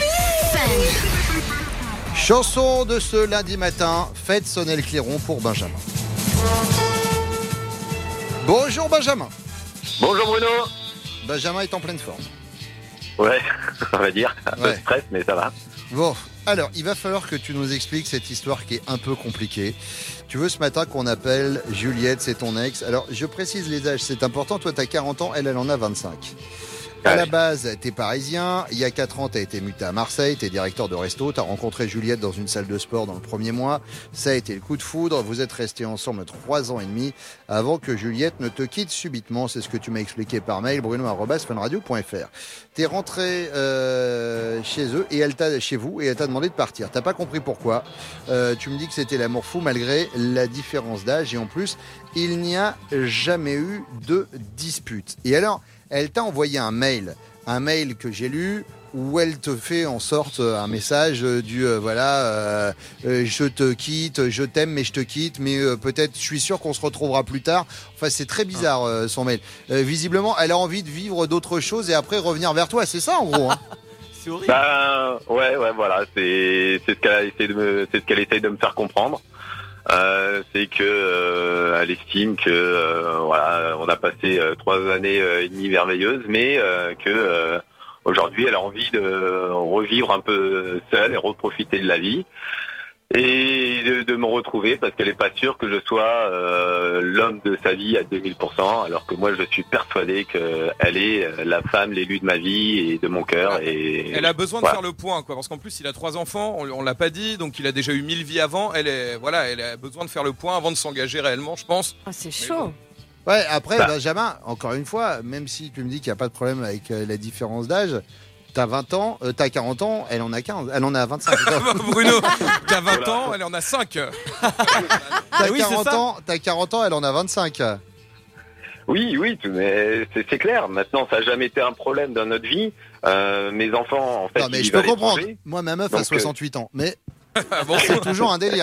Chanson de ce lundi matin, faites sonner le clairon pour Benjamin. Bonjour Benjamin. Bonjour Bruno. Benjamin est en pleine forme. Ouais, on va dire. Un peu de stress, mais ça va. Bon, alors, il va falloir que tu nous expliques cette histoire qui est un peu compliquée. Tu veux ce matin qu'on appelle Juliette, c'est ton ex. Alors, je précise les âges, c'est important. Toi, tu as 40 ans, elle en a 25. À la base, t'es parisien. Il y a 4 ans, t'as été muté à Marseille. T'es directeur de resto. T'as rencontré Juliette dans une salle de sport dans le premier mois. Ça a été le coup de foudre. Vous êtes restés ensemble 3 ans et demi avant que Juliette ne te quitte subitement. C'est ce que tu m'as expliqué par mail, bruno@funradio.fr. T'es rentré chez eux et chez vous et elle t'a demandé de partir. T'as pas compris pourquoi. Tu me dis que c'était l'amour fou malgré la différence d'âge et en plus, il n'y a jamais eu de dispute. Et alors, elle t'a envoyé un mail que j'ai lu où elle te fait en sorte un message je te quitte, je t'aime mais je te quitte, mais peut-être je suis sûr qu'on se retrouvera plus tard. Enfin, c'est très bizarre son mail. Visiblement, elle a envie de vivre d'autres choses et après revenir vers toi, c'est ça en gros. Hein. C'est horrible. Bah, ouais, voilà, c'est ce qu'elle essaye de me faire comprendre. C'est que elle estime que on a passé 3 années et demie merveilleuses, mais que aujourd'hui elle a envie de revivre un peu seule et reprofiter de la vie et de me retrouver parce qu'elle est pas sûre que je sois l'homme de sa vie à 2000%, alors que moi je suis persuadé qu'elle est la femme, l'élu de ma vie et de mon cœur. Et elle a besoin de faire le point, quoi, parce qu'en plus il a 3 enfants, on l'a pas dit, donc il a déjà eu 1000 vies avant. Elle a besoin de faire le point avant de s'engager réellement, je pense. Oh, c'est chaud. Ouais, après Benjamin, encore une fois, même si tu me dis qu'il n'y a pas de problème avec la différence d'âge. T'as 20 ans, t'as 40 ans, elle en a 15, elle en a 25. Bruno, t'as 20 ans, elle en a 5. T'as 40 ans, elle en a 25. Oui, mais c'est clair. Maintenant, ça n'a jamais été un problème dans notre vie. Mes enfants, en fait, non, mais je peux comprendre. Moi, ma meuf a 68 ans, mais c'est toujours un délire.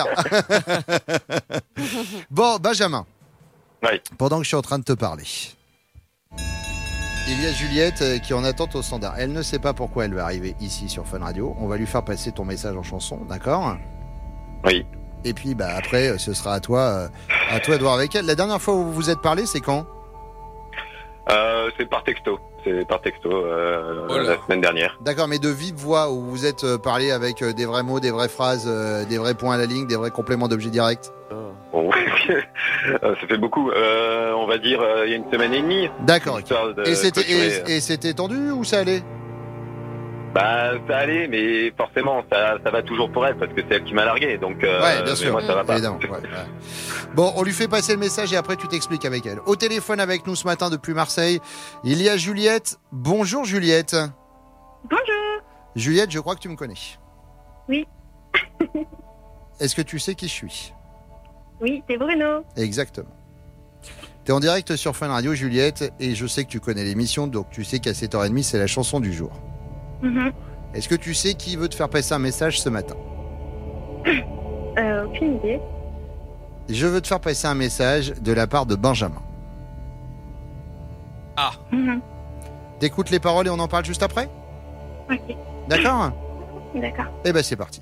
Bon, Benjamin, pendant que je suis en train de te parler, il y a Juliette qui est en attente au standard. Elle ne sait pas pourquoi elle va arriver ici sur Fun Radio. On va lui faire passer ton message en chanson, d'accord ? Oui. Et puis après, ce sera à toi de voir avec elle. La dernière fois où vous vous êtes parlé, c'est quand ? C'est par texto. La semaine dernière. D'accord, mais de vive voix, où vous êtes parlé avec des vrais mots, des vraies phrases, des vrais points à la ligne, des vrais compléments d'objet direct. Bon, ça fait beaucoup. On va dire il y a une semaine et demie. D'accord. Et c'était tendu ou ça allait ? Bah, ça allait, mais forcément, ça va toujours pour elle parce que c'est elle qui m'a largué. Donc, bien sûr, moi, ça va pas. Évidemment, ouais. Bon, on lui fait passer le message et après tu t'expliques avec elle. Au téléphone avec nous ce matin depuis Marseille, il y a Juliette. Bonjour Juliette. Bonjour. Juliette, je crois que tu me connais. Oui. Est-ce que tu sais qui je suis ? Oui, c'est Bruno. Exactement. T'es en direct sur Fun Radio, Juliette, et je sais que tu connais l'émission, donc tu sais qu'à 7h30, c'est la chanson du jour. Mm-hmm. Est-ce que tu sais qui veut te faire passer un message ce matin ? Aucune idée. Je veux te faire passer un message de la part de Benjamin. Ah. Mm-hmm. T'écoutes les paroles et on en parle juste après ? Ok. D'accord ? D'accord. Eh ben c'est parti.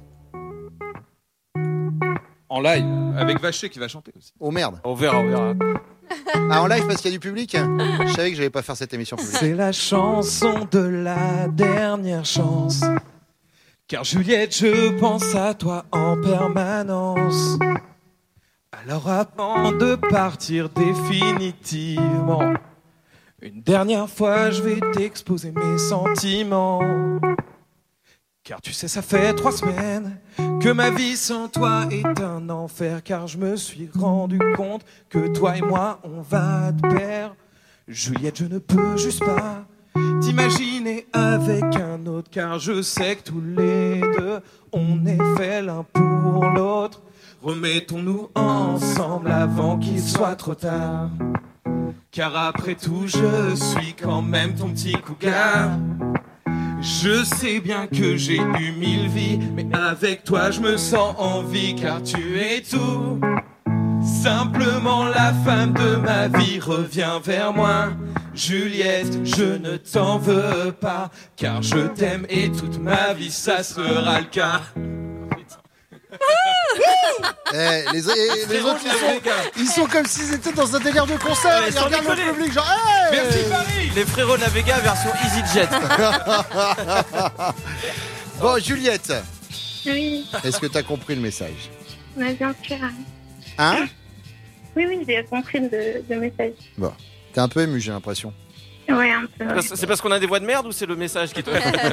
En live, avec Vacher qui va chanter aussi. Oh merde. On verra. Ah, en live parce qu'il y a du public ? Je savais que j'allais pas faire cette émission publique. C'est la chanson de la dernière chance. Car Juliette, je pense à toi en permanence. Alors avant de partir définitivement, une dernière fois je vais t'exposer mes sentiments. Car tu sais, ça fait 3 semaines que ma vie sans toi est un enfer. Car je me suis rendu compte que toi et moi, on va de pair. Juliette, je ne peux juste pas t'imaginer avec un autre. Car je sais que tous les deux, on est fait l'un pour l'autre. Remettons-nous ensemble avant qu'il soit trop tard. Car après tout, je suis quand même ton petit cougar. Je sais bien que j'ai eu 1000 vies, mais avec toi je me sens en vie, car tu es tout. Simplement la femme de ma vie, reviens vers moi. Juliette, je ne t'en veux pas, car je t'aime et toute ma vie ça sera le cas. Les autres ils sont comme s'ils étaient dans un délire de concert. Ils regardent le public genre hey. Merci Paris. Les frérots Navega version EasyJet. Bon Juliette. Oui. Est-ce que t'as compris le message ? Mais bien sûr. Hein ? Oui, j'ai compris le message. Bon, t'es un peu ému, j'ai l'impression. Ouais, un peu. Ouais. C'est parce qu'on a des voix de merde ou c'est le message qui te...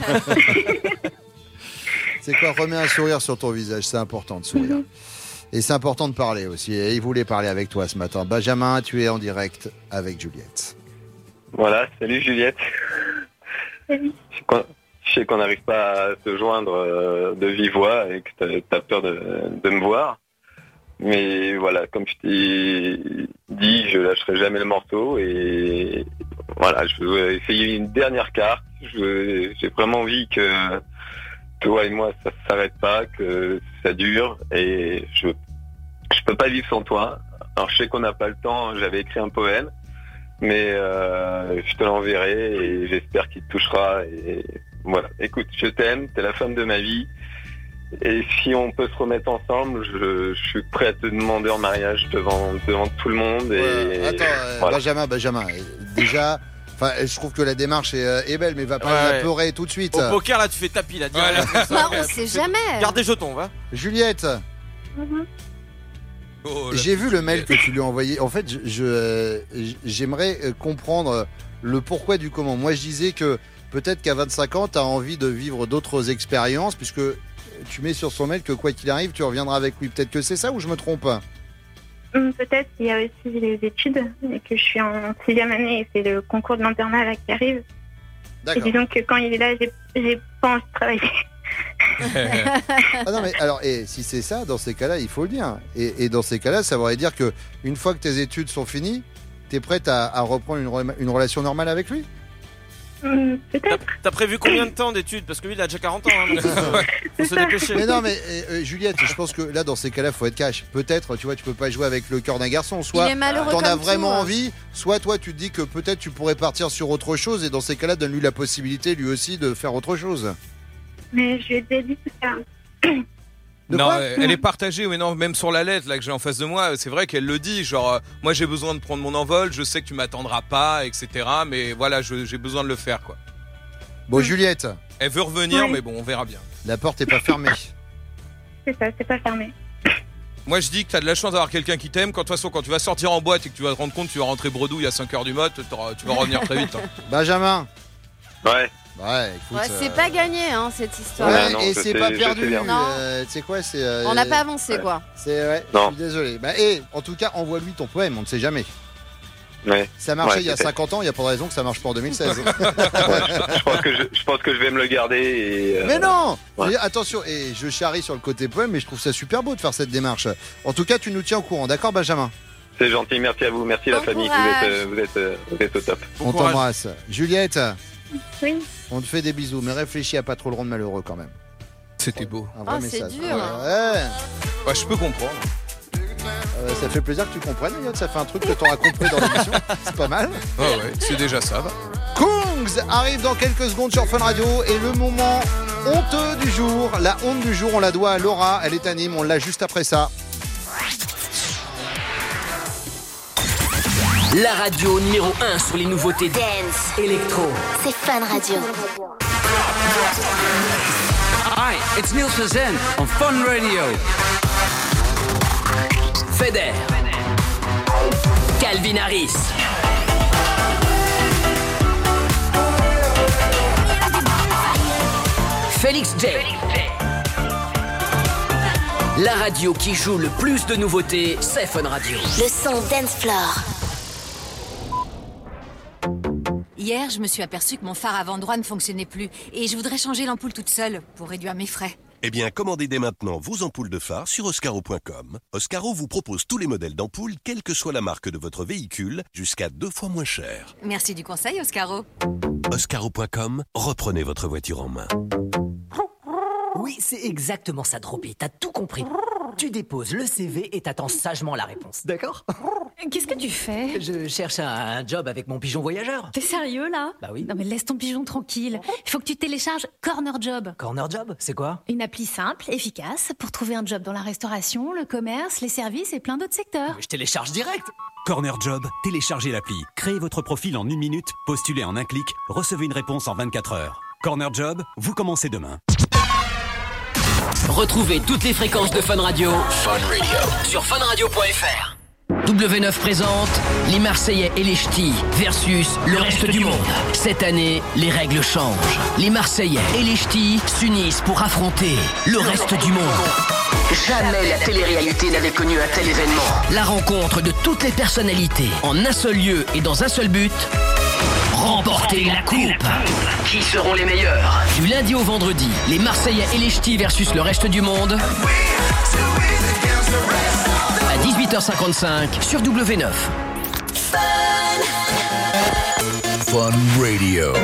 C'est quoi? Remets un sourire sur ton visage, c'est important de sourire. Et c'est important de parler aussi. Et il voulait parler avec toi ce matin. Benjamin, tu es en direct avec Juliette. Voilà, salut Juliette. Salut. Je sais qu'on n'arrive pas à se joindre de vive voix et que t'as peur de me voir. Mais voilà, comme je t'ai dit, je lâcherai jamais le morceau. Et voilà, je veux essayer une dernière carte. J'ai vraiment envie que toi et moi, ça s'arrête pas, que ça dure. Et je peux pas vivre sans toi. Alors je sais qu'on n'a pas le temps, j'avais écrit un poème. Mais je te l'enverrai et j'espère qu'il te touchera. Et voilà, écoute, je t'aime, t'es la femme de ma vie. Et si on peut se remettre ensemble, je suis prêt à te demander en mariage devant tout le monde. Et attends, voilà. Benjamin, déjà, je trouve que la démarche est belle, mais va pas la pleurer tout de suite. Au poker, là, tu fais tapis, là. On sait jamais. Garde des jetons, va. Juliette. J'ai vu le mail que tu lui as envoyé. En fait, j'aimerais comprendre le pourquoi du comment. Moi, je disais que peut-être qu'à 25 ans, tu as envie de vivre d'autres expériences, puisque tu mets sur son mail que quoi qu'il arrive, tu reviendras avec lui. Peut-être que c'est ça ou je me trompe? Peut-être, il y a aussi les études, et que je suis en 6e année et c'est le concours de l'internat là qui arrive. Et disons que quand il est là, j'ai pas envie de travailler. Ah non, mais alors, si c'est ça, dans ces cas-là, il faut le dire. Et dans ces cas-là, ça voudrait dire que une fois que tes études sont finies, tu es prête à reprendre une relation normale avec lui? Peut-être. T'as prévu combien de temps d'études? Parce que lui, il a déjà 40 ans. Hein, faut se dépêcher. Mais non, mais Juliette, je pense que là, dans ces cas-là, il faut être cash. Peut-être, tu vois, tu peux pas jouer avec le cœur d'un garçon. Soit t'en as vraiment envie, soit toi, tu te dis que peut-être tu pourrais partir sur autre chose. Et dans ces cas-là, donne-lui la possibilité, lui aussi, de faire autre chose. Mais je lui ai déjà dit tout ça. Non, elle est partagée, mais non, même sur la lettre là que j'ai en face de moi, c'est vrai qu'elle le dit, genre moi j'ai besoin de prendre mon envol, je sais que tu m'attendras pas, etc. Mais voilà, j'ai besoin de le faire, quoi. Bon, Juliette. Elle veut revenir, mais bon, on verra bien. La porte est pas fermée. C'est ça, c'est pas fermé. Moi je dis que t'as de la chance d'avoir quelqu'un qui t'aime. Quand de toute façon, quand tu vas sortir en boîte et que tu vas te rendre compte que tu vas rentrer bredouille à 5h du mat, tu vas revenir très vite. Hein. Benjamin. Ouais. Ouais, écoute, c'est pas gagné, hein, cette histoire. Ouais, non, et c'est pas perdu. Tu sais quoi, on n'a pas avancé, quoi. Je suis désolé. En tout cas, envoie-lui ton poème, on ne sait jamais. Ouais. Ça marchait il y a 50 ans, il n'y a pas de raison que ça marche pas en 2016. je pense que je vais me le garder. Mais non attention, et je charrie sur le côté poème, mais je trouve ça super beau de faire cette démarche. En tout cas, tu nous tiens au courant, d'accord, Benjamin? C'est gentil, merci à vous, merci la famille, vous êtes au top. On t'embrasse. Juliette. Oui. On te fait des bisous, mais réfléchis à pas trop le rendre malheureux quand même. C'était beau. Un vrai message. C'est dur. Ouais, je peux comprendre. Ça fait plaisir que tu comprennes, Yann. Ça fait un truc que t'auras compris dans l'émission. C'est pas mal. Ouais, c'est déjà ça. Kungs arrive dans quelques secondes sur Fun Radio et le moment honteux du jour. La honte du jour, on la doit à Laura. Elle est à Nîmes. On l'a juste après ça. La radio numéro 1 sur les nouveautés dance, électro. C'est Fun Radio. Hi, it's Neil Shazam on Fun Radio. Feder. Calvin Harris. Félix J. La radio qui joue le plus de nouveautés, c'est Fun Radio. Le son Dance Floor. Hier, je me suis aperçue que mon phare avant droit ne fonctionnait plus et je voudrais changer l'ampoule toute seule pour réduire mes frais. Eh bien, commandez dès maintenant vos ampoules de phare sur Oscaro.com. Oscaro vous propose tous les modèles d'ampoules, quelle que soit la marque de votre véhicule, jusqu'à 2 fois moins cher. Merci du conseil, Oscaro. Oscaro.com, reprenez votre voiture en main. Oui, c'est exactement ça, Dropi. T'as tout compris. Tu déposes le CV et t'attends sagement la réponse, d'accord? Qu'est-ce que tu fais? Je cherche un job avec mon pigeon voyageur. T'es sérieux, là? Bah oui. Non mais laisse ton pigeon tranquille. Il faut que tu télécharges Corner Job. Corner Job, c'est quoi? Une appli simple, efficace, pour trouver un job dans la restauration, le commerce, les services et plein d'autres secteurs. Je télécharge direct. Corner Job, téléchargez l'appli, créez votre profil en 1 minute, postulez en un clic, recevez une réponse en 24 heures. Corner Job, vous commencez demain. Retrouvez toutes les fréquences de Fun Radio sur funradio.fr. W9 présente les Marseillais et les Ch'tis versus le reste du monde. Cette année, les règles changent. Les Marseillais et les Ch'tis s'unissent pour affronter le reste du monde. Jamais la télé-réalité n'avait connu un tel événement. La rencontre de toutes les personnalités en un seul lieu et dans un seul but. Remporter la coupe. Qui seront les meilleurs? Du lundi au vendredi, les Marseillais et les Ch'tis versus le reste du monde. À 18h55 sur W9. Fun Radio.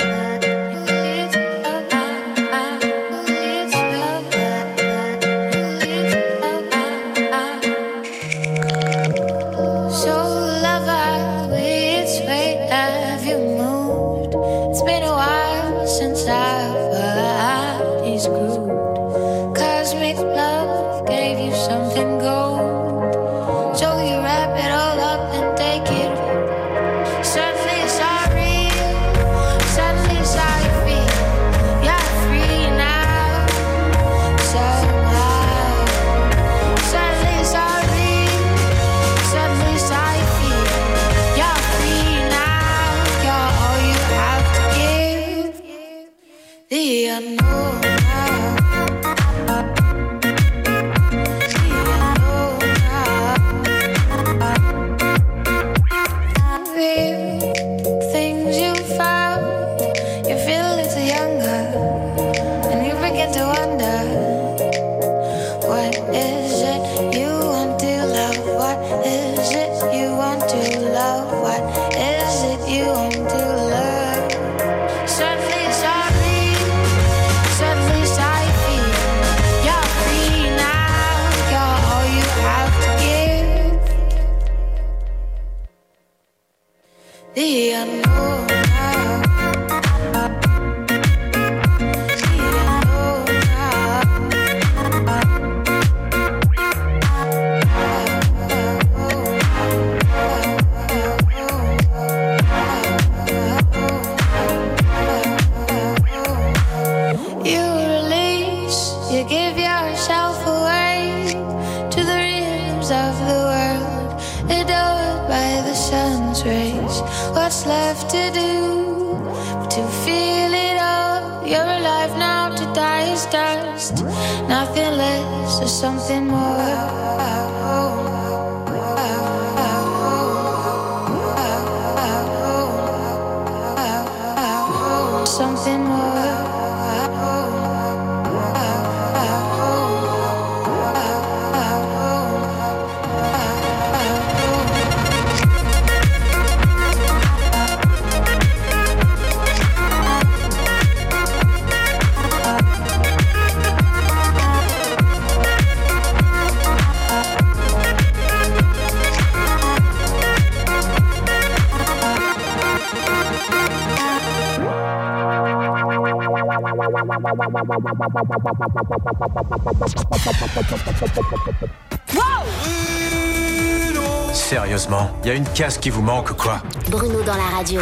Sérieusement, il y a une case qui vous manque ou quoi? Bruno dans la radio.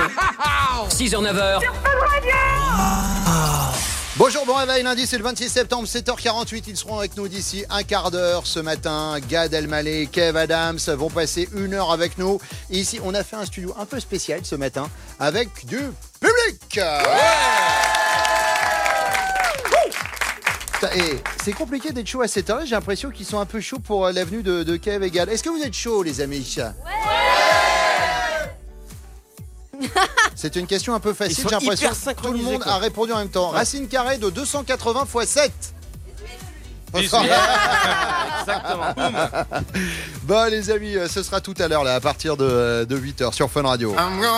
6h, 9h. Bonjour, bon réveil, lundi c'est le 26 septembre, 7h48, ils seront avec nous d'ici un quart d'heure ce matin. Gad Elmaleh, Kev Adams vont passer 1 heure avec nous. Et ici, on a fait un studio un peu spécial ce matin avec du public. Et c'est compliqué d'être chaud à cette heure-là, j'ai l'impression qu'ils sont un peu chauds pour la venue de Kev et Gad. Est-ce que vous êtes chauds les amis? C'est une question un peu facile, j'ai l'impression que tout le monde a répondu en même temps. Racine carrée de 280 x 7. Exactement. Bon les amis, ce sera tout à l'heure là, à partir de 8h sur Fun Radio.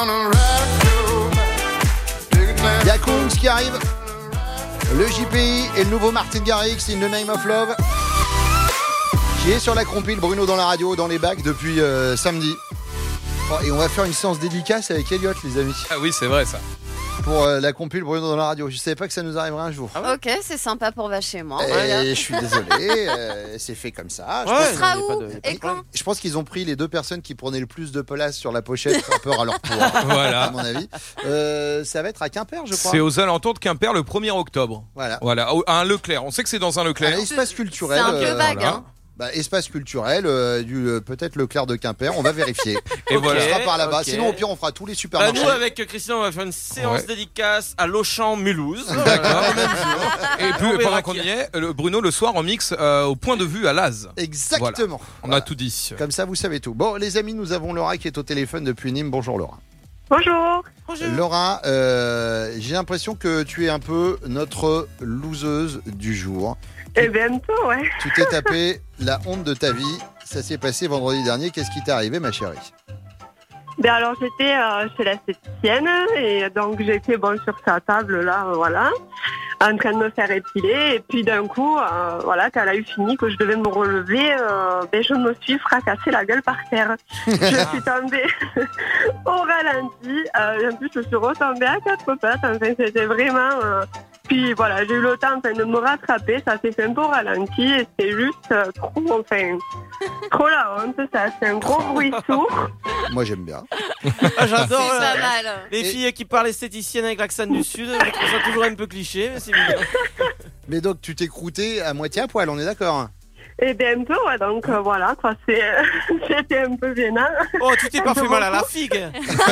Il y a Kungs qui arrive, le JPI et le nouveau Martin Garrix, In the Name of Love, qui est sur la compile Bruno dans la radio, dans les bacs depuis samedi. Oh, et on va faire une séance dédicace avec Elliot les amis. Ah oui c'est vrai ça. Pour la compile Bruno dans la radio. Je savais pas que ça nous arriverait un jour. Ok, c'est sympa pour chez moi. Je suis désolé, c'est fait comme ça. Ce sera où et quand? Je pense qu'ils ont pris les 2 personnes qui prenaient le plus de place sur la pochette, par peur à leur tour, voilà. à mon avis. Ça va être à Quimper, je crois. C'est aux alentours de Quimper le 1er octobre. Voilà. À un Leclerc. On sait que c'est dans un Leclerc. Un espace culturel. C'est un peu vague. Voilà. espace culturel, peut-être Leclerc de Quimper, on va vérifier. Et voilà. On sera par là-bas. Ok. Sinon, au pire, on fera tous les supermarchés. Nous, avec Christian, on va faire une séance dédicace à Lochamp-Mulhouse. D'accord. Le même jour. Et puis, pendant qu'on y est, Bruno, le soir, on mixe au point de vue à Laz. Exactement. Voilà. On a tout dit. Comme ça, vous savez tout. Bon, les amis, nous avons Laura qui est au téléphone depuis Nîmes. Bonjour, Laura. Bonjour. Laura, j'ai l'impression que tu es un peu notre loseuse du jour. Eh bien, toi, ouais. Tu t'es tapé la honte de ta vie. Ça s'est passé vendredi dernier. Qu'est-ce qui t'est arrivé, ma chérie? Ben alors, j'étais chez l'esthéticienne et donc j'étais sur sa table, là, voilà, en train de me faire épiler. Et puis d'un coup, voilà, quand elle a eu fini, que je devais me relever, je me suis fracassé la gueule par terre. Je suis tombée au ralenti. En plus, je suis retombée à 4 pattes. Enfin, c'était vraiment... Puis voilà, j'ai eu le temps de me rattraper, ça s'est fait un peu au ralenti et c'était juste trop la honte, ça c'est un gros bruit sourd. Moi j'aime bien. J'adore C'est pas mal. les filles qui parlent esthéticienne avec l'accent du Sud, je trouve ça toujours un peu cliché, mais c'est mignon. Mais donc tu t'es croûté à moitié à poil, on est d'accord? Et bien un peu, ouais, donc voilà, quoi, c'était un peu gênant. Oh, tu t'es pas fait mal à la figue.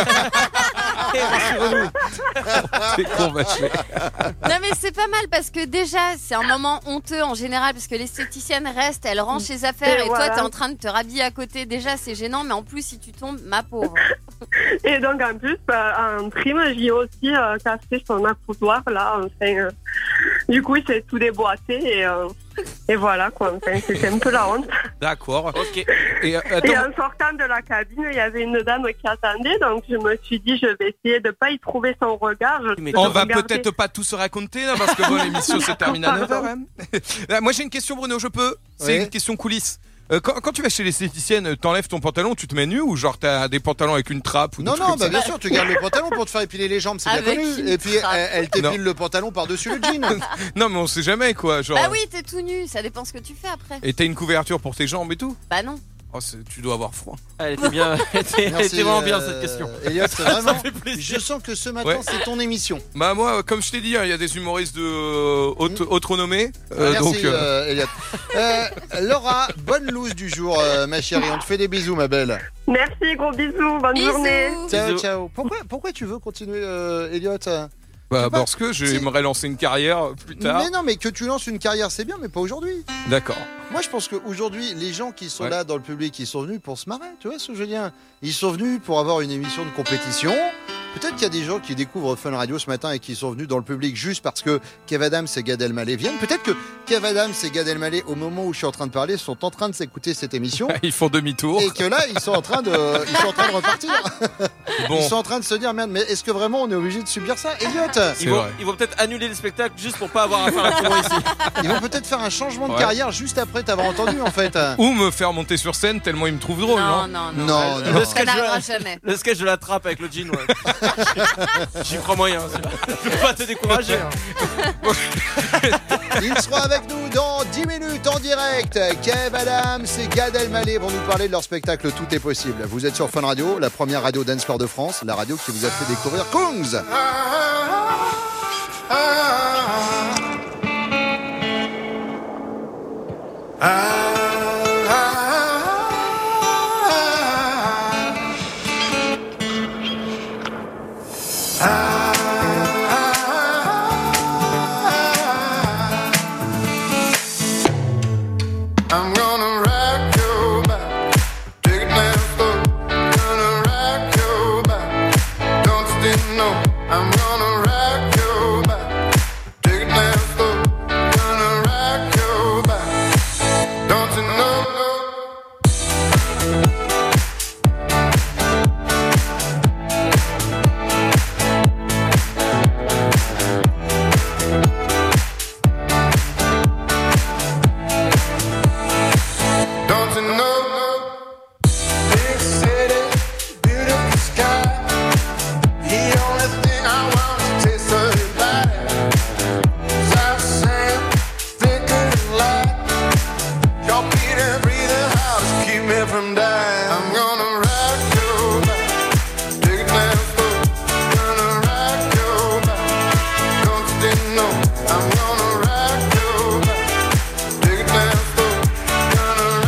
C'est con, vaché. Non mais c'est pas mal parce que déjà c'est un moment honteux en général parce que l'esthéticienne reste, elle range ses affaires et voilà. toi t'es en train de te rhabiller à côté. Déjà c'est gênant mais en plus si tu tombes, ma pauvre. Et donc en plus, en prime, j'ai aussi cassé son accoudoir là. Enfin, du coup, il s'est tout déboîté et voilà quoi. Enfin, c'était un peu la honte. D'accord. Ok. Et en sortant de la cabine, il y avait une dame qui attendait, donc je me suis dit je vais essayer de pas y trouver son regard. On va peut-être pas tout se raconter là, parce que l'émission se termine à 9h. Moi j'ai une question, Bruno, je peux? C'est une question coulisse. Quand tu vas chez l'esthéticienne, t'enlèves ton pantalon, tu te mets nu ou genre t'as des pantalons avec une trappe ou Non, bien sûr, tu gardes le pantalon pour te faire épiler les jambes, c'est bien Avec connu. une Et puis elle t'épile le pantalon par-dessus le jean. Non, mais on sait jamais quoi. Genre... Bah oui, t'es tout nu, ça dépend ce que tu fais après. Et t'as une couverture pour tes jambes et tout? Bah non. Oh, tu dois avoir froid. Elle était bien, elle était vraiment bien cette question. Elliot, c'est vraiment. Ça fait plaisir. Je sens que ce matin c'est ton émission. Bah moi, comme je t'ai dit, il y a des humoristes de haute renommée. Merci Elliot. Laura, bonne loose du jour, ma chérie. On te fait des bisous, ma belle. Merci, gros bisous, bonne journée. Ciao, ciao. Pourquoi tu veux continuer, Elliot? Bah parce que j'aimerais lancer une carrière plus tard. Mais non, mais que tu lances une carrière, c'est bien, mais pas aujourd'hui. D'accord. Moi, je pense qu'aujourd'hui, les gens qui sont là dans le public, ils sont venus pour se marrer. Tu vois ce que je veux dire? Ils sont venus pour avoir une émission de compétition. Peut-être qu'il y a des gens qui découvrent Fun Radio ce matin et qui sont venus dans le public juste parce que Kev Adams et Gad Elmaleh viennent. Peut-être que Kev Adams et Gad Elmaleh, au moment où je suis en train de parler, sont en train de s'écouter cette émission. Ils font demi-tour. Et que là, ils sont en train de repartir. Bon. Ils sont en train de se dire, merde, mais est-ce que vraiment on est obligé de subir ça, Elliot? Ils vont peut-être annuler le spectacle juste pour pas avoir à faire un tour ici. Ils vont peut-être faire un changement de carrière juste après t'avoir entendu en fait. Ou me faire monter sur scène tellement ils me trouvent drôle. Non. Ça n'arrivera jamais. Le sketch de la trappe avec le jean, ouais. J'y crois moyen. Je peux pas te décourager. Ils seront avec nous dans 10 minutes en direct. Kev Adams et Gad Elmaleh vont nous parler de leur spectacle Tout est possible. Vous êtes sur Fun Radio, la première radio dancefloor de France, la radio qui vous a fait découvrir Kungs. I'm gonna rock your back, take it down slow. Gonna rock your back, don't you didn't know? I'm gonna rock your back, take it down slow. Gonna rock your back, don't you know? Don't you know? Big city, beautiful sky. The only thing I want is to taste of your body. South sand, thicker than light. Your beating, breathing house keep me from dying. I'm gonna rock your back, take it down slow. Gonna rock your back, don't you didn't know? I'm gonna rock your back, take it down slow. Gonna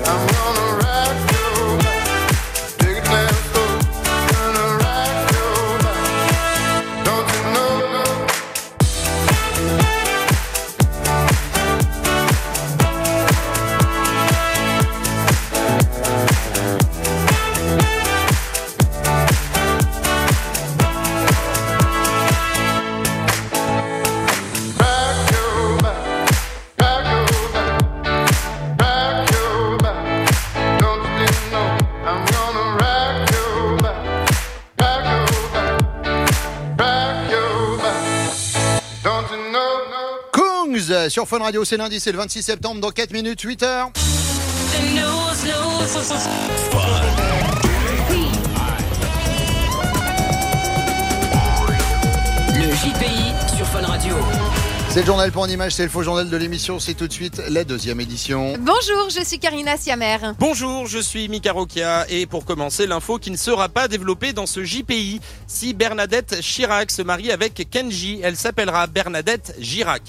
Sur Fun Radio, c'est lundi, c'est le 26 septembre, dans 4 minutes, 8h. Le JPI sur Fun Radio. C'est le journal pour en image, c'est le faux journal de l'émission, c'est tout de suite la deuxième édition. Bonjour, je suis Karina Siamer. Bonjour, je suis Mika Rokia et pour commencer, l'info qui ne sera pas développée dans ce JPI. Si Bernadette Chirac se marie avec Kenji, elle s'appellera Bernadette Girac.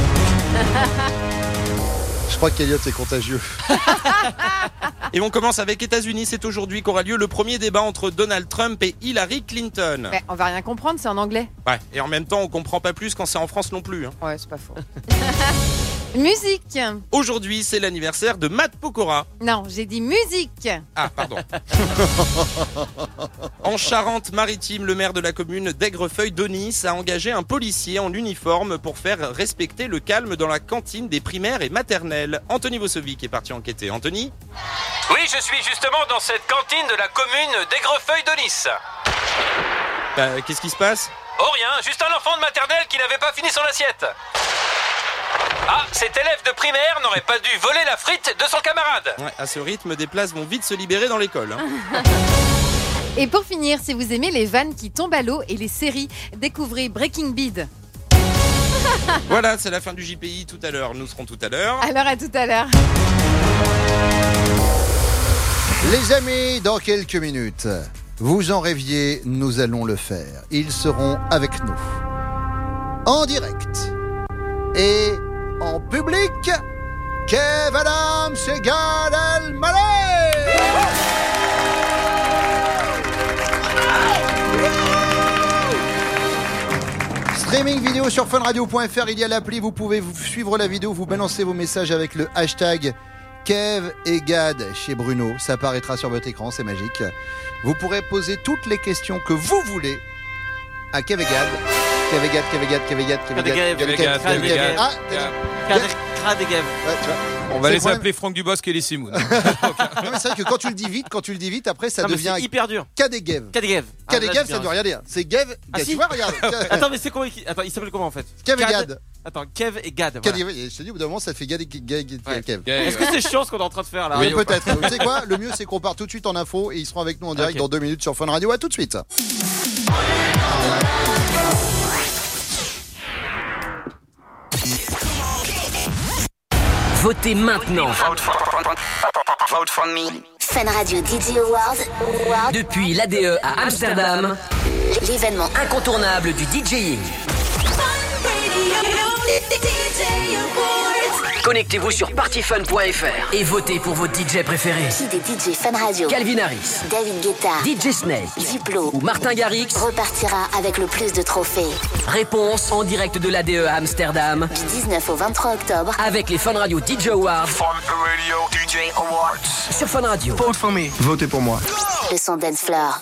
Je crois qu'Eliott est contagieux. Et on commence avec États-Unis. C'est aujourd'hui qu'aura lieu le premier débat entre Donald Trump et Hillary Clinton. On va rien comprendre, c'est en anglais. Ouais, et en même temps, on comprend pas plus quand c'est en France non plus. Ouais, c'est pas faux. Musique. Aujourd'hui, c'est l'anniversaire de Matt Pokora. Non, j'ai dit musique. Ah, pardon. En Charente-Maritime, le maire de la commune d'Aigrefeuille-Donis a engagé un policier en uniforme pour faire respecter le calme dans la cantine des primaires et maternelles. Anthony Vossovic est parti enquêter. Anthony ? Oui, je suis justement dans cette cantine de la commune d'Aigrefeuille-Donis. Qu'est-ce qui se passe ? Oh rien, juste un enfant de maternelle qui n'avait pas fini son assiette. Ah, cet élève de primaire n'aurait pas dû voler la frite de son camarade. Ouais, à ce rythme, des places vont vite se libérer dans l'école. Et pour finir, si vous aimez les vannes qui tombent à l'eau et les séries, découvrez Breaking Bad. Voilà, c'est la fin du JPI tout à l'heure. Nous serons tout à l'heure. Alors à tout à l'heure. Les amis, dans quelques minutes, vous en rêviez, nous allons le faire. Ils seront avec nous. En direct. Et en public, Kev Adams et Gad Elmaleh. Streaming vidéo sur funradio.fr, il y a l'appli, vous pouvez suivre la vidéo, vous balancez vos messages avec le hashtag Kev et Gad chez Bruno, ça apparaîtra sur votre écran, c'est magique. Vous pourrez poser toutes les questions que vous voulez à Kev et Gad. On va les appeler Franck Dubosc et les Simoun. Non mais c'est vrai que quand tu le dis vite, après ça devient hyper dur. Kadegev, ça ne veut rien dire. C'est Gev, tu vois, regarde. Attends, mais c'est comment il s'appelle comment en fait? Kev et Gad. Attends, Kev et Gad. Voilà. Je te dis, au bout d'un moment, ça fait Gad et Kev. Est-ce que c'est chiant ce qu'on est en train de faire là? Oui, peut-être. Tu sais quoi? Le mieux, c'est qu'on part tout de suite en info et ils seront avec nous en direct dans 2 minutes sur Fun Radio. À tout de suite. Votez maintenant. Vote for me. Fun Radio DJ Awards. Depuis l'ADE à Amsterdam, L'événement incontournable du DJing. Connectez-vous sur partyfun.fr et votez pour vos DJ préférés. Qui des DJ Fun Radio, Calvin Harris, David Guetta, DJ Snake, Diplo ou Martin Garrix repartira avec le plus de trophées. Réponse en direct de l'ADE à Amsterdam Du 19 au 23 octobre avec les Fun Radio DJ Awards Fun Radio DJ Awards. sur Fun Radio. Vote for me. Votez pour moi. le son Dance Floor.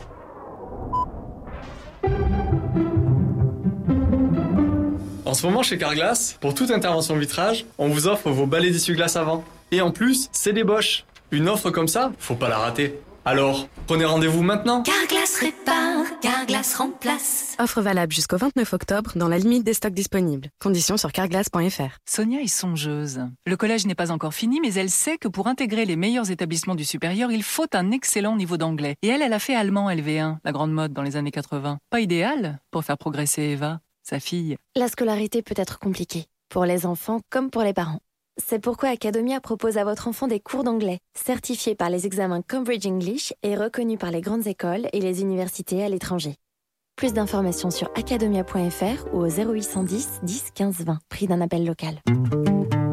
En ce moment chez Carglass, pour toute intervention vitrage, on vous offre vos balais d'essuie-glace avant. Et en plus, c'est des Bosch. Une offre comme ça, faut pas la rater. Alors, prenez rendez-vous maintenant. Carglass répare, Carglass remplace. Offre valable jusqu'au 29 octobre dans la limite des stocks disponibles. Conditions sur carglass.fr. Sonia est songeuse. Le collège n'est pas encore fini, mais elle sait que pour intégrer les meilleurs établissements du supérieur, il faut un excellent niveau d'anglais. Et elle a fait allemand LV1, la grande mode dans les années 80. Pas idéal pour faire progresser Eva, sa fille. La scolarité peut être compliquée, pour les enfants comme pour les parents. C'est pourquoi Academia propose à votre enfant des cours d'anglais, certifiés par les examens Cambridge English et reconnus par les grandes écoles et les universités à l'étranger. Plus d'informations sur academia.fr ou au 0810 10 15 20, prix d'un appel local. Le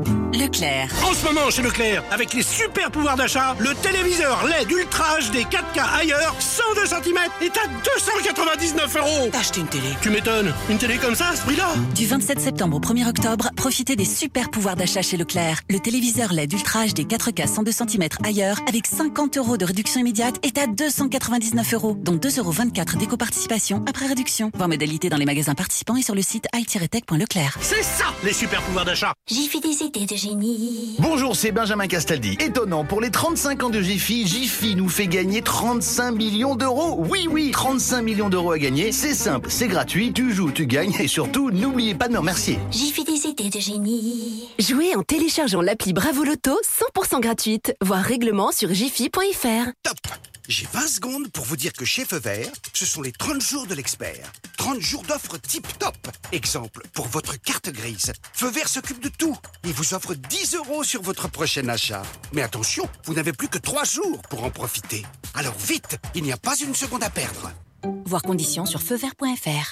Leclerc. En ce moment chez Leclerc, avec les super pouvoirs d'achat, le téléviseur LED Ultra HD 4K ailleurs, 102 cm est à 299 €. T'as acheté une télé? Tu m'étonnes. Une télé comme ça, à ce prix-là? Du 27 septembre au 1er octobre, profitez des super pouvoirs d'achat chez Leclerc. Le téléviseur LED Ultra HD 4K 102 cm ailleurs, avec 50 € de réduction immédiate, est à 299 €, dont 2,24 € d'éco-participation après réduction. Voir modalité dans les magasins participants et sur le site i-tech.leclerc. C'est ça, les super pouvoirs d'achat. Jiffy, des idées de génie. Bonjour, c'est Benjamin Castaldi. Étonnant, pour les 35 ans de Jiffy nous fait gagner 35 millions d'euros. Oui, 35 millions d'euros à gagner. C'est simple, c'est gratuit, tu joues, tu gagnes et surtout, n'oubliez pas de me remercier. Jiffy, des idées de génie. Jouez en téléchargeant l'appli Bravo Loto, 100% gratuite. Voir règlement sur jiffy.fr. Top. J'ai 20 secondes pour vous dire que chez Feu Vert, ce sont les 30 jours de l'expert. 30 jours d'offres tip-top. Exemple, pour votre carte grise, Feu Vert s'occupe de tout et vous offre 10 € sur votre prochain achat. Mais attention, vous n'avez plus que 3 jours pour en profiter. Alors vite, il n'y a pas une seconde à perdre. Voir conditions sur feuvert.fr.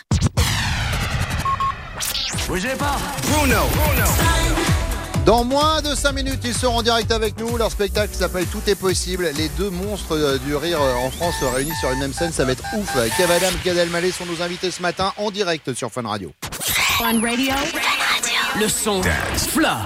Bougez pas. Bruno. Dans moins de 5 minutes, ils seront en direct avec nous. Leur spectacle s'appelle Tout est possible. Les deux monstres du rire en France réunis sur une même scène, ça va être ouf. Kev Adams, Gad Elmaleh sont nos invités ce matin en direct sur Fun Radio. Fun Radio. Le son. Fla.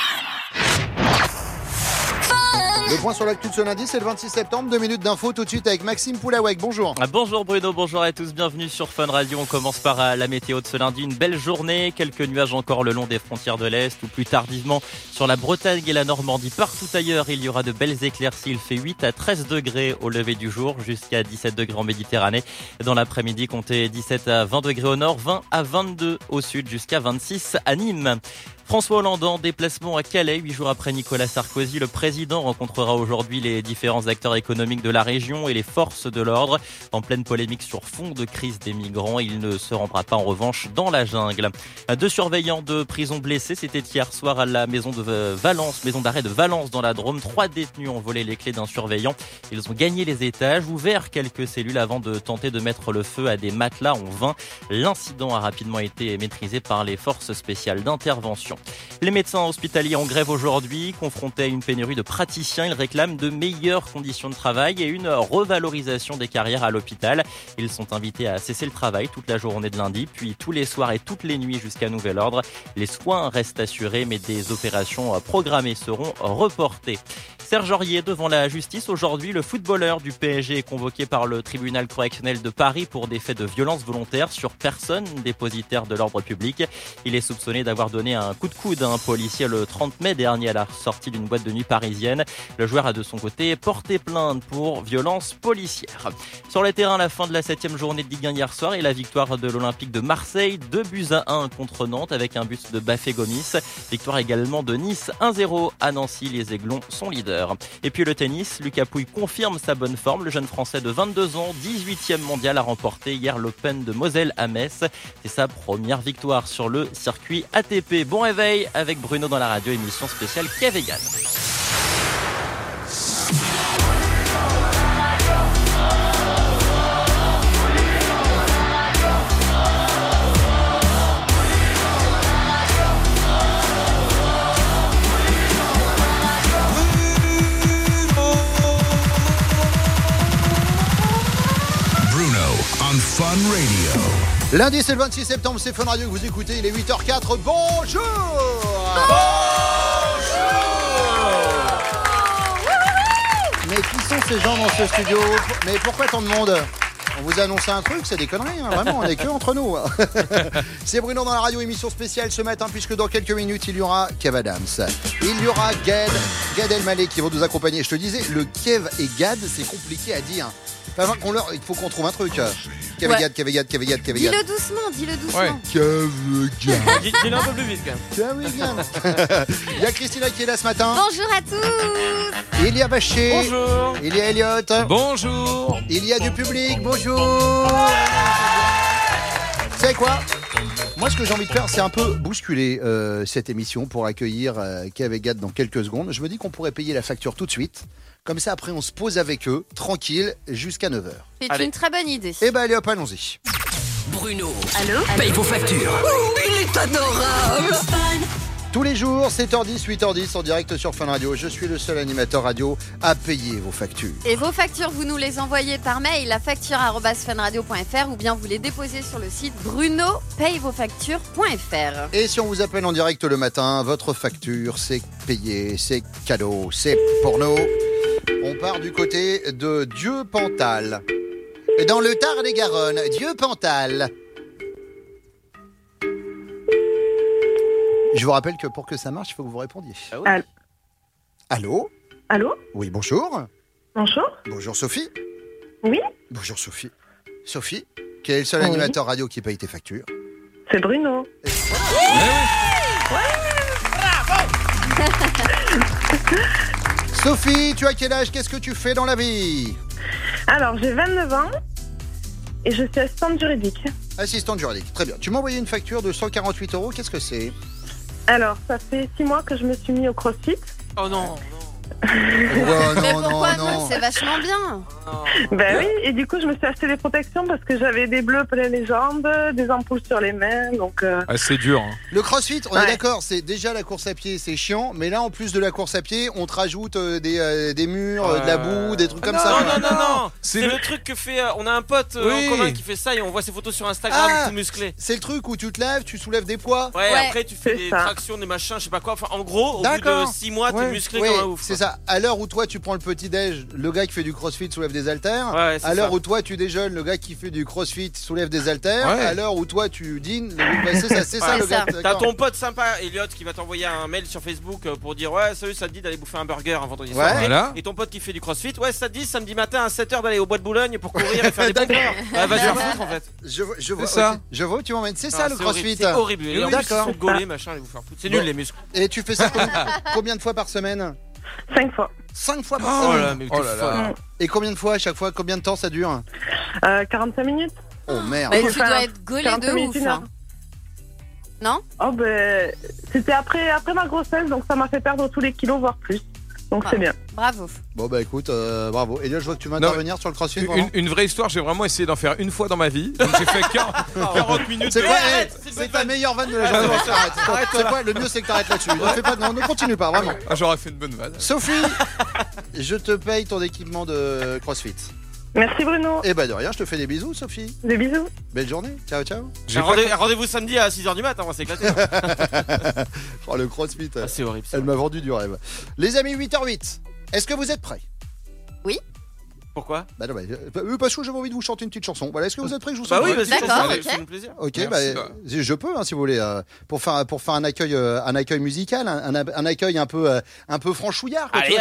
Le point sur l'actu de ce lundi, c'est le 26 septembre. 2 minutes d'info tout de suite avec Maxime Poulawek. Bonjour. Bonjour Bruno, bonjour à tous. Bienvenue sur Fun Radio. On commence par la météo de ce lundi. Une belle journée. Quelques nuages encore le long des frontières de l'Est ou plus tardivement sur la Bretagne et la Normandie. Partout ailleurs, il y aura de belles éclaircies. Il fait 8 à 13 degrés au lever du jour jusqu'à 17 degrés en Méditerranée. Dans l'après-midi, comptez 17 à 20 degrés au nord, 20 à 22 au sud jusqu'à 26 à Nîmes. François Hollande en déplacement à Calais, 8 jours après Nicolas Sarkozy. Le président rencontrera aujourd'hui les différents acteurs économiques de la région et les forces de l'ordre. En pleine polémique sur fond de crise des migrants, il ne se rendra pas en revanche dans la jungle. 2 surveillants de prison blessés, c'était hier soir à la maison d'arrêt de Valence dans la Drôme. 3 détenus ont volé les clés d'un surveillant. Ils ont gagné les étages, ouvert quelques cellules avant de tenter de mettre le feu à des matelas en vain. L'incident a rapidement été maîtrisé par les forces spéciales d'intervention. Les médecins hospitaliers en grève aujourd'hui, confrontés à une pénurie de praticiens. Ils réclament de meilleures conditions de travail et une revalorisation des carrières à l'hôpital. Ils sont invités à cesser le travail toute la journée de lundi, puis tous les soirs et toutes les nuits jusqu'à nouvel ordre. Les soins restent assurés, mais des opérations programmées seront reportées. Serge Aurier devant la justice. Aujourd'hui, le footballeur du PSG est convoqué par le tribunal correctionnel de Paris pour des faits de violence volontaire sur personne dépositaire de l'ordre public. Il est soupçonné d'avoir donné un coup de coude à un policier le 30 mai dernier à la sortie d'une boîte de nuit parisienne. Le joueur a de son côté porté plainte pour violence policière. Sur le terrain, la fin de la 7e journée de Ligue 1 hier soir et la victoire de l'Olympique de Marseille, 2-1 contre Nantes avec un but de Bafé Gomis. Victoire également de Nice, 1-0 à Nancy. Les Aiglons sont leaders. Et puis le tennis, Lucas Pouille confirme sa bonne forme. Le jeune Français de 22 ans, 18e mondial, a remporté hier l'Open de Moselle à Metz. C'est sa première victoire sur le circuit ATP. Bon réveil avec Bruno dans la radio, émission spéciale Kev et Gad. Fun Radio. Lundi, c'est le 26 septembre, c'est Fun Radio que vous écoutez, il est 8h04. Bonjour. Mais qui sont ces gens dans ce studio? Mais pourquoi tant de monde? On vous a annoncé un truc, c'est des conneries, hein, vraiment, on est que entre nous. C'est Bruno dans la radio, émission spéciale ce matin, puisque dans quelques minutes, il y aura Kev Adams. Il y aura Gad Elmaleh qui vont nous accompagner. Je te disais, le Kev et Gad, c'est compliqué à dire. Enfin, il faut qu'on trouve un truc. Kev et Gad. Dis-le doucement. Ouais. Kev et Gad. Dis-le un peu plus vite quand même. Kev et Gad. Il y a Christina qui est là ce matin. Bonjour à tous. Il y a Bachir. Bonjour. Il y a Elliot. Bonjour. Il y a du public. Bonjour. Vous savez quoi? Moi, ce que j'ai envie de faire, c'est un peu bousculer cette émission pour accueillir Kev et Gad dans quelques secondes. Je me dis qu'on pourrait payer la facture tout de suite. Comme ça, après, on se pose avec eux, tranquille, jusqu'à 9h. C'est une très bonne idée. Eh ben, allez hop, allons-y. Bruno. Allô? Paye vos factures. Oh, il est adorable. Tous les jours, 7h10, 8h10 en direct sur Fun Radio. Je suis le seul animateur radio à payer vos factures. Et vos factures, vous nous les envoyez par mail à facture@funradio.fr ou bien vous les déposez sur le site brunopayevosfactures.fr. Et si on vous appelle en direct le matin, votre facture, c'est payé, c'est cadeau, c'est porno. On part du côté de Dieu-Pantal. Dans le Tarn-et-Garonne, Dieu-Pantal. Je vous rappelle que pour que ça marche, il faut que vous répondiez. Ah oui. Allô ? Allô ? Oui, bonjour. Bonjour. Bonjour Sophie. Oui. Bonjour Sophie. Sophie, quel est le seul animateur radio qui paye tes factures ? C'est Bruno. Sophie, tu as quel âge ? Qu'est-ce que tu fais dans la vie ? Alors, j'ai 29 ans et je suis assistante juridique. Assistante juridique, très bien. Tu m'as envoyé une facture de 148 €, qu'est-ce que c'est ? Alors, ça fait 6 mois que je me suis mis au CrossFit. Oh non. Mais pourquoi non ? C'est vachement bien. Ben oui, et du coup, je me suis acheté des protections parce que j'avais des bleus plein les jambes, des ampoules sur les mains, donc... c'est dur. Hein. Le crossfit, on est d'accord, c'est déjà la course à pied, c'est chiant, mais là, en plus de la course à pied, on te rajoute des murs, de la boue, des trucs comme ça. Non. C'est le truc que fait... on a un pote en commun qui fait ça et on voit ses photos sur Instagram tout musclé. C'est le truc où tu te lèves, tu soulèves des poids. Ouais, après tu fais des tractions, des machins, je sais pas quoi. Enfin, en gros, au bout de 6 mois, t'es musclé comme un ouf. C'est ça. À l'heure où toi, tu prends le petit-déj, le gars qui fait du crossfit soulève des haltères. À l'heure où toi, tu déjeunes, le gars qui fait du crossfit soulève des haltères. À l'heure où toi, tu dînes, c'est ça le gars. T'as ton pote sympa, Elliot, qui va t'envoyer un mail sur Facebook pour dire ouais, salut, ça te dit d'aller bouffer un burger un vendredi soir. Voilà. Et ton pote qui fait du crossfit, ouais, ça te dit samedi matin à 7h d'aller au bois de Boulogne pour courir et faire des pompes. Va te faire foutre en fait. Je vois ça. Je vois où tu m'emmènes. C'est ça le crossfit. C'est horrible. Et d'accord. Ils sont gaulés, machin, allez vous faire foutre. C'est nul les muscles. Et tu fais ça combien de fois par semaine ? 5 fois. 5 fois par semaine. Oh là là. Et combien de fois à chaque fois ? Combien de temps ça dure ? 45 minutes. Oh merde. Mais tu dois être gaulé de ouf. Non ? Oh ben, c'était après ma grossesse, donc ça m'a fait perdre tous les kilos, voire plus. Donc c'est bien. Bravo. Bon bah écoute, bravo. Elliot, je vois que tu vas intervenir sur le crossfit. Une vraie histoire, j'ai vraiment essayé d'en faire une fois dans ma vie. Donc j'ai fait 40 minutes. C'est ta meilleure vanne de la journée. Arrête. C'est quoi ? Le mieux c'est que t'arrêtes là-dessus. Ne continue pas, vraiment. J'aurais fait une bonne vanne. Sophie, je te paye ton équipement de crossfit. Merci Bruno. Et bah de rien, je te fais des bisous Sophie. Des bisous. Belle journée, ciao. Rendez-vous samedi à 6h du matin, on va s'éclater. Oh le crossfit, c'est horrible. Elle m'a vendu du rêve. Les amis, 8h08, est-ce que vous êtes prêts ? Oui. Pourquoi ? Bah non, parce que j'avais envie de vous chanter une petite chanson. Voilà, est-ce que vous êtes prêts ? Je vous Bah oui, vas-y, d'accord, c'est mon plaisir. Ok, je peux si vous voulez pour faire un accueil musical, un accueil un peu franchouillard. Allez.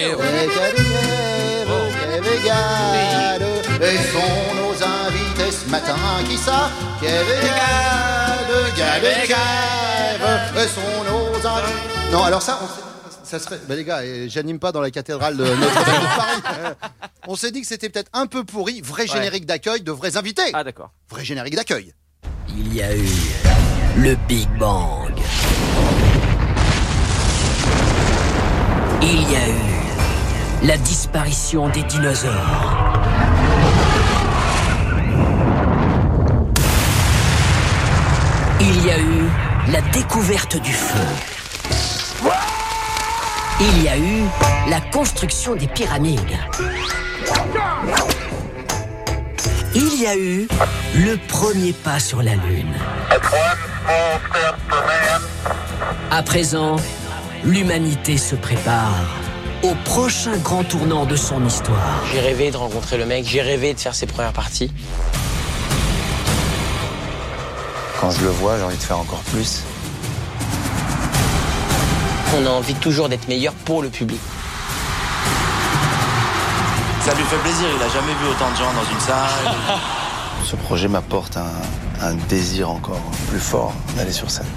Et sont nos invités ce matin qui ça sont nos invités. Non, alors ça serait. Bah les gars, j'anime pas dans la cathédrale de Notre-Dame de Paris. On s'est dit que c'était peut-être un peu pourri. Vrai générique d'accueil de vrais invités. Ah d'accord. Vrai générique d'accueil. Il y a eu le Big Bang. Il y a eu la disparition des dinosaures. Il y a eu la découverte du feu. Il y a eu la construction des pyramides. Il y a eu le premier pas sur la Lune. À présent, l'humanité se prépare au prochain grand tournant de son histoire. J'ai rêvé de rencontrer le mec, j'ai rêvé de faire ses premières parties. Quand je le vois, j'ai envie de faire encore plus. On a envie toujours d'être meilleur pour le public. Ça lui fait plaisir, il a jamais vu autant de gens dans une salle. Ce projet m'apporte un désir encore plus fort d'aller sur scène.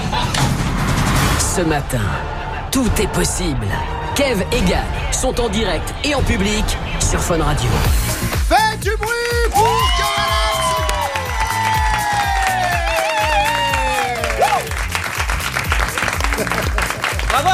Ce matin, tout est possible. Kev et Gad sont en direct et en public sur Fun Radio. Faites du bruit pour Bravo!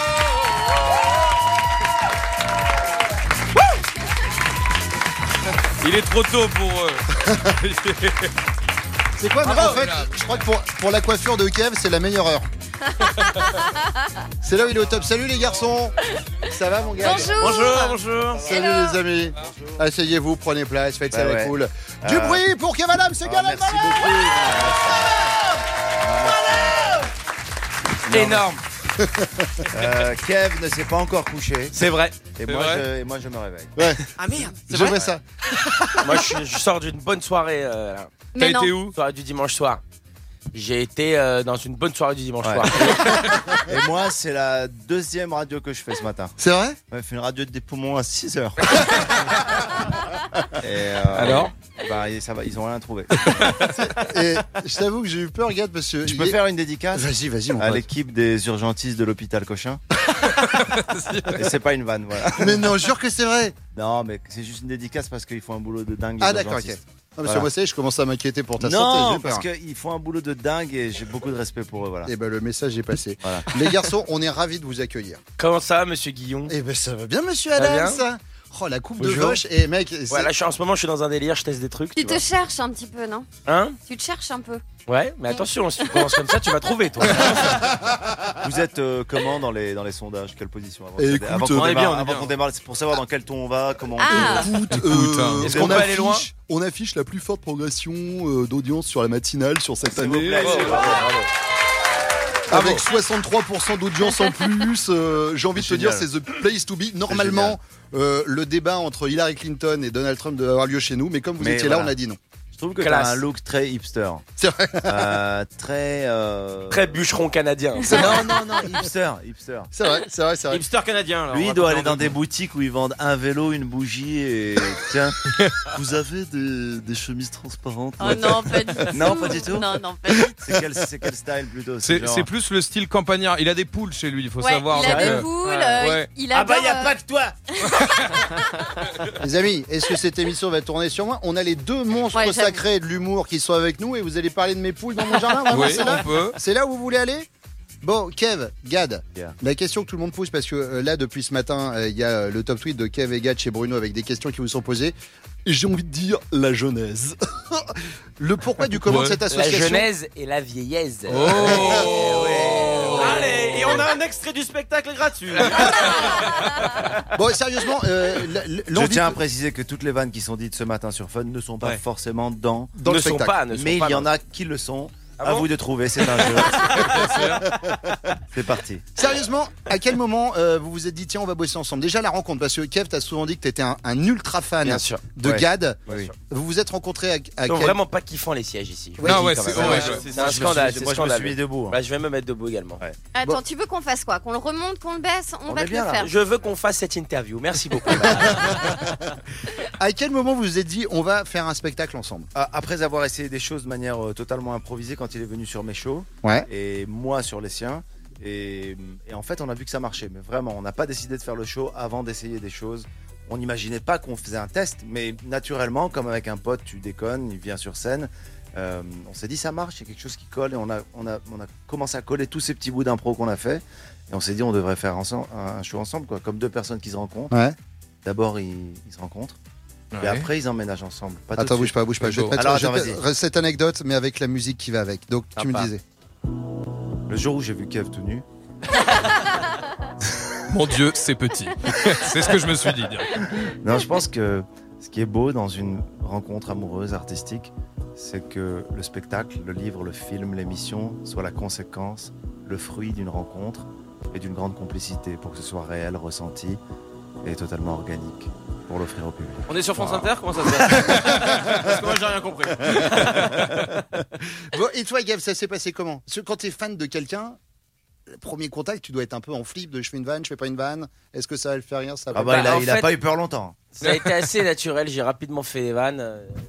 Il est trop tôt pour eux. C'est quoi, mais en fait, je crois que pour la coiffure de Kev, c'est la meilleure heure. C'est là où il est au top. Salut les garçons. Ça va mon gars? Bonjour. Salut les amis. Asseyez-vous, prenez place, faites ça avec cool. Du bruit pour Kev Adams, c'est Gad Elmaleh. Merci beaucoup. Énorme. Kev ne s'est pas encore couché. C'est vrai. Et moi je me réveille. Ouais. Ah merde. Je vois ça. Moi je sors d'une bonne soirée. T'as été où? Soirée du dimanche soir. J'ai été dans une bonne soirée du dimanche soir. Et moi, c'est la deuxième radio que je fais ce matin. C'est vrai? Ouais, je fais une radio des poumons à 6h. Alors? Bah, ça va, ils ont rien trouvé. Et je t'avoue que j'ai eu peur, Gad, parce que. Je peux faire une dédicace? Vas-y, mon à pote. l'équipe des urgentistes de l'hôpital Cochin. Et c'est pas une vanne, voilà. Mais non, jure que c'est vrai. Non, mais c'est juste une dédicace parce qu'ils font un boulot de dingue. Ah, d'accord, ok. Non, parce que moi, ça y est, je commence à m'inquiéter pour ta santé. Non, parce qu'ils font un boulot de dingue et j'ai beaucoup de respect pour eux, voilà. Et ben le message est passé. Voilà. Les garçons, on est ravis de vous accueillir. Comment ça va, monsieur Guillon? Eh ben ça va bien, monsieur Adams. Oh, la coupe Bonjour. de vache. Et mec, Ouais, là, en ce moment, je suis dans un délire, je teste des trucs. Tu te cherches un petit peu, non? Hein? Tu te cherches un peu. Ouais, mais attention, si tu commences comme ça, tu vas trouver, toi. Vous êtes comment dans les sondages? Quelle position Écoute, avant qu'on démarre, c'est pour savoir dans quel ton on va, comment on Écoute, est-ce qu'on peut aller loin? On affiche la plus forte progression d'audience sur la matinale sur cette année. Avec 63% d'audience en plus, j'ai envie de te dire, c'est the place to be. Normalement, le débat entre Hillary Clinton et Donald Trump devait avoir lieu chez nous, mais comme vous étiez là, on a dit non. Je trouve que t'as un look très hipster. C'est vrai. Très bûcheron canadien. Non, hipster. C'est vrai. Hipster canadien. Alors, lui, il doit aller dans des boutiques où ils vendent un vélo, une bougie et tiens, vous avez des chemises transparentes? Oh non, pas du tout. Non, pas du tout. Non, pas du tout. C'est quel style plutôt? C'est plus le style campagnard. Il a des poules chez lui, il faut savoir. Il a des poules. Il a y a pas que toi. Les amis, est-ce que cette émission va tourner sur moi? On a les deux monstres sacrés de l'humour qui sont avec nous et vous allez parler de mes poules dans mon jardin? Vraiment, oui, on peut. C'est là où vous voulez aller? Bon, Kev, Gad, la question que tout le monde pose, parce que là, depuis ce matin, il y a le top tweet de Kev et Gad chez Bruno avec des questions qui vous sont posées. Et j'ai envie de dire la genèse. Le pourquoi du comment de cette association. La genèse et la vieillesse. Allez, et on a un extrait du spectacle gratuit. Bon, sérieusement, je tiens à préciser que toutes les vannes qui sont dites ce matin sur Fun ne sont pas forcément dans le spectacle. Mais il y en a qui le sont. À vous de trouver, c'est un jeu. C'est parti. Sérieusement, à quel moment vous vous êtes dit tiens on va bosser ensemble? Déjà la rencontre, parce que Kev t'as souvent dit que t'étais un ultra fan de Gad. Oui. Vous vous êtes rencontrés à quel... vraiment pas kiffant les sièges ici. C'est un scandale. Moi je me suis mis debout. Bah, je vais me mettre debout également. Attends, tu veux qu'on fasse quoi? Qu'on le remonte, qu'on le baisse? On va te le faire. Je veux qu'on fasse cette interview. Merci beaucoup. À quel moment vous vous êtes dit on va faire un spectacle ensemble? Après avoir essayé des choses de manière totalement improvisée quand il est venu sur mes shows et moi sur les siens et en fait on a vu que ça marchait, mais vraiment on n'a pas décidé de faire le show avant d'essayer des choses. On n'imaginait pas qu'on faisait un test, mais naturellement comme avec un pote tu déconnes, il vient sur scène, on s'est dit ça marche, il y a quelque chose qui colle et on a commencé à coller tous ces petits bouts d'impro qu'on a fait et on s'est dit on devrait faire ensemble, un show ensemble quoi, comme deux personnes qui se rencontrent. D'abord ils se rencontrent. Et après ils emménagent ensemble. Attends, bouge pas. Je vais te mettre cette anecdote, mais avec la musique qui va avec. Donc tu me disais. Le jour où j'ai vu Kev tout nu. Mon Dieu, c'est petit. C'est ce que je me suis dit. Non, je pense que ce qui est beau dans une rencontre amoureuse, artistique, c'est que le spectacle, le livre, le film, l'émission soit la conséquence, le fruit d'une rencontre et d'une grande complicité pour que ce soit réel, ressenti et totalement organique. Pour l'offrir au public. On est sur France Inter, comment ça se passe? Parce que moi j'ai rien compris. Bon, et toi Gav, ça s'est passé comment? Parce que quand t'es fan de quelqu'un, le premier contact, tu dois être un peu en flip de je fais une vanne, je fais pas une vanne. Est-ce que ça va le faire rien ça? Il a pas eu peur longtemps. Ça a été assez naturel, j'ai rapidement fait des vannes.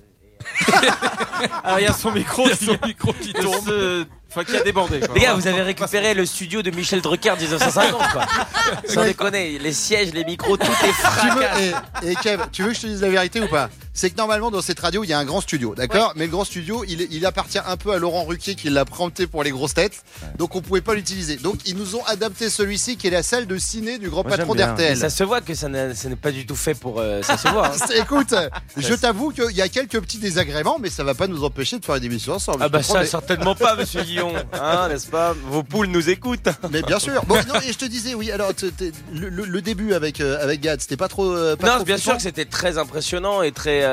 Alors il y a son micro qui tombe. Enfin, qui a débordé. Quoi. Les gars, vous avez récupéré le studio de Michel Drucker 1950, quoi. Sans déconner, les sièges, les micros, tout est fracas. Et Kev, tu veux que je te dise la vérité ou pas? c'est que normalement dans cette radio il y a un grand studio, d'accord, ouais. Mais le grand studio il appartient un peu à Laurent Ruquier qui l'a prêté pour les grosses têtes, donc on pouvait pas l'utiliser. Donc ils nous ont adapté celui-ci qui est la salle de ciné du grand patron d'RTL. Ça se voit que ce n'est pas du tout fait pour. Ça se voit. Hein. Écoute, je t'avoue qu'il y a quelques petits désagréments, mais ça va pas nous empêcher de faire une émission ensemble. Ah bah ça certainement pas, Monsieur Guillon, hein, n'est-ce pas? Vos poules nous écoutent. Mais bien sûr. Bon, non, et je te disais, oui. Alors le début avec Gad, c'était pas trop. Non, bien sûr que c'était très impressionnant et très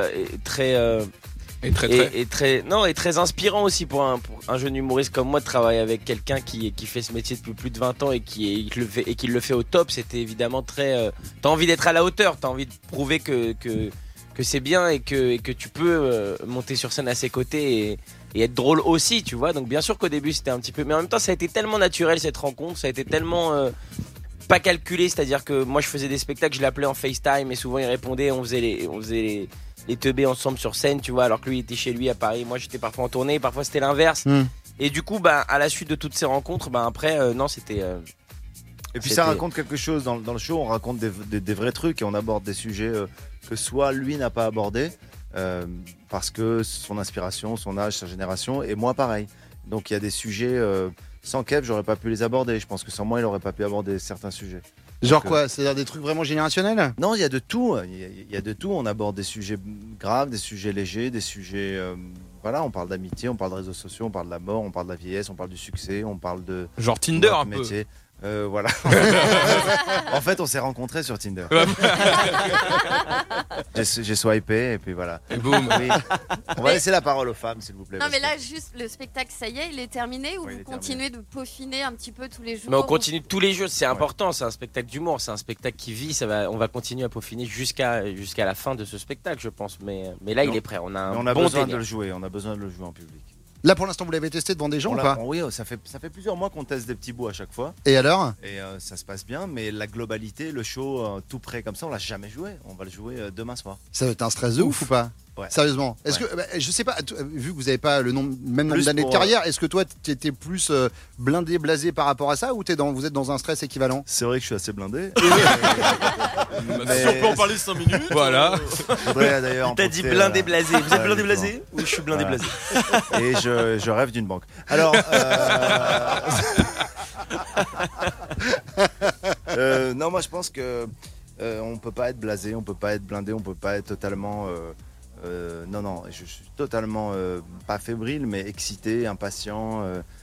inspirant aussi pour un jeune humoriste comme moi de travailler avec quelqu'un qui fait ce métier depuis plus de 20 ans et qui le fait au top. C'était évidemment très. T'as envie d'être à la hauteur, t'as envie de prouver que c'est bien et que tu peux monter sur scène à ses côtés et être drôle aussi, tu vois. Donc bien sûr qu'au début c'était un petit peu, mais en même temps ça a été tellement naturel cette rencontre, ça a été tellement pas calculé, c'est-à-dire que moi je faisais des spectacles, je l'appelais en FaceTime et souvent il répondait, on faisait les teubés ensemble sur scène, tu vois, alors que lui il était chez lui à Paris, moi j'étais parfois en tournée, parfois c'était l'inverse. Et du coup, à la suite de toutes ces rencontres, après, non, c'était. Et puis ça raconte quelque chose dans le show, on raconte des vrais trucs et on aborde des sujets que soit lui n'a pas abordé parce que son inspiration, son âge, sa génération, et moi pareil. Donc il y a des sujets, sans Kev, j'aurais pas pu les aborder. Je pense que sans moi, il aurait pas pu aborder certains sujets. Genre quoi? C'est-à-dire des trucs vraiment générationnels? Non, il y a de tout. Il y a de tout. On aborde des sujets graves, des sujets légers, des sujets... voilà, on parle d'amitié, on parle de réseaux sociaux, on parle de la mort, on parle de la vieillesse, on parle du succès, on parle de... Genre Tinder un peu. Voilà. En fait, on s'est rencontrés sur Tinder. J'ai swipé et puis voilà. Et boum. Oui. On va laisser la parole aux femmes, s'il vous plaît. Non, mais là, juste le spectacle, ça y est, il est terminé ou vous continuez de peaufiner un petit peu tous les jours? Mais on continue tous les jours, c'est important. C'est un spectacle d'humour, c'est un spectacle qui vit. On va continuer à peaufiner jusqu'à la fin de ce spectacle, je pense. Mais là, il est prêt. On a besoin de le jouer. On a besoin de le jouer en public. Là, pour l'instant, vous l'avez testé devant des gens ou pas? Oui, ça fait plusieurs mois qu'on teste des petits bouts à chaque fois. Et alors? Et ça se passe bien, mais la globalité, le show tout prêt comme ça, on l'a jamais joué. On va le jouer demain soir. Ça va être un stress de ouf ou pas? Ouais. Sérieusement, est-ce que je sais pas, vu que vous n'avez pas le même nombre d'années de carrière, est-ce que toi tu étais plus blindé, blasé par rapport à ça, ou vous êtes dans un stress équivalent? C'est vrai que je suis assez blindé. Si on peut en parler 5 minutes. Voilà. T'as dit blindé, blasé. Vous êtes blindé, blasé? Oui, je suis blindé, blasé. Et je rêve d'une banque. Alors, non, moi je pense que on peut pas être blasé, on peut pas être blindé, on peut pas être totalement. Non, je suis totalement pas fébrile, mais excité, impatient.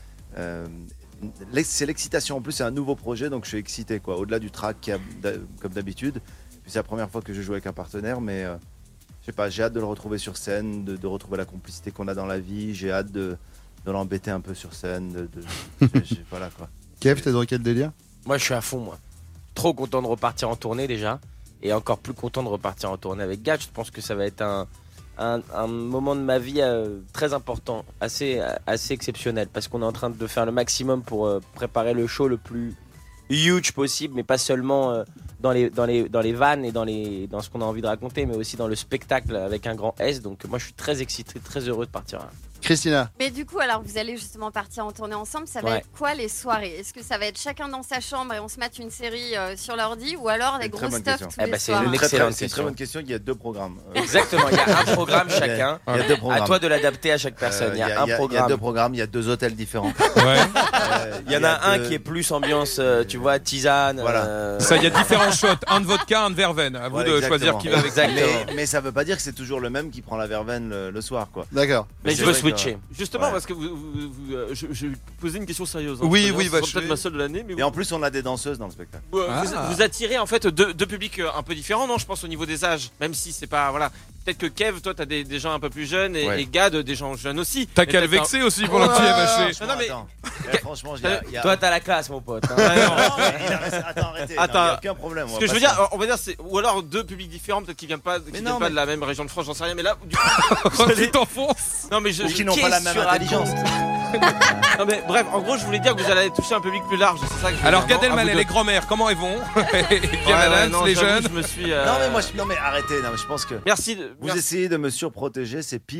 C'est l'excitation. En plus, c'est un nouveau projet, donc je suis excité, quoi. Au-delà du track, comme d'habitude. Puis c'est la première fois que je joue avec un partenaire, mais je sais pas. J'ai hâte de le retrouver sur scène, de retrouver la complicité qu'on a dans la vie. J'ai hâte de l'embêter un peu sur scène. Voilà, quoi. Kev, t'es dans quel délire? Moi, je suis à fond, moi. Trop content de repartir en tournée déjà, et encore plus content de repartir en tournée avec Gad. Je pense que ça va être un moment de ma vie très important, assez exceptionnel, parce qu'on est en train de faire le maximum pour préparer le show le plus huge possible, mais pas seulement dans les vannes et dans ce qu'on a envie de raconter, mais aussi dans le spectacle avec un grand S. Donc moi je suis très excité, très heureux de partir. Christina. Mais du coup, alors vous allez justement partir en tournée ensemble, ça va être quoi les soirées? Est-ce que ça va être chacun dans sa chambre et on se mate une série sur l'ordi, ou alors des gros stuff tous les soirs? C'est une excellente question. Très bonne question. Il y a 2 programmes. Exactement, il y a un programme chacun. Il y a 2 programmes. À toi de l'adapter à chaque personne. Il y a un programme. Il y a 2 programmes, il y a 2 hôtels différents. Il y en a un qui est plus ambiance, tu vois, tisane. Voilà. Ça, il y a différents shots. Un de vodka, un de verveine. À vous de choisir qui va avec. Mais ça veut pas dire que c'est toujours le même qui prend la verveine le soir, quoi. D'accord. Mais je veux switcher. Justement, parce que je vais poser une question sérieuse. Oui, c'est peut-être ma seule de l'année. Et en plus, on a des danseuses dans le spectacle. Vous attirez en fait deux publics un peu différents, non? Je pense au niveau des âges, même si c'est pas voilà. Peut-être que Kev, toi, t'as des gens un peu plus jeunes et Gad, des gens jeunes aussi. T'as qu'à le vexer aussi pour l'anti-MHC. Non, mais franchement, toi, t'as la classe, mon pote. Attends, arrêtez. Il n'y a aucun problème. Ce que je veux dire, on va dire, c'est ou alors 2 publics différents, peut-être qui viennent pas de la même région de France, j'en sais rien. Mais là, du coup, tu t'enfonces. Non, mais qui n'ont pas la même intelligence. Non, mais bref, en gros, je voulais dire que vous allez toucher un public plus large. C'est ça que alors, Gad Elmaleh, les grands-mères, comment elles vont? Les jeunes. Non, mais arrêtez. Non, mais je pense que. Merci. Vous essayez de me surprotéger, c'est pire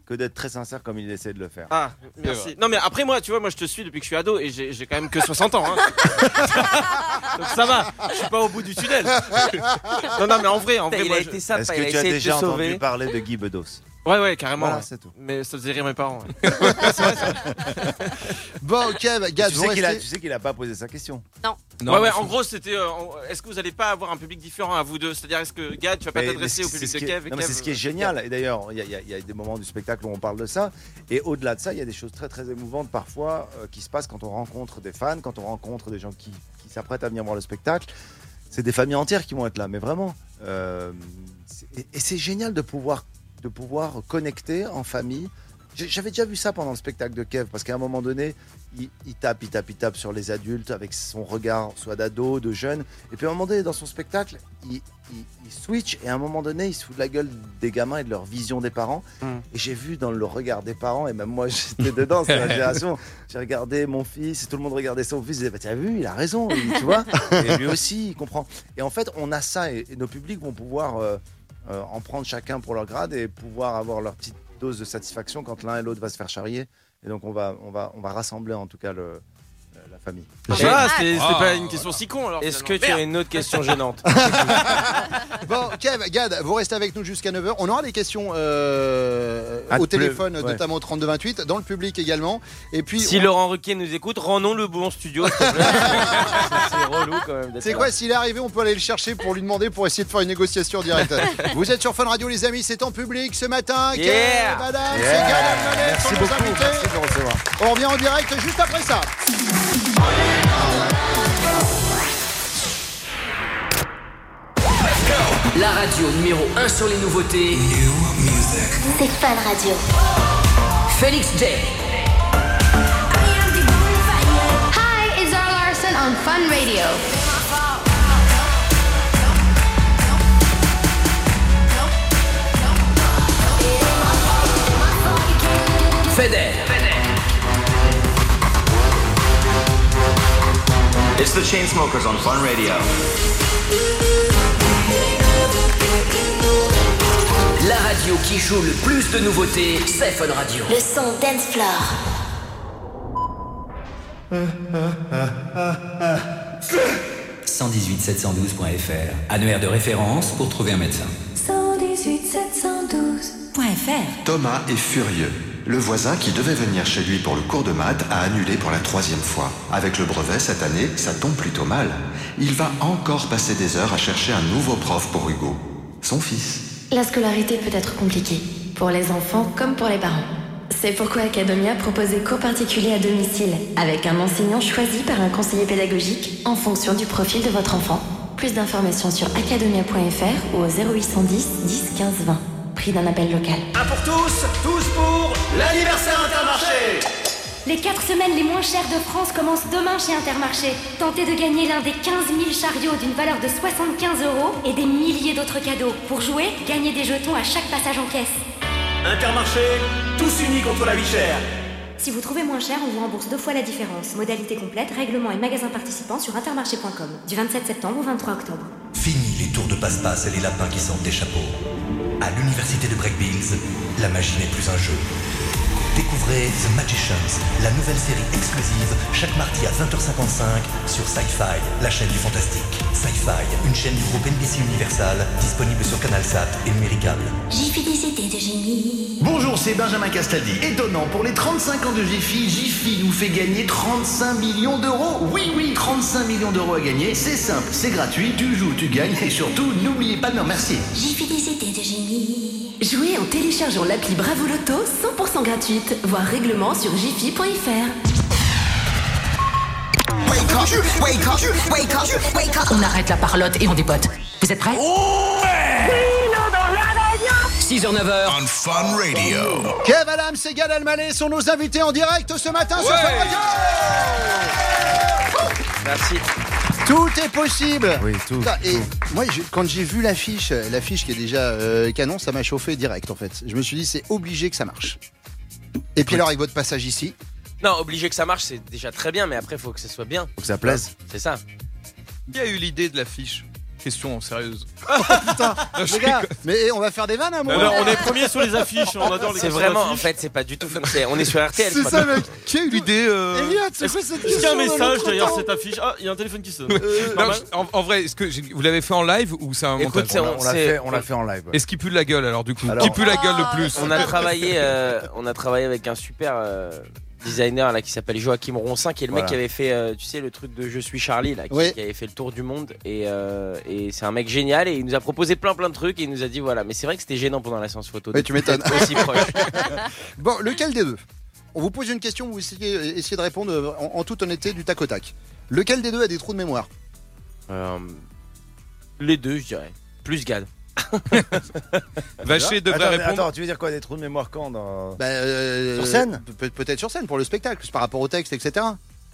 que d'être très sincère comme il essaie de le faire. Ah, merci. Non mais après moi, tu vois, moi je te suis depuis que je suis ado et j'ai quand même que 60 ans. Hein. Donc ça va, je suis pas au bout du tunnel. Non mais en vrai, Il a été sympa, Est-ce il que a tu as essayé de déjà te entendu sauver. parler de Guy Bedos? Ouais, carrément. Voilà, ouais. c'est tout. Mais ça faisait rire mes parents. Ouais. Bon, Kev, Gad, Tu sais qu'il a pas posé sa question. Non. Ouais, en gros, c'était. Est-ce que vous allez pas avoir un public différent à vous deux? C'est-à-dire, est-ce que Gad, tu vas pas t'adresser au public de Kev? Non, mais c'est ce qui est génial. Et d'ailleurs, il y a des moments du spectacle où on parle de ça. Et au-delà de ça, il y a des choses très très émouvantes parfois qui se passent quand on rencontre des fans, quand on rencontre des gens qui s'apprêtent à venir voir le spectacle. C'est des familles entières qui vont être là, mais vraiment. Et c'est génial de pouvoir connecter en famille. J'avais déjà vu ça pendant le spectacle de Kev, parce qu'à un moment donné, il tape sur les adultes avec son regard, soit d'ado, de jeune. Et puis à un moment donné, dans son spectacle, il switch, et à un moment donné, il se fout de la gueule des gamins et de leur vision des parents. Et j'ai vu dans le regard des parents, et même moi j'étais dedans, c'est la génération. J'ai regardé mon fils, et tout le monde regardait son fils, et bah, t'as vu, il a raison, tu vois. Et lui aussi, il comprend. Et en fait, on a ça, et nos publics vont pouvoir en prendre chacun pour leur grade et pouvoir avoir leur petite dose de satisfaction quand l'un et l'autre va se faire charrier. Et donc on va rassembler en tout cas la famille. C'était pas une question si con alors. Est-ce que tu as une autre question gênante? Bon, Kev, Gad, vous restez avec nous jusqu'à 9h. On aura des questions au téléphone, notamment au 3228, dans le public également. Et puis, si Laurent Ruquier nous écoute, rendons le bon studio. C'est relou quand même. C'est quoi, s'il est arrivé, on peut aller le chercher pour lui demander, pour essayer de faire une négociation en direct. Vous êtes sur Fun Radio, les amis, c'est en public ce matin. Yeah. Kev, Madame, c'est Gad Elmaleh, Merci sont nos beaucoup, invités. merci de me recevoir. On revient en direct juste après ça. La radio numéro 1 sur les nouveautés. C'est Fun Radio. Félix J. Hi, it's Zara Larson on Fun Radio. Feder. It's the Chainsmokers on Fun Radio. La radio qui joue le plus de nouveautés, c'est Fun Radio. Le son Dance Floor. 118-712.fr, annuaire de référence pour trouver un médecin. 118-712.fr. Thomas est furieux. Le voisin qui devait venir chez lui pour le cours de maths a annulé pour la 3e fois. Avec le brevet cette année, ça tombe plutôt mal. Il va encore passer des heures à chercher un nouveau prof pour Hugo, son fils. La scolarité peut être compliquée, pour les enfants comme pour les parents. C'est pourquoi Academia propose des cours particuliers à domicile, avec un enseignant choisi par un conseiller pédagogique en fonction du profil de votre enfant. Plus d'informations sur academia.fr ou au 0810 10 15 20. Prix d'un appel local. Un pour tous pour l'anniversaire Intermarché. Les 4 semaines les moins chères de France commencent demain chez Intermarché. Tentez de gagner l'un des 15 000 chariots d'une valeur de 75 € et des milliers d'autres cadeaux. Pour jouer, gagnez des jetons à chaque passage en caisse. Intermarché, tous unis contre la vie chère. Si vous trouvez moins cher, on vous rembourse 2 fois la différence. Modalité complète, règlement et magasins participants sur intermarché.com. Du 27 septembre au 23 octobre. Fini les tours de passe-passe et les lapins qui sortent des chapeaux. À l'université de Breakbills, la magie n'est plus un jeu. Découvrez The Magicians, la nouvelle série exclusive, chaque mardi à 20h55 sur Sci-Fi, la chaîne du fantastique. Sci-Fi, une chaîne du groupe NBC Universal, disponible sur CanalSat et numéricable. Jiffy des idées de génie. Bonjour, c'est Benjamin Castaldi. Étonnant, pour les 35 ans de Jiffy, Jiffy nous fait gagner 35 millions d'euros. Oui, 35 millions d'euros à gagner. C'est simple, c'est gratuit, tu joues, tu gagnes et surtout, n'oubliez pas de me remercier. Jiffy des idées de génie. Jouez en téléchargeant l'appli Bravo Loto 100% gratuite. Voir règlement sur jiffy.fr. On arrête la parlotte et on dépote. Vous êtes prêts? 6h, 9h. On Fun Radio. Kev Adams et Gad Elmaleh sont nos invités en direct ce matin sur Fun Radio. Merci. Tout est possible. Oui, tout. Et moi, quand j'ai vu l'affiche qui est déjà canon, ça m'a chauffé direct en fait. Je me suis dit, c'est obligé que ça marche. Et puis alors, avec votre passage ici. Non, obligé que ça marche, c'est déjà très bien, mais après, il faut que ça soit bien. Faut que ça plaise. C'est ça. Qui a eu l'idée de l'affiche? question sérieuse. Putain, les gars, mais on va faire des vannes à moi. On est premiers sur les affiches, on adore les C'est vraiment, en fait, c'est pas du tout. On est sur RTL. C'est ça, mec. Qui a eu l'idée Elliot, c'est quoi cette question? Est-ce qu'il y a un message derrière cette affiche? Ah, il y a un téléphone qui sonne. En vrai, est-ce que vous l'avez fait en live ou c'est un montage? On l'a fait en live. Est-ce qu'il pue de la gueule alors du coup? Qui pue la gueule le plus? On a travaillé avec un super designer là qui s'appelle Joachim Roncin, qui est le mec qui avait fait tu sais le truc de Je suis Charlie là, qui avait fait le tour du monde et c'est un mec génial et il nous a proposé plein de trucs et il nous a dit voilà, mais c'est vrai que c'était gênant pendant la séance photo. Oui, tu m'étonnes. Aussi proche. Bon, lequel des deux? On vous pose une question, vous essayez de répondre en toute honnêteté du tac au tac. Lequel des deux a des trous de mémoire? Les deux, je dirais. Plus Gad. Vacher devrait répondre. Attends, tu veux dire quoi, des trous de mémoire quand sur scène? Peut-être sur scène pour le spectacle, par rapport au texte, etc.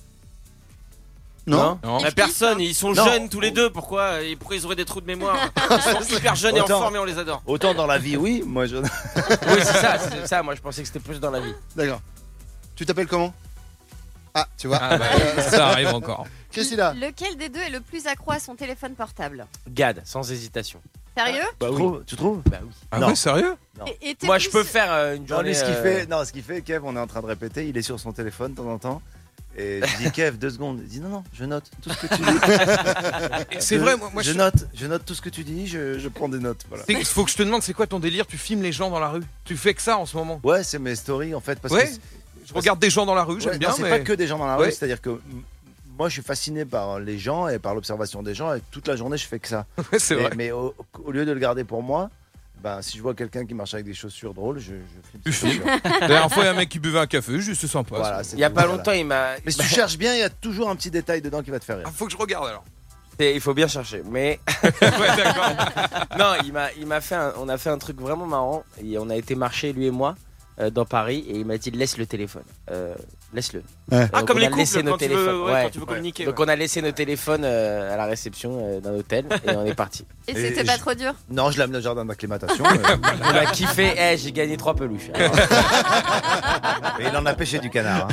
Non. Mais personne, ils sont jeunes tous les deux, pourquoi ils auraient des trous de mémoire? Ils sont super jeunes et en forme et on les adore. Autant dans la vie, oui, moi je... Oui, c'est ça, moi je pensais que c'était plus dans la vie. D'accord. Tu t'appelles comment? Ah, tu vois, ça arrive encore. Christina. Lequel des deux est le plus accro à son téléphone portable? Gad, sans hésitation. Sérieux? Bah oui. Tu trouves? Bah oui. Ah ouais, sérieux? Et moi je peux faire une journée. Ce qu'il fait, Kev, on est en train de répéter, il est sur son téléphone de temps en temps. Et je dis Kev, 2 secondes. Il dit non, je note tout ce que tu dis. C'est vrai, moi je note tout ce que tu dis, je prends des notes. Voilà. Il faut que je te demande, c'est quoi ton délire? Tu filmes les gens dans la rue? Tu fais que ça en ce moment? Ouais, c'est mes stories en fait. Parce que je regarde des gens dans la rue, j'aime bien. C'est pas que des gens dans la rue, c'est-à-dire que moi je suis fasciné par les gens et par l'observation des gens et toute la journée je fais que ça. C'est vrai. Mais au lieu de le garder pour moi, si je vois quelqu'un qui marche avec des chaussures drôles, je filme. Tu filmes. La dernière fois, il y a un mec qui buvait un café, juste sympa. Voilà, il y a pas longtemps, il m'a. Mais si tu cherches bien, il y a toujours un petit détail dedans qui va te faire rire. Faut que je regarde alors. Il faut bien chercher, mais. Ouais, d'accord. Non, il m'a fait on a fait un truc vraiment marrant. Et on a été marcher lui et moi dans Paris et il m'a dit laisse le téléphone. Laisse-le. Ouais. Ah, comme les couples quand tu veux communiquer. Donc on a laissé nos téléphones à la réception d'un hôtel et on est parti. Et c'était pas trop dur? Non, je l'ai amené au jardin d'acclimatation. Il a kiffé. J'ai gagné 3 peluches. Et il en a pêché du canard.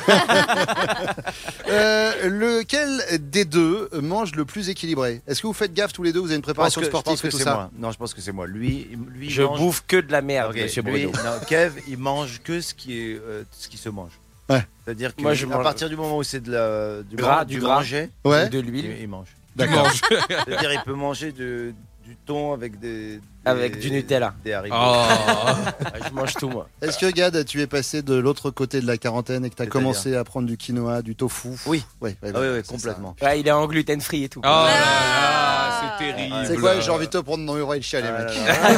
Lequel des deux mange le plus équilibré? Est-ce que vous faites gaffe tous les deux? Vous avez une préparation sportive et tout ça? Moi. Non, je pense que c'est moi. Lui je bouffe que de la merde, monsieur Bruno. Kev, il mange que ce qui se mange. Ouais. C'est-à-dire que moi, à partir du moment où c'est du gras, manger, de l'huile, il mange. D'accord. C'est-à-dire il peut manger du thon avec du Nutella. Des haricots. Je mange tout moi. Est-ce que Gad, tu es passé de l'autre côté de la quarantaine et que tu as commencé à prendre du quinoa, du tofu? Oui. Oui, complètement. Ouais, il est en gluten free et tout. Oh c'est terrible. C'est quoi? J'ai envie de te prendre dans le chialer, mec.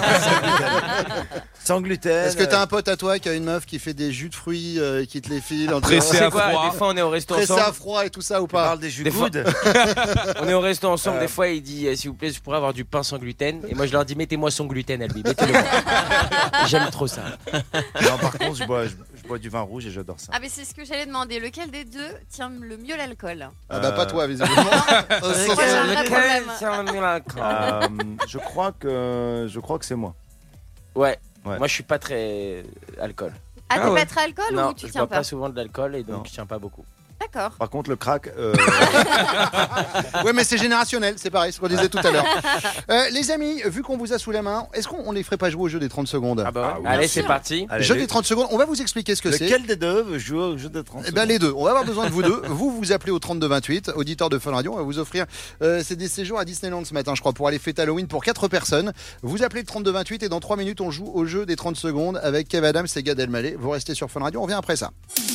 Sans gluten. Est-ce que t'as un pote à toi qui a une meuf qui fait des jus de fruits qui te les file en pressé à froid? Des fois on est au resto ensemble. Pressé à froid et tout ça ou pas? On parle des jus good. On est au resto ensemble. Des fois il dit s'il vous plaît je pourrais avoir du pain sans gluten. Et moi je leur dis mettez-moi son gluten à lui. Mettez-le. J'aime trop ça. Non, par contre je bois du vin rouge et j'adore ça. Ah mais c'est ce que j'allais demander. Lequel des deux tient le mieux l'alcool? Ah bah pas toi visiblement. Lequel tient le mieux l'alcool? Je crois que c'est moi. Ouais. Moi je suis pas très alcool. Ah t'es pas très alcool non, ou tu tiens tiens pas souvent de l'alcool et donc je tiens pas beaucoup. D'accord. Par contre le crack ouais mais c'est générationnel, c'est pareil, ce qu'on disait tout à l'heure. Les amis, vu qu'on vous a sous la main, est-ce qu'on les ferait pas jouer au jeu des 30 secondes? Allez c'est parti. Jeu des 30 secondes, on va vous expliquer ce que c'est. Lequel des deux veut jouer au jeu des 30 secondes? Ben les deux, on va avoir besoin de vous deux. Vous appelez au 3228, auditeur de Fun Radio, on va vous offrir c'est des séjours à Disneyland ce matin je crois pour aller fêter Halloween pour 4 personnes. Vous appelez le 3228 et dans 3 minutes on joue au jeu des 30 secondes avec Kev Adams et Gad Elmaleh. Vous restez sur Fun Radio, on revient après ça.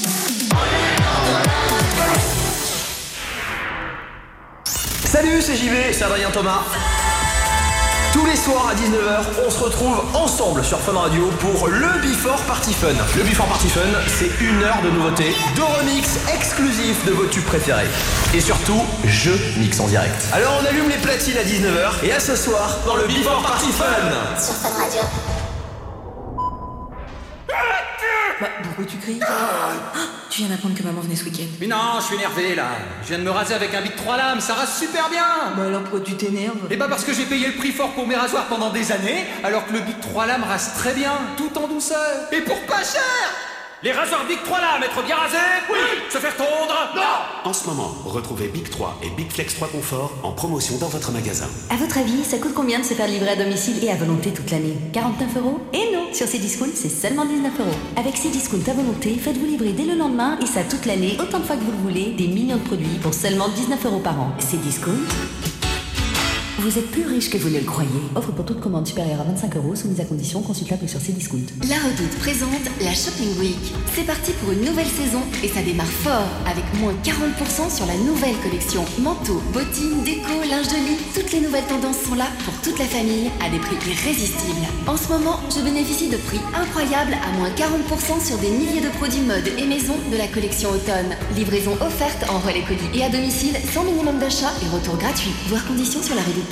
Salut, c'est JB, c'est Adrien Thomas. Tous les soirs à 19h, on se retrouve ensemble sur Fun Radio pour le Before Party Fun. Le Before Party Fun, c'est 1 heure de nouveautés, de remix exclusifs de vos tubes préférés. Et surtout, je mixe en direct. Alors on allume les platines à 19h et à ce soir dans le Before Party Fun. Sur Fun Radio. Bah, pourquoi tu cries? Tu viens d'apprendre que maman venait ce week-end. Mais non, je suis énervé là. Je viens de me raser avec un Bic 3 lames, ça rase super bien. Bah alors pourquoi tu t'énerves? Eh bah parce que j'ai payé le prix fort pour mes rasoirs pendant des années, alors que le Bic 3 lames rase très bien, tout en douceur. Et pour pas cher. Les rasoirs Big 3 lames, être bien rasé? Oui. Se faire tondre? Non. En ce moment, retrouvez Big 3 et Big Flex 3 Confort en promotion dans votre magasin. À votre avis, ça coûte combien de se faire livrer à domicile et à volonté toute l'année? 49 €? Et non, sur Cdiscount, c'est seulement 19 €. Avec Cdiscount à volonté, faites-vous livrer dès le lendemain et ça toute l'année, autant de fois que vous le voulez, des millions de produits pour seulement 19 € par an. Cdiscount. Vous êtes plus riche que vous ne le croyez. Offre pour toute commande supérieure à 25 €, soumise à conditions, consultable sur Cdiscount. La Redoute présente la Shopping Week. C'est parti pour une nouvelle saison et ça démarre fort avec moins 40% sur la nouvelle collection. Manteaux, bottines, déco, linge de lit, toutes les nouvelles tendances sont là pour toute la famille à des prix irrésistibles. En ce moment, je bénéficie de prix incroyables à moins 40% sur des milliers de produits mode et maison de la collection automne. Livraison offerte en relais colis et à domicile sans minimum d'achat et retour gratuit. Voir conditions sur la Redoute.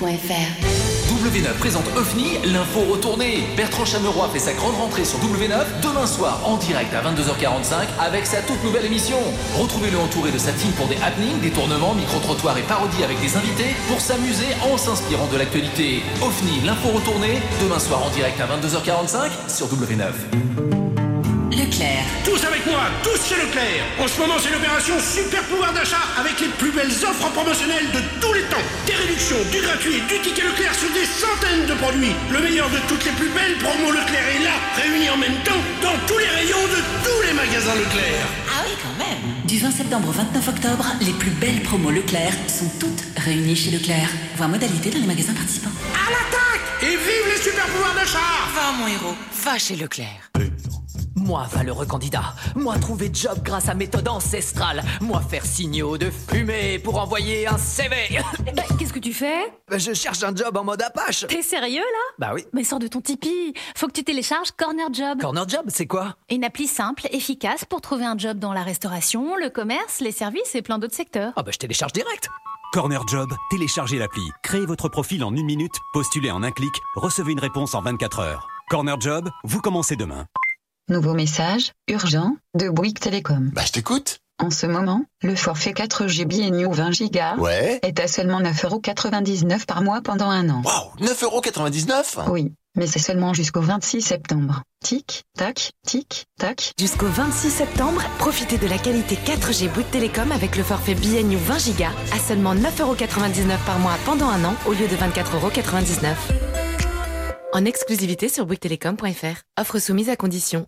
W9 présente OFNI, l'info retournée. Bertrand Chameroy fait sa grande rentrée sur W9 demain soir en direct à 22h45 avec sa toute nouvelle émission. Retrouvez-le entouré de sa team pour des happenings, des tournements, micro-trottoirs et parodies avec des invités pour s'amuser en s'inspirant de l'actualité. OFNI, l'info retournée, demain soir en direct à 22h45 sur W9. Leclerc. Tous avec moi, tous chez Leclerc. En ce moment, c'est l'opération Super Pouvoir d'achat avec les plus belles offres promotionnelles de tous les temps. Des réductions, du gratuit, du ticket Leclerc sur des centaines de produits. Le meilleur de toutes les plus belles promos Leclerc est là, réunis en même temps dans tous les rayons de tous les magasins Leclerc. Ah oui, quand même. Du 20 septembre au 29 octobre, les plus belles promos Leclerc sont toutes réunies chez Leclerc. Voir modalité dans les magasins participants. À l'attaque! Et vive les super pouvoirs d'achat! Va mon héros, va chez Leclerc. Moi, valeureux candidat. Moi, trouver job grâce à méthode ancestrale. Moi, faire signaux de fumée pour envoyer un CV. Qu'est-ce que tu fais? Je cherche un job en mode Apache. T'es sérieux, là? Bah oui. Mais sors de ton Tipeee. Faut que tu télécharges Corner Job. Corner Job, c'est quoi? Une appli simple, efficace pour trouver un job dans la restauration, le commerce, les services et plein d'autres secteurs. Ah bah, je télécharge direct. Corner Job, téléchargez l'appli, créez votre profil en 1 minute, postulez en un clic, recevez une réponse en 24 heures. Corner Job, vous commencez demain. Nouveau message, urgent, de Bouygues Télécom. Bah je t'écoute. En ce moment, le forfait 4 GB et New 20 Go est à seulement 9,99 € par mois pendant un an. Waouh, 9,99 €? Oui, mais c'est seulement jusqu'au 26 septembre. Tic, tac, tic, tac. Jusqu'au 26 septembre, profitez de la qualité 4G Bouygues Télécom avec le forfait BNU 20 Go à seulement 9,99 € par mois pendant un an au lieu de 24,99 €. En exclusivité sur bouyguestelecom.fr. Offre soumise à conditions.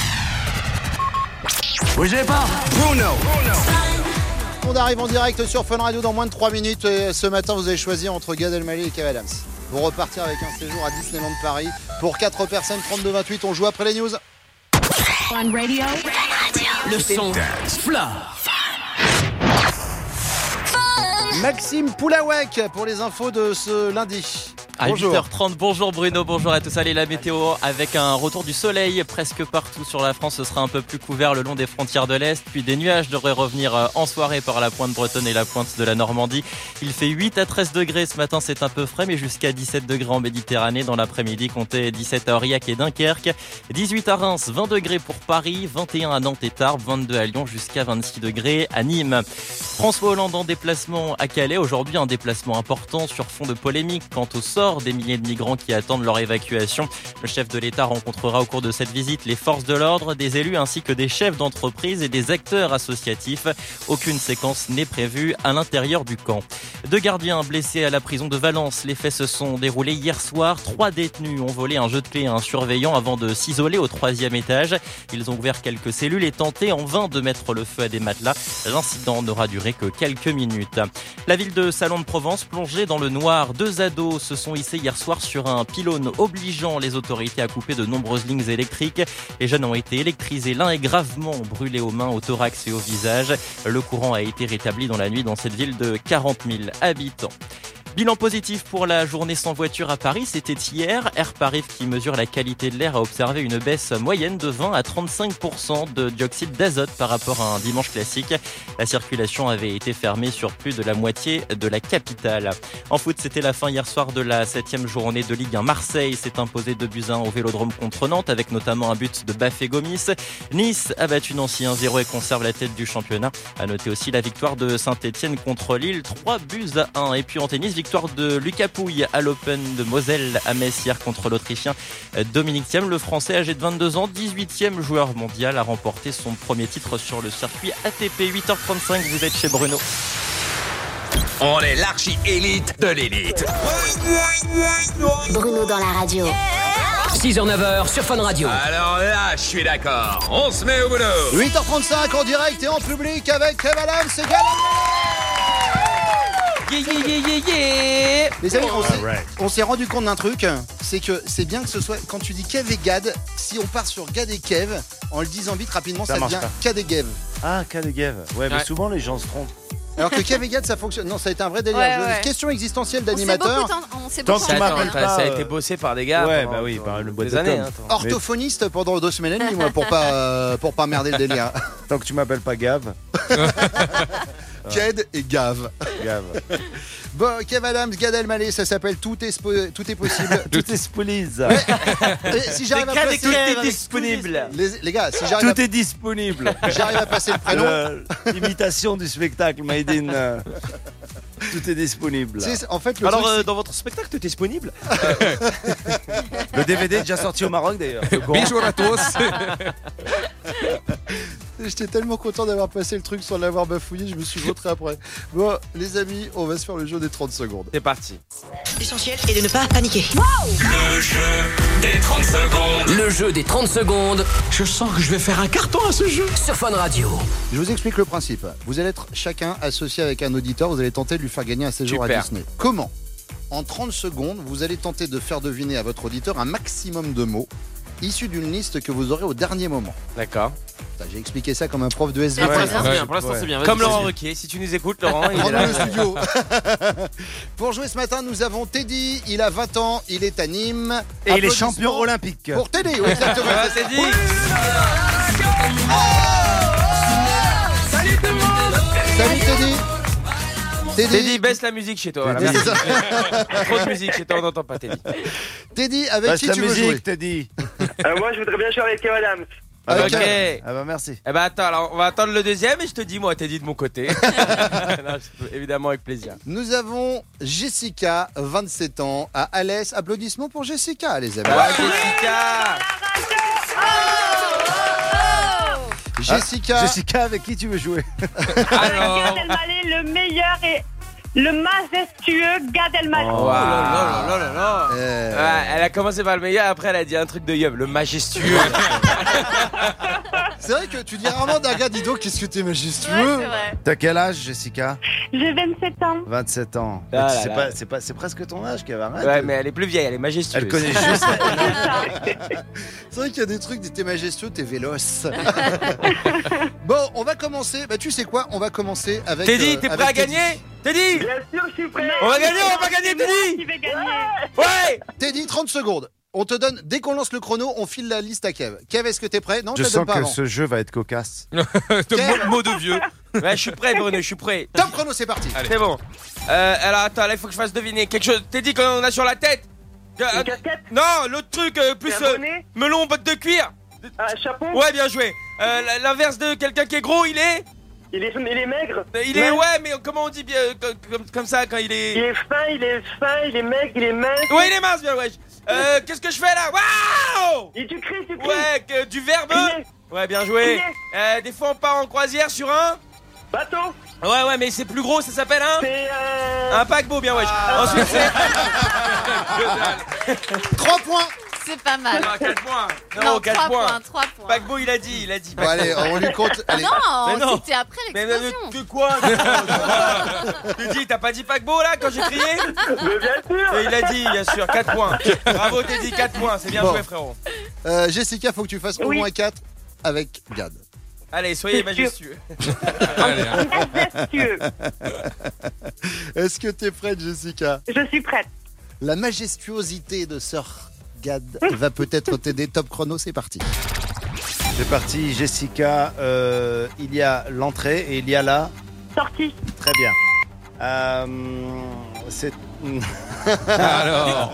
Bougez pas, Bruno. On arrive en direct sur Fun Radio dans moins de 3 minutes. Et ce matin, vous avez choisi entre Gad Elmaleh et Kev Adams. Vous repartir avec un séjour à Disneyland Paris. Pour 4 personnes, 32-28, on joue après les news. Fun Radio. Le son. Fla. Maxime Poulawak pour les infos de ce lundi. À Bonjour. 8h30, bonjour Bruno, bonjour à tous. Allez, la météo avec un retour du soleil presque partout sur la France. Ce sera un peu plus couvert le long des frontières de l'Est. Puis des nuages devraient revenir en soirée par la pointe bretonne et la pointe de la Normandie. Il fait 8 à 13 degrés ce matin, c'est un peu frais, mais jusqu'à 17 degrés en Méditerranée. Dans l'après-midi, comptez 17 à Aurillac et Dunkerque, 18 à Reims, 20 degrés pour Paris, 21 à Nantes et Tarbes, 22 à Lyon, jusqu'à 26 degrés à Nîmes. François Hollande en déplacement à Calais. Aujourd'hui, un déplacement important sur fond de polémique quant au sort des milliers de migrants qui attendent leur évacuation. Le chef de l'État rencontrera au cours de cette visite les forces de l'ordre, des élus ainsi que des chefs d'entreprise et des acteurs associatifs. Aucune séquence n'est prévue à l'intérieur du camp. 2 gardiens blessés à la prison de Valence. Les faits se sont déroulés hier soir. 3 détenus ont volé un jeu de clé à un surveillant avant de s'isoler au 3e étage. Ils ont ouvert quelques cellules et tenté en vain de mettre le feu à des matelas. L'incident n'aura duré que quelques minutes. La ville de Salon de Provence plongée dans le noir. 2 ados se sont hissés hier soir sur un pylône obligeant les autorités à couper de nombreuses lignes électriques. Les jeunes ont été électrisés. L'un est gravement brûlé aux mains, au thorax et au visage. Le courant a été rétabli dans la nuit dans cette ville de 40 000 habitants. Bilan positif pour la journée sans voiture à Paris, c'était hier. Air Paris, qui mesure la qualité de l'air, a observé une baisse moyenne de 20 à 35% de dioxyde d'azote par rapport à un dimanche classique. La circulation avait été fermée sur plus de la moitié de la capitale. En foot, c'était la fin hier soir de la 7e journée de Ligue 1. Marseille s'est imposé 2-1 au Vélodrome contre Nantes avec notamment un but de Bafé Gomis. Nice a battu Nancy 1-0 et conserve la tête du championnat. À noter aussi la victoire de Saint-Etienne contre Lille, 3-1. Et puis en tennis, victoire de Lucas Pouille à l'Open de Moselle à Metz hier contre l'Autrichien Dominic Thiem. Le Français âgé de 22 ans, 18e joueur mondial, a remporté son premier titre sur le circuit ATP. 8h35, vous êtes chez Bruno. On est l'archi-élite de l'élite. Bruno dans la radio. 6h-9h sur Fun Radio. Alors là, je suis d'accord. On se met au boulot. 8h35 en direct et en public avec Kev Adams et Gad Elmaleh. Les amis, on s'est rendu compte d'un truc, c'est que c'est bien que ce soit, quand tu dis Kev et Gad, si on part sur Gad et Kev, en le disant vite rapidement, ça devient Gad et Gav. Ah, Gad et Gav. Ouais, mais souvent les gens se trompent. Alors que Kev et Gad, ça fonctionne. Non, ça a été un vrai délire. Question existentielle d'animateur. Tant que tu m'appelles pas, ça a été bossé par des gars. Ouais, bah oui, par le boîte des années. Orthophoniste pendant 2 semaines et demie, moi, pour pas merder le délire. Tant que tu m'appelles pas Gav. Ked et Gav. Bon, Kev Adams, Gad Elmaleh, ça s'appelle Tout est possible. Tout est spolise. Si j'arrive à passer tout est disponible. Les gars, si j'arrive tout est disponible. J'arrive à passer le prénom. Imitation du spectacle Made in. Tout est disponible. En fait, alors, dans votre spectacle, tout est disponible. Le DVD est déjà sorti au Maroc d'ailleurs. Bonjour à tous. J'étais tellement content d'avoir passé le truc sans l'avoir bafouillé, je me suis vautré après. Bon, les amis, on va se faire le jeu des 30 secondes. C'est parti. L'essentiel est de ne pas paniquer. Le jeu des 30 secondes. Le jeu des 30 secondes. Je sens que je vais faire un carton à ce jeu. Sur Fun Radio. Je vous explique le principe. Vous allez être chacun associé avec un auditeur, vous allez tenter de lui faire gagner un séjour à Disney. Comment ? En 30 secondes, vous allez tenter de faire deviner à votre auditeur un maximum de mots issus d'une liste que vous aurez au dernier moment. D'accord. J'ai expliqué ça comme un prof de SVT. Pour l'instant, c'est bien. Comme Laurent Ruquier. Si tu nous écoutes, Laurent, il est là. Dans le studio. Pour jouer ce matin, nous avons Teddy. Il a 20 ans. Il est à Nîmes. Et il est champion olympique. Pour Teddy, oui, exactement. Teddy. Salut tout le monde. Salut Teddy. Teddy, baisse la musique chez toi. Voilà, merci. Trop de musique chez toi, on n'entend pas Teddy. Teddy, avec qui tu veux jouer Teddy. Moi, je voudrais bien jouer avec Kev Adams. Ok. Ah bah merci. Eh bah attends, alors on va attendre le deuxième et je te dis moi Teddy de mon côté. Non, évidemment avec plaisir. Nous avons Jessica, 27 ans, à Alès. Applaudissements pour Jessica, les amis. Ouais, Jessica. Jessica, avec qui tu veux jouer? Alors Gad Elmaleh, le meilleur et le majestueux Gad Elmaleh. Oh là là. Ouais, elle a commencé par le meilleur, après elle a dit un truc de yub, le majestueux. C'est vrai que tu dis rarement d'un gars, dis donc, qu'est-ce que t'es majestueux. Ouais, c'est vrai. T'as quel âge, Jessica? J'ai 27 ans. 27 ans. C'est presque ton âge, Kev. Ouais, mais elle est plus vieille, elle est majestueuse. Elle connaît juste. C'est vrai qu'il y a des trucs, t'es majestueux, t'es véloce. Bon, on va commencer. Bah, tu sais quoi? On va commencer avec. Teddy, t'es prêt à gagner? Teddy! Bien sûr, je suis prêt. On va gagner, Teddy! Qui vais gagner? Ouais! Teddy, 30 secondes. On te donne, dès qu'on lance le chrono, on file la liste à Kev. Kev, est-ce que t'es prêt? Non, je te sens donne pas que avant. ce jeu va être cocasse. Mot de vieux. Ouais, je suis prêt, Bruno, je suis prêt. Top chrono, c'est parti. C'est bon. Alors attends, là il faut que je fasse deviner quelque chose. Teddy, qu'on a sur la tête. Une casquette? Non, l'autre truc, plus melon, botte de cuir. Un chapeau? Ouais, bien joué. L'inverse de quelqu'un qui est gros, il est maigre. Il est, ouais, mais comment on dit bien comme ça quand il est. Il est fin, il est maigre, il est mince. Ouais, il est mince, bien, ouais. Qu'est-ce que je fais là? Waouh! Et tu cries. Ouais, du verbe. Ouais, bien joué. Des fois on part en croisière sur un bateau. Ouais, mais c'est plus gros, ça s'appelle un paquebot, bien, ouais. Ensuite c'est 3 points. C'est pas mal. 4 points. Non, 4 points. 3 points. Paquebot, il a dit. Bon, allez, on lui compte. Allez. Non, c'était après l'explosion. Mais quoi? Tu dis, t'as pas dit paquebot là quand j'ai crié? Mais bien sûr. Et il a dit, bien sûr, 4 points. Bravo, Teddy, 4 points. C'est bien joué, frérot. Jessica, faut que tu fasses au moins 4 avec Gad. Allez, soyez majestueux. Majestueux. Est-ce que t'es prête, Jessica? Je suis prête. La majestuosité de Sir Gad va peut-être t'aider. Top chrono, c'est parti. C'est parti, Jessica. Il y a l'entrée et il y a la sortie. Très bien. C'est. Alors.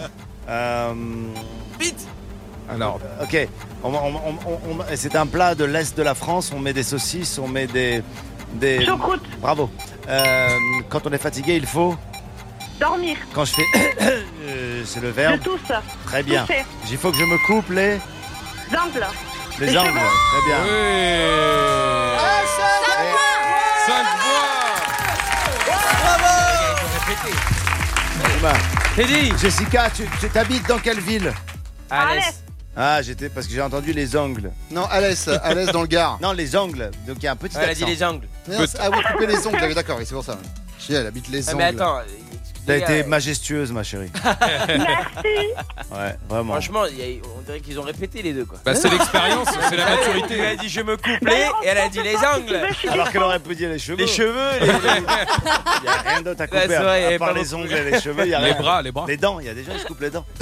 Vite. Alors. Ok. C'est un plat de l'est de la France. On met des saucisses, on met des. Choucroute. Bravo. Quand on est fatigué, il faut. Dormir. Quand je fais... c'est le verbe. Je tousse. Très bien. Tousser. Il faut que je me coupe les Ongles. Les ongles. Très bien. Oui. 5 Bravo. Teddy. Jessica, tu t'habites dans quelle ville? Alès. Ah, j'étais parce que j'ai entendu les ongles. Non, Alès dans le Gard. Non, les ongles. Donc il y a un petit accent. Elle a dit les ongles. Ah, vous coupez les ongles, d'accord, c'est pour ça. Je dis, elle habite les ongles. Mais attends. T'as été majestueuse, ma chérie. Merci. Ouais, vraiment. Franchement, on dirait qu'ils ont répété les deux, quoi. Bah, c'est l'expérience, c'est la maturité. Elle a dit je me coupe les et elle a dit les ongles. Alors qu'elle aurait pu dire les cheveux. Les cheveux, Il n'y a rien d'autre à couper. À part les ongles et les cheveux, il y a rien. Les bras. Les dents, il y a des gens qui se coupent les dents.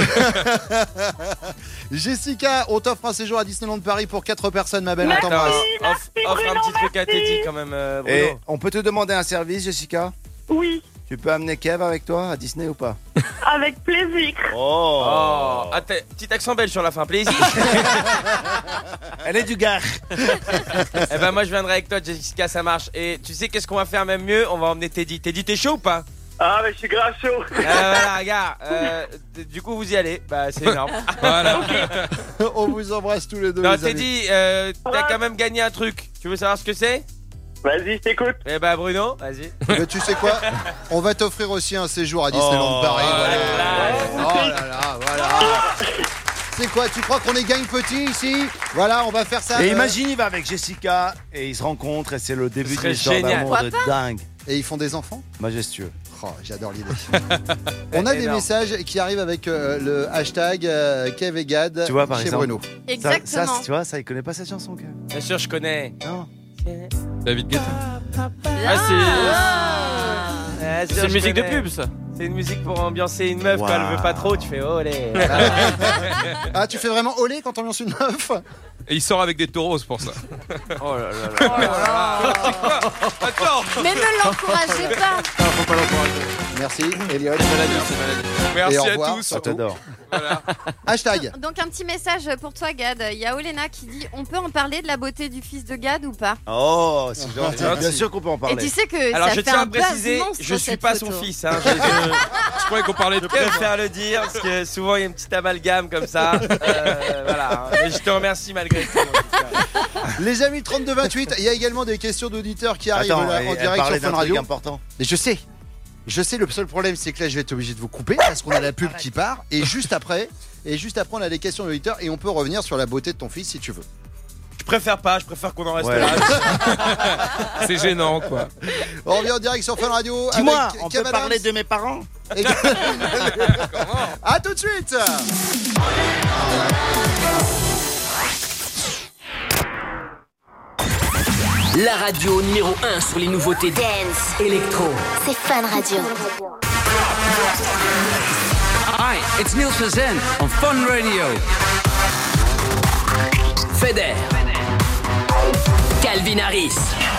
Jessica, on t'offre un séjour à Disneyland Paris pour 4 personnes, ma belle. Merci, On t'embrasse. Offre un petit truc à Teddy quand même, Bruno. Et on peut te demander un service, Jessica? Oui. Tu peux amener Kev avec toi à Disney ou pas? Avec plaisir. Oh. Ah, petit accent belge sur la fin, plaisir. Elle est du Gard. Eh ben moi je viendrai avec toi, Jessica, ça marche. Et tu sais qu'est-ce qu'on va faire même mieux? On va emmener Teddy. Teddy, t'es chaud ou pas? Ah, mais je suis grave chaud. Voilà, regarde. Du coup, vous y allez. Bah, c'est énorme. Voilà. On vous embrasse tous les deux. Non, les amis. Teddy, t'as quand même gagné un truc. Tu veux savoir ce que c'est? Vas-y, je t'écoute. Eh ben, Bruno, vas-y. Mais tu sais quoi? On va t'offrir aussi un séjour à Disneyland Paris. Voilà. C'est quoi? Tu crois qu'on est gang petit ici? Voilà, on va faire ça. Et imagine, il va avec Jessica et ils se rencontrent et c'est le début d'une histoire d'amour de dingue. Et ils font des enfants? Majestueux. Oh, j'adore l'idée. On a des messages qui arrivent avec le hashtag Kev et Gad tu vois, par chez exemple, Bruno. Exactement. Ça, tu vois, ça, il connaît pas cette chanson, Kev. Bien sûr, je connais. Non. David Guetta. C'est une musique de pub, ça. C'est une musique pour ambiancer une meuf quand elle veut pas trop. Tu fais olé. Ah, tu fais vraiment olé quand t'ambiances une meuf? Et il sort avec des taureaux pour ça. Oh là là. Attends. Mais ne l'encouragez pas. Non, faut pas l'encourager. Merci, Elliot. Merci et au à revoir. tous. Ça t'adore. Voilà. Hashtag. Donc un petit message pour toi, Gad. Il y a Olena qui dit: on peut en parler de la beauté du fils de Gad ou pas? Oh, c'est gentil. Bien sûr qu'on peut en parler. Et tu sais que Alors ça je fait tiens un à préciser, buzz monstre, je suis cette pas photo. son fils. Hein. Je croyais qu'on parlait de Je préfère le dire parce que souvent il y a une petite amalgame comme ça. Voilà. Mais je te remercie malgré tout. Les amis 32-28, il y a également des questions d'auditeurs qui arrivent là, en direct sur Fun Radio. Important. Mais je sais, le seul problème c'est que là je vais être obligé de vous couper parce qu'on a la pub qui part et juste après on a des questions d'auditeurs et on peut revenir sur la beauté de ton fils si tu veux. Je préfère qu'on en reste Ouais. là. C'est gênant, quoi. On revient en direct sur Fun Radio. Dis-moi, avec on Kev peut Adams. parler de mes parents? Et... À tout de suite. La radio numéro 1 sur les nouveautés dance, électro. C'est Fun Radio. Hi, it's Niels Fazen on Fun Radio. Feder. Calvin Harris.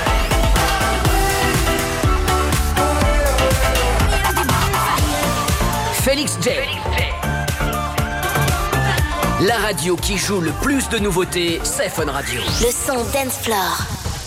Félix J. La radio qui joue le plus de nouveautés, c'est Fun Radio. Le son Dance Floor.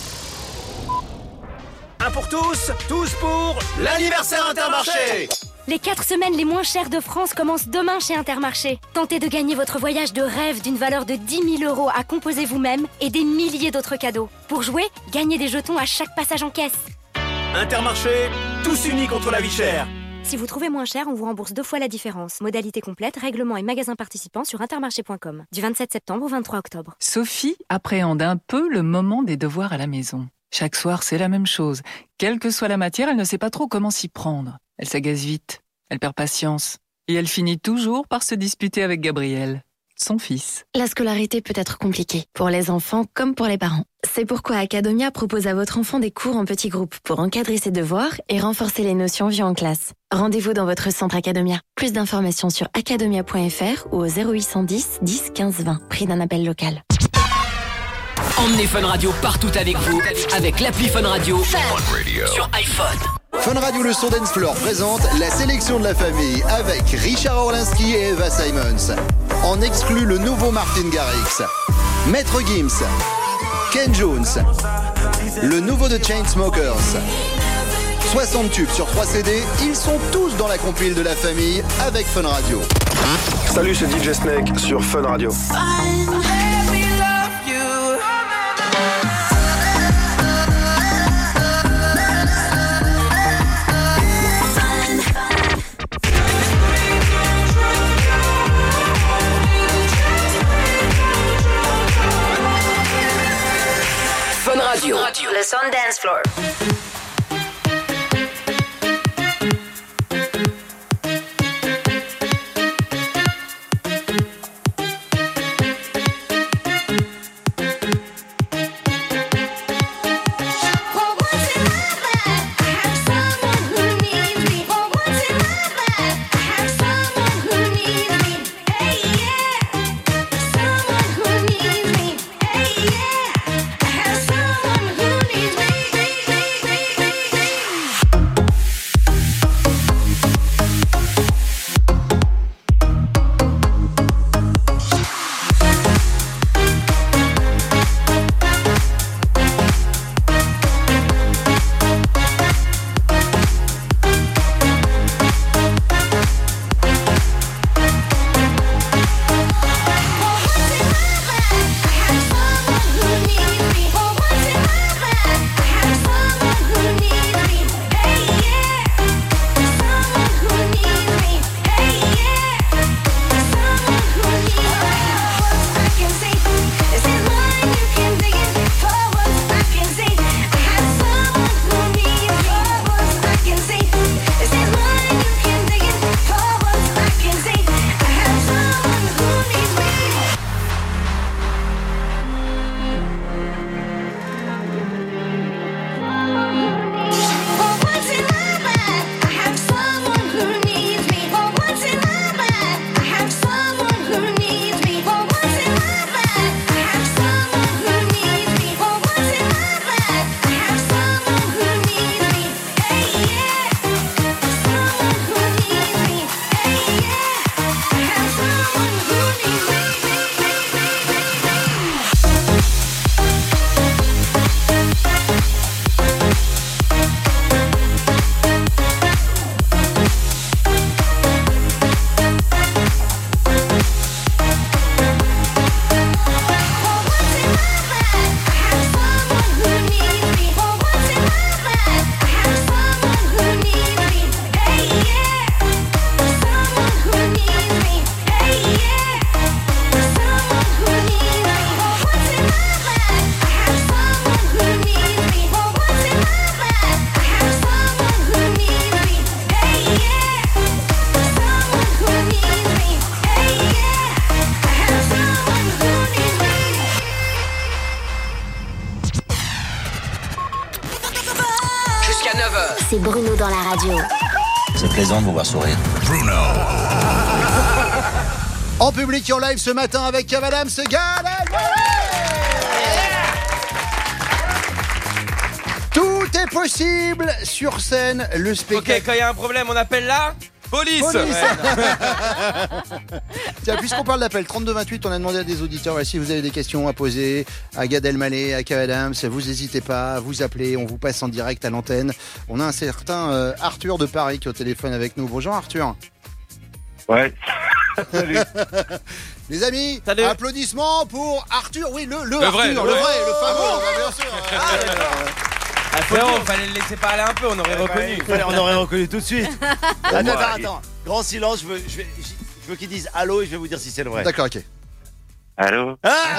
Un pour tous, tous pour l'anniversaire Intermarché. Les 4 semaines les moins chères de France commencent demain chez Intermarché. Tentez de gagner votre voyage de rêve d'une valeur de 10 000 € à composer vous-même et des milliers d'autres cadeaux. Pour jouer, gagnez des jetons à chaque passage en caisse. Intermarché, tous unis contre la vie chère. Si vous trouvez moins cher, on vous rembourse 2 fois la différence. Modalité complète, règlement et magasins participants sur intermarché.com. Du 27 septembre au 23 octobre. Sophie appréhende un peu le moment des devoirs à la maison. Chaque soir, c'est la même chose. Quelle que soit la matière, elle ne sait pas trop comment s'y prendre. Elle s'agace vite, elle perd patience. Et elle finit toujours par se disputer avec Gabriel, son fils. La scolarité peut être compliquée, pour les enfants comme pour les parents. C'est pourquoi Academia propose à votre enfant des cours en petits groupes pour encadrer ses devoirs et renforcer les notions vues en classe. Rendez-vous dans votre centre Academia. Plus d'informations sur academia.fr ou au 0810 10 15 20. Prix d'un appel local. Emmenez Fun Radio partout avec vous avec l'appli Fun Radio sur iPhone. Fun Radio, le son Dance Floor présente la sélection de la famille avec Richard Orlinski et Eva Simons. En exclut le nouveau Martin Garrix, Maître Gims, Ken Jones, le nouveau de Chainsmokers, 60 tubes sur 3 CD, ils sont tous dans la compile de la famille avec Fun Radio. Salut, c'est DJ Snake sur Fun Radio. Fun Radio. Le son dance floor. C'est Bruno dans la radio. C'est plaisant de vous voir sourire. Bruno. En public et en live ce matin avec Kev Adams, Tout est possible sur scène, le spectacle. Ok, quand il y a un problème, on appelle la police. Tiens, puisqu'on parle d'appel 3228, on a demandé à des auditeurs si vous avez des questions à poser à Gad Elmaleh, à Kev Adams, vous n'hésitez pas, vous appelez, on vous passe en direct à l'antenne. On a un certain Arthur de Paris qui est au téléphone avec nous. Bonjour Arthur. Ouais. Salut. Les amis, salut. Applaudissements pour Arthur. Oui, le Arthur, vrai, le fameux. Bien sûr. Il fallait le laisser parler un peu, on aurait reconnu. On aurait reconnu tout de suite. Attends. Grand silence, je veux qu'ils disent allô et je vais vous dire si c'est le vrai. D'accord, ok. Allô.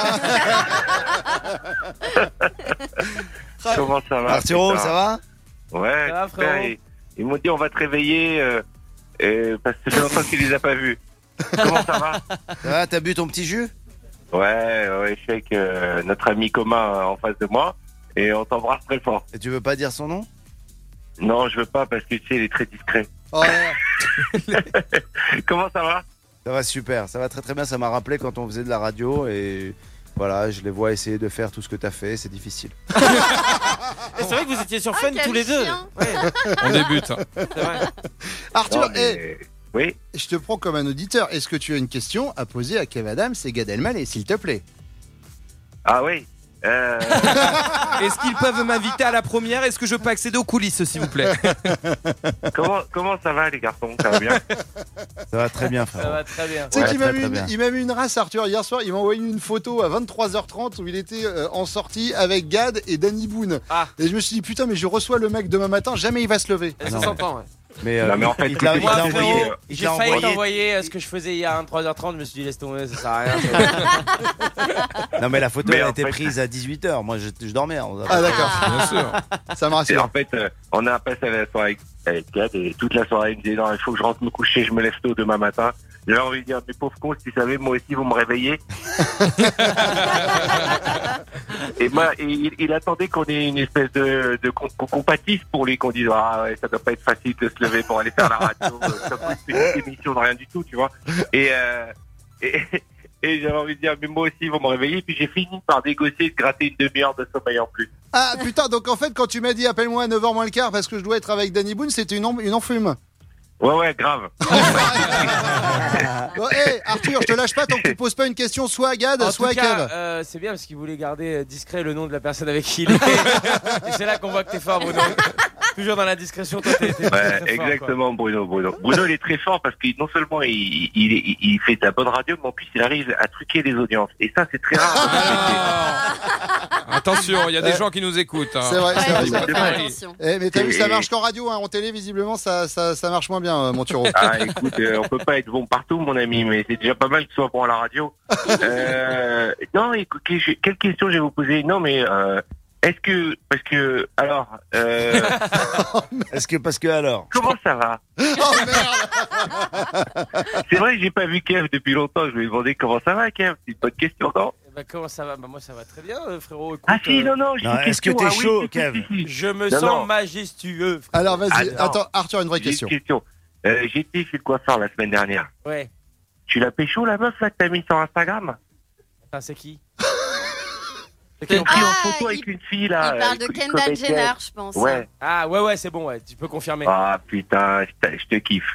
Comment ça va Arthuro, ça va? Ouais, ça va, frérot. Ils m'ont dit on va te réveiller parce que c'est longtemps qu'ils les a pas vus. Comment ça va? Ça va, t'as bu ton petit jus? Ouais, je suis avec notre ami commun en face de moi et on t'embrasse très fort. Et tu veux pas dire son nom? Non, je veux pas parce que tu sais, il est très discret. Oh. Comment ça va? Ça va super, ça va très très bien, ça m'a rappelé quand on faisait de la radio et voilà, je les vois essayer de faire tout ce que t'as fait, c'est difficile. C'est vrai que vous étiez sur Fun tous les deux. Ouais. On débute. C'est vrai. Arthur, Non, mais... Oui. Je te prends comme un auditeur. Est-ce que tu as une question à poser à Kev Adams et Gad Elmaleh, s'il te plaît? Ah oui. Est-ce qu'ils peuvent m'inviter à la première? Est-ce que je peux accéder aux coulisses, s'il vous plaît? Comment ça va, les garçons? Ça va bien? Ça va très bien, frère. Ça va très bien. Tu sais qu'il m'a mis une race, Arthur, hier soir. Il m'a envoyé une photo à 23h30 où il était en sortie avec Gad et Danny Boone. Et je me suis dit, putain, mais je reçois le mec demain matin, jamais il va se lever. Ça s'entend, ouais. Mais en fait, j'ai failli t'envoyer ce que je faisais hier à 23h30. Je me suis dit, laisse tomber, ça sert à rien. Non, mais la photo elle a été prise à 18h. Moi, je dormais. Ah, d'accord. Bien sûr. Ça me rassure. Et en fait, on a passé la soirée avec Gad et toute la soirée, il me disait, non, il faut que je rentre me coucher, je me lève tôt demain matin. J'ai envie de dire, mais pauvre con, si tu savais, moi aussi, vous me réveillez. Et moi, il attendait qu'on ait une espèce de compatisse pour lui, qu'on dise, ah ouais, ça doit pas être facile de se lever pour aller faire la radio, ça peut être une petite émission de rien du tout, tu vois. Et j'avais envie de dire, mais moi aussi, vous me réveillez. Puis j'ai fini par négocier de gratter une demi-heure de sommeil en plus. Ah putain, donc en fait, quand tu m'as dit, appelle-moi à 9h moins le quart parce que je dois être avec Danny Boone, c'était une enfume. Ouais, grave. Bon, hey, Arthur, je te lâche pas tant que tu poses pas une question soit à Gad, soit à Kev. C'est bien parce qu'il voulait garder discret le nom de la personne avec qui il est. Et c'est là qu'on voit que t'es fort, Bruno. Toujours dans la discrétion, toi t'es très exactement, fort, Bruno. Bruno, il est très fort parce que non seulement il fait de la bonne radio, mais en plus il arrive à truquer les audiences. Et ça, c'est très rare. Attention, il y a des gens qui nous écoutent. Hein. C'est vrai. Mais t'as vu, ça marche qu'en radio, hein. En télé, visiblement, ça marche moins bien, mon Turo. Ah, écoute, on peut pas être bon partout, mon ami, mais c'est déjà pas mal que ce soit bon à la radio. Non, écoute, quelle question je vais vous poser? Non, mais est-ce que alors comment ça va? Oh merde. C'est vrai que j'ai pas vu Kev depuis longtemps. Je lui ai demandé comment ça va, Kev. C'est une bonne question, non? Comment ça va? Moi ça va très bien, frérot. Écoute, non. Est-ce que t'es chaud, Kev? Je me sens majestueux. Frérot. Alors vas-y, attends, Arthur, une vraie question. J'étais chez le coiffeur la semaine dernière. Ouais. Tu l'as pécho, la meuf là que t'as mis sur Instagram? Ah, c'est qui? T'as pris en photo avec une fille là. Il parle de Kendall Jenner, je pense. Ouais. Ah ouais, c'est bon, ouais. Tu peux confirmer. Ah putain, je te kiffe.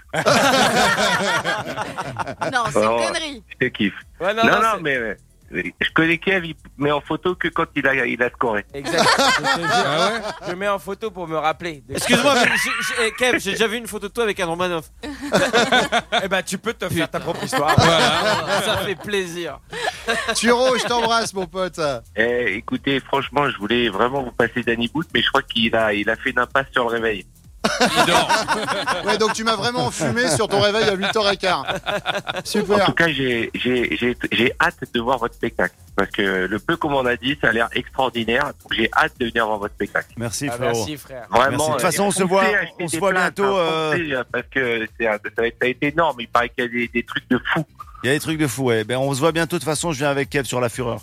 Non, c'est une connerie. Je te kiffe. Ouais, non, mais je connais Kev, il met en photo que quand il a scoré. Exact. Je mets en photo pour me rappeler. Excuse-moi, mais Kev, j'ai déjà vu une photo de toi avec un Romanoff. Eh ben, tu peux te faire ta propre histoire. Voilà. Ça fait plaisir. Turo, je t'embrasse, mon pote. Écoutez, franchement, je voulais vraiment vous passer Danny Boone, mais je crois qu'il a fait une impasse sur le réveil. Il dort. Ouais, donc tu m'as vraiment fumé sur ton réveil à 8h15. Super. En tout cas, j'ai hâte de voir votre spectacle. Parce que le peu qu'on m'en a dit, ça a l'air extraordinaire. Donc j'ai hâte de venir voir votre spectacle. Merci, frérot. Merci, frère. Vraiment. Merci. De toute façon, on se voit bientôt. Parce que ça a été énorme. Il paraît qu'il y a des trucs de fou. Il y a des trucs de fou, ouais. Ben, on se voit bientôt. De toute façon, je viens avec Kev sur la Fureur.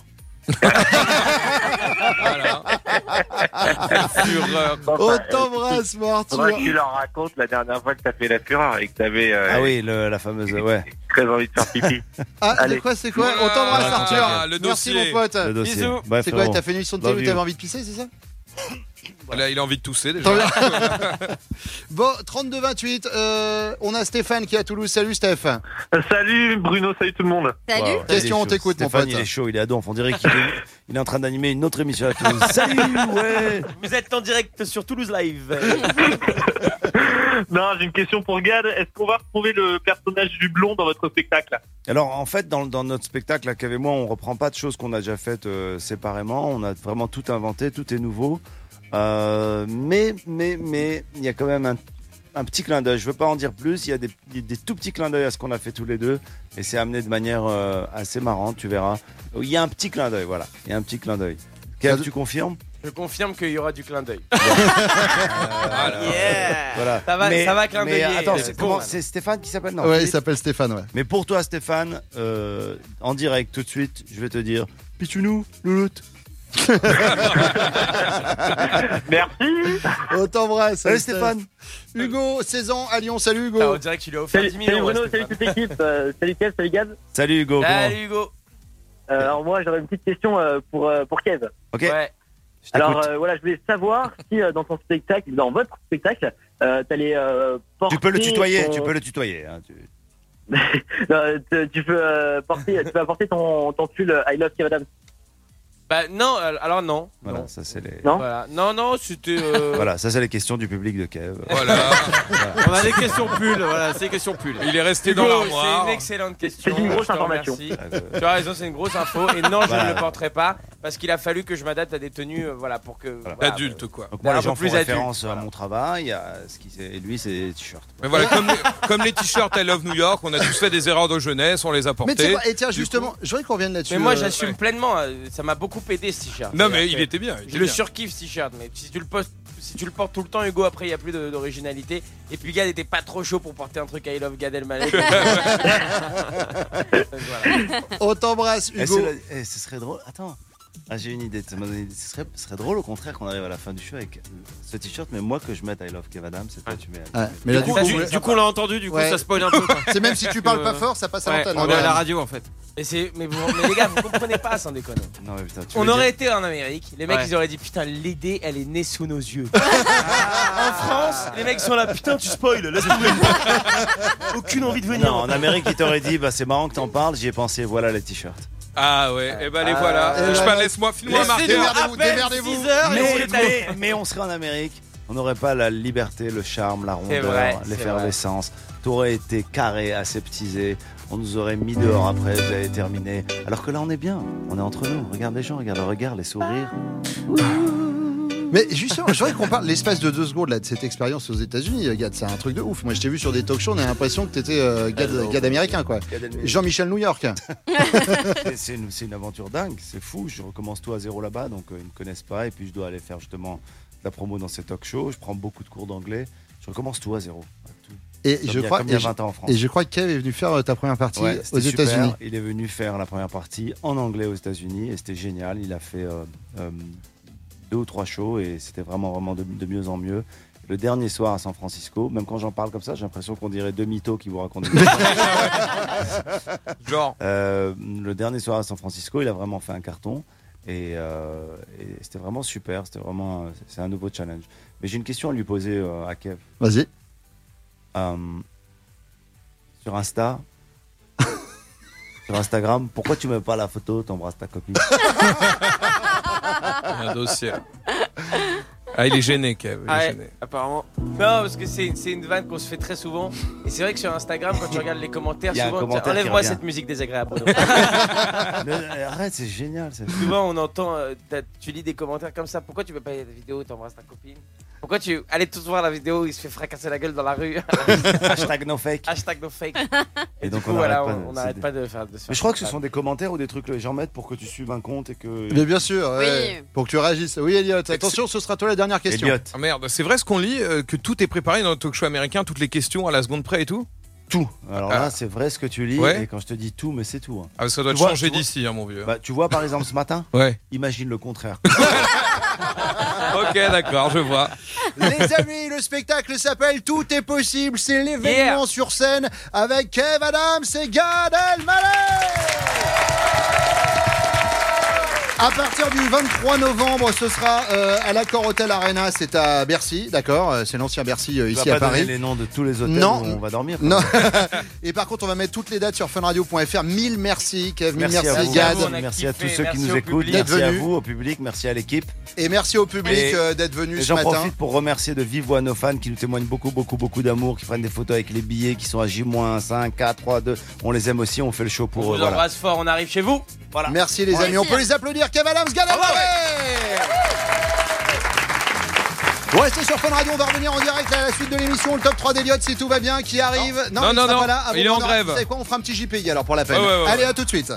Voilà. Fureur. On t'embrasse, mon Arthur. Tu leur racontes la dernière fois que t'as fait la Fureur et que t'avais. Ah oui, la fameuse, ouais. Très envie de faire pipi. Ah, c'est quoi On t'embrasse, Arthur. Le Merci, dossier. mon pote. Le dossier. Bisous. Ouais, c'est quoi, t'as fait une émission de télé où t'avais envie de pisser, c'est ça? Là, il a envie de tousser déjà. Bon, 32-28, on a Stéphane qui est à Toulouse. Salut, Steph. Salut, Bruno, salut tout le monde. Salut. Wow, Question, on t'écoute, mon Stéphane, pote. il est chaud, il est à donf. On dirait qu'il est en train d'animer une autre émission à Toulouse. Salut, ouais. Vous êtes en direct sur Toulouse Live. Non, j'ai une question pour Gad. Est-ce qu'on va retrouver le personnage du blond dans votre spectacle? Alors, en fait, dans notre spectacle, là, Kev et moi, on reprend pas de choses qu'on a déjà faites séparément. On a vraiment tout inventé, tout est nouveau. Mais il y a quand même un petit clin d'œil. Je veux pas en dire plus. Il y a des tout petits clins d'œil à ce qu'on a fait tous les deux, et c'est amené de manière assez marrante. Tu verras. Il y a un petit clin d'œil. Voilà. Il y a un petit clin d'œil. Kev, tu confirmes? Je confirme qu'il y aura du clin d'œil. Voilà. Ça va clin d'œil. Attends, c'est Stéphane qui s'appelle? Non. Ouais, il s'appelle Stéphane, ouais. Mais pour toi, Stéphane, en direct tout de suite, je vais te dire Pichounou, louloute. Merci. On t'embrasse. Salut Stéphane. Hugo, 16 ans, à Lyon. Salut Hugo. On dirait que tu lui as offert 10 000 Salut euros. Bruno, salut toute l'équipe. Salut Kev, salut Gad. Salut Hugo. Salut Hugo. Alors moi, j'aurais une petite question pour Kev. Ok. Ouais. Alors voilà, je voulais savoir si dans ton spectacle, dans votre spectacle, t'allais porter. Tu peux le tutoyer. Tu peux le tutoyer. Hein, tu vas porter ton pull I Love Kev Adams. Bah non, alors non. Voilà, non. ça c'est les. Non. Voilà. Non, c'était. Voilà, ça c'est les questions du public de Kev. Voilà. On a des questions pulls, voilà, c'est des questions pulls. Il est resté dans l'armoire. C'est une excellente question. C'est une grosse information. Tu as raison, c'est une grosse info. Et non, je ne le porterai pas parce qu'il a fallu que je m'adapte à des tenues, voilà, pour que. Voilà, Adulte, quoi. Donc moi, les gens font plus référence adulte, à mon travail, et lui, c'est des t-shirts. Mais voilà, comme les t-shirts I Love New York, on a tous fait des erreurs de jeunesse, on les a portés. Mais tiens, justement, je voudrais qu'on revienne là-dessus. Mais moi, j'assume pleinement. Ça m'a beaucoup aidé ce t-shirt. Non, mais il était bien. Je le surkiffe ce t-shirt, mais si tu le portes tout le temps, Hugo, après il n'y a plus d'originalité. Et puis Gad était pas trop chaud pour porter un truc I Love Gad Elmaleh. Voilà. On t'embrasse, Hugo. Ce serait drôle. Attends. J'ai une idée. Ce serait drôle au contraire qu'on arrive à la fin du show avec ce t-shirt, mais moi que je mette I Love Kev Adams, c'est toi tu mets. Mais là, du coup, on l'a entendu, du coup, ça spoil un peu. C'est même si tu parles pas fort, ça passe à l'antenne. On est à la radio en fait. Mais les gars, vous comprenez pas, sans déconner. Non, mais putain, on aurait été en Amérique, les mecs ils auraient dit putain, l'idée elle est née sous nos yeux. En France, les mecs sont là, putain, tu spoil, laisse tomber. Aucune envie de venir. Non, en Amérique, ils t'auraient dit, bah c'est marrant que t'en parles, j'y ai pensé, voilà les t-shirts. Ah ouais, et ben les voilà. Laisse-moi, filme-moi marquer. Démerdez-vous. Mais on serait en Amérique, on n'aurait pas la liberté, le charme, la rondeur, l'effervescence. T'aurais été carré, aseptisé. On nous aurait mis dehors après, vous avez terminé. Alors que là, on est bien, on est entre nous. Regarde les gens, regarde le regard, les sourires. Mais justement, je voudrais qu'on parle l'espace de 2 secondes là, de cette expérience aux États-Unis, Gad. C'est un truc de ouf. Moi, je t'ai vu sur des talk shows, on a l'impression que t'étais Gad américain, quoi. Jean-Michel New York. C'est une aventure dingue, c'est fou. Je recommence tout à zéro là-bas, donc ils ne me connaissent pas. Et puis, je dois aller faire justement de la promo dans ces talk shows. Je prends beaucoup de cours d'anglais. Je recommence tout à zéro. Tout. Et je crois que Kev est venu faire ta première partie aux États-Unis. Il est venu faire la première partie en anglais aux États-Unis et c'était génial. Il a fait 2 ou 3 shows et c'était vraiment de mieux en mieux. Le dernier soir à San Francisco, même quand j'en parle comme ça, j'ai l'impression qu'on dirait 2 mythos qui vous racontent des genre. Le dernier soir à San Francisco, il a vraiment fait un carton et c'était vraiment super. C'est un nouveau challenge. Mais j'ai une question à lui poser à Kev. Vas-y. Sur Instagram, pourquoi tu mets pas la photo, t'embrasses ta copine? Un dossier. Ah, il est gêné, Kev. Apparemment. Non, parce que c'est une vanne qu'on se fait très souvent. Et c'est vrai que sur Instagram, quand tu regardes les commentaires, souvent, enlève-moi cette musique désagréable. Arrête, c'est génial. Souvent, on entend, tu lis des commentaires comme ça. Pourquoi tu veux pas la vidéo, t'embrasses ta copine? Pourquoi tu allez tous voir la vidéo où il se fait fracasser la gueule dans la rue? Hashtag no fake. Et donc on n'arrête pas de faire. Mais je crois que ce sont des commentaires ou des trucs que les gens mettent pour que tu suives un compte et que. Mais bien sûr, ouais, pour que tu réagisses. Oui, Elliot, attention, ce sera toi la dernière question. Elliot. Ah merde, c'est vrai ce qu'on lit, que tout est préparé dans le talk show américain, toutes les questions à la seconde près et tout? Tout. Alors là, c'est vrai ce que tu lis. Ouais. Et quand je te dis tout, mais c'est tout. Hein. Ah, ça doit changer d'ici, mon vieux. Bah, tu vois, par exemple, ce matin, imagine le contraire. Ok, d'accord, je vois. Les amis, le spectacle s'appelle Tout est possible. C'est l'événement sur scène avec Kev Adams et Gad Elmaleh. À partir du 23 novembre, ce sera à l'Accor Hotel Arena, c'est à Bercy, d'accord? C'est l'ancien Bercy ici à Paris. Les noms de tous les hôtels où on va dormir. Non. Et par contre, on va mettre toutes les dates sur funradio.fr. Mille merci, Kev. Mille merci, Gad. Merci à tous ceux qui nous écoutent. Merci à vous, au public. Merci à l'équipe. Et merci au public d'être venu ce matin. J'en profite pour remercier de vive voix nos fans qui nous témoignent beaucoup d'amour, qui prennent des photos avec les billets, qui sont à J-5, 4, 3, 2. On les aime aussi, on fait le show pour eux. On vous embrasse fort, on arrive chez vous. Voilà. Merci les amis, on peut les applaudir. Kev Adams, Gad Elmaleh. Bon, restez sur Fun Radio, on va revenir en direct à la suite de l'émission, le top 3 d'Eliott si tout va bien, qui arrive. Non, il est en grève. Vous savez quoi, on fera un petit JPI alors pour la peine. Allez, à tout de suite.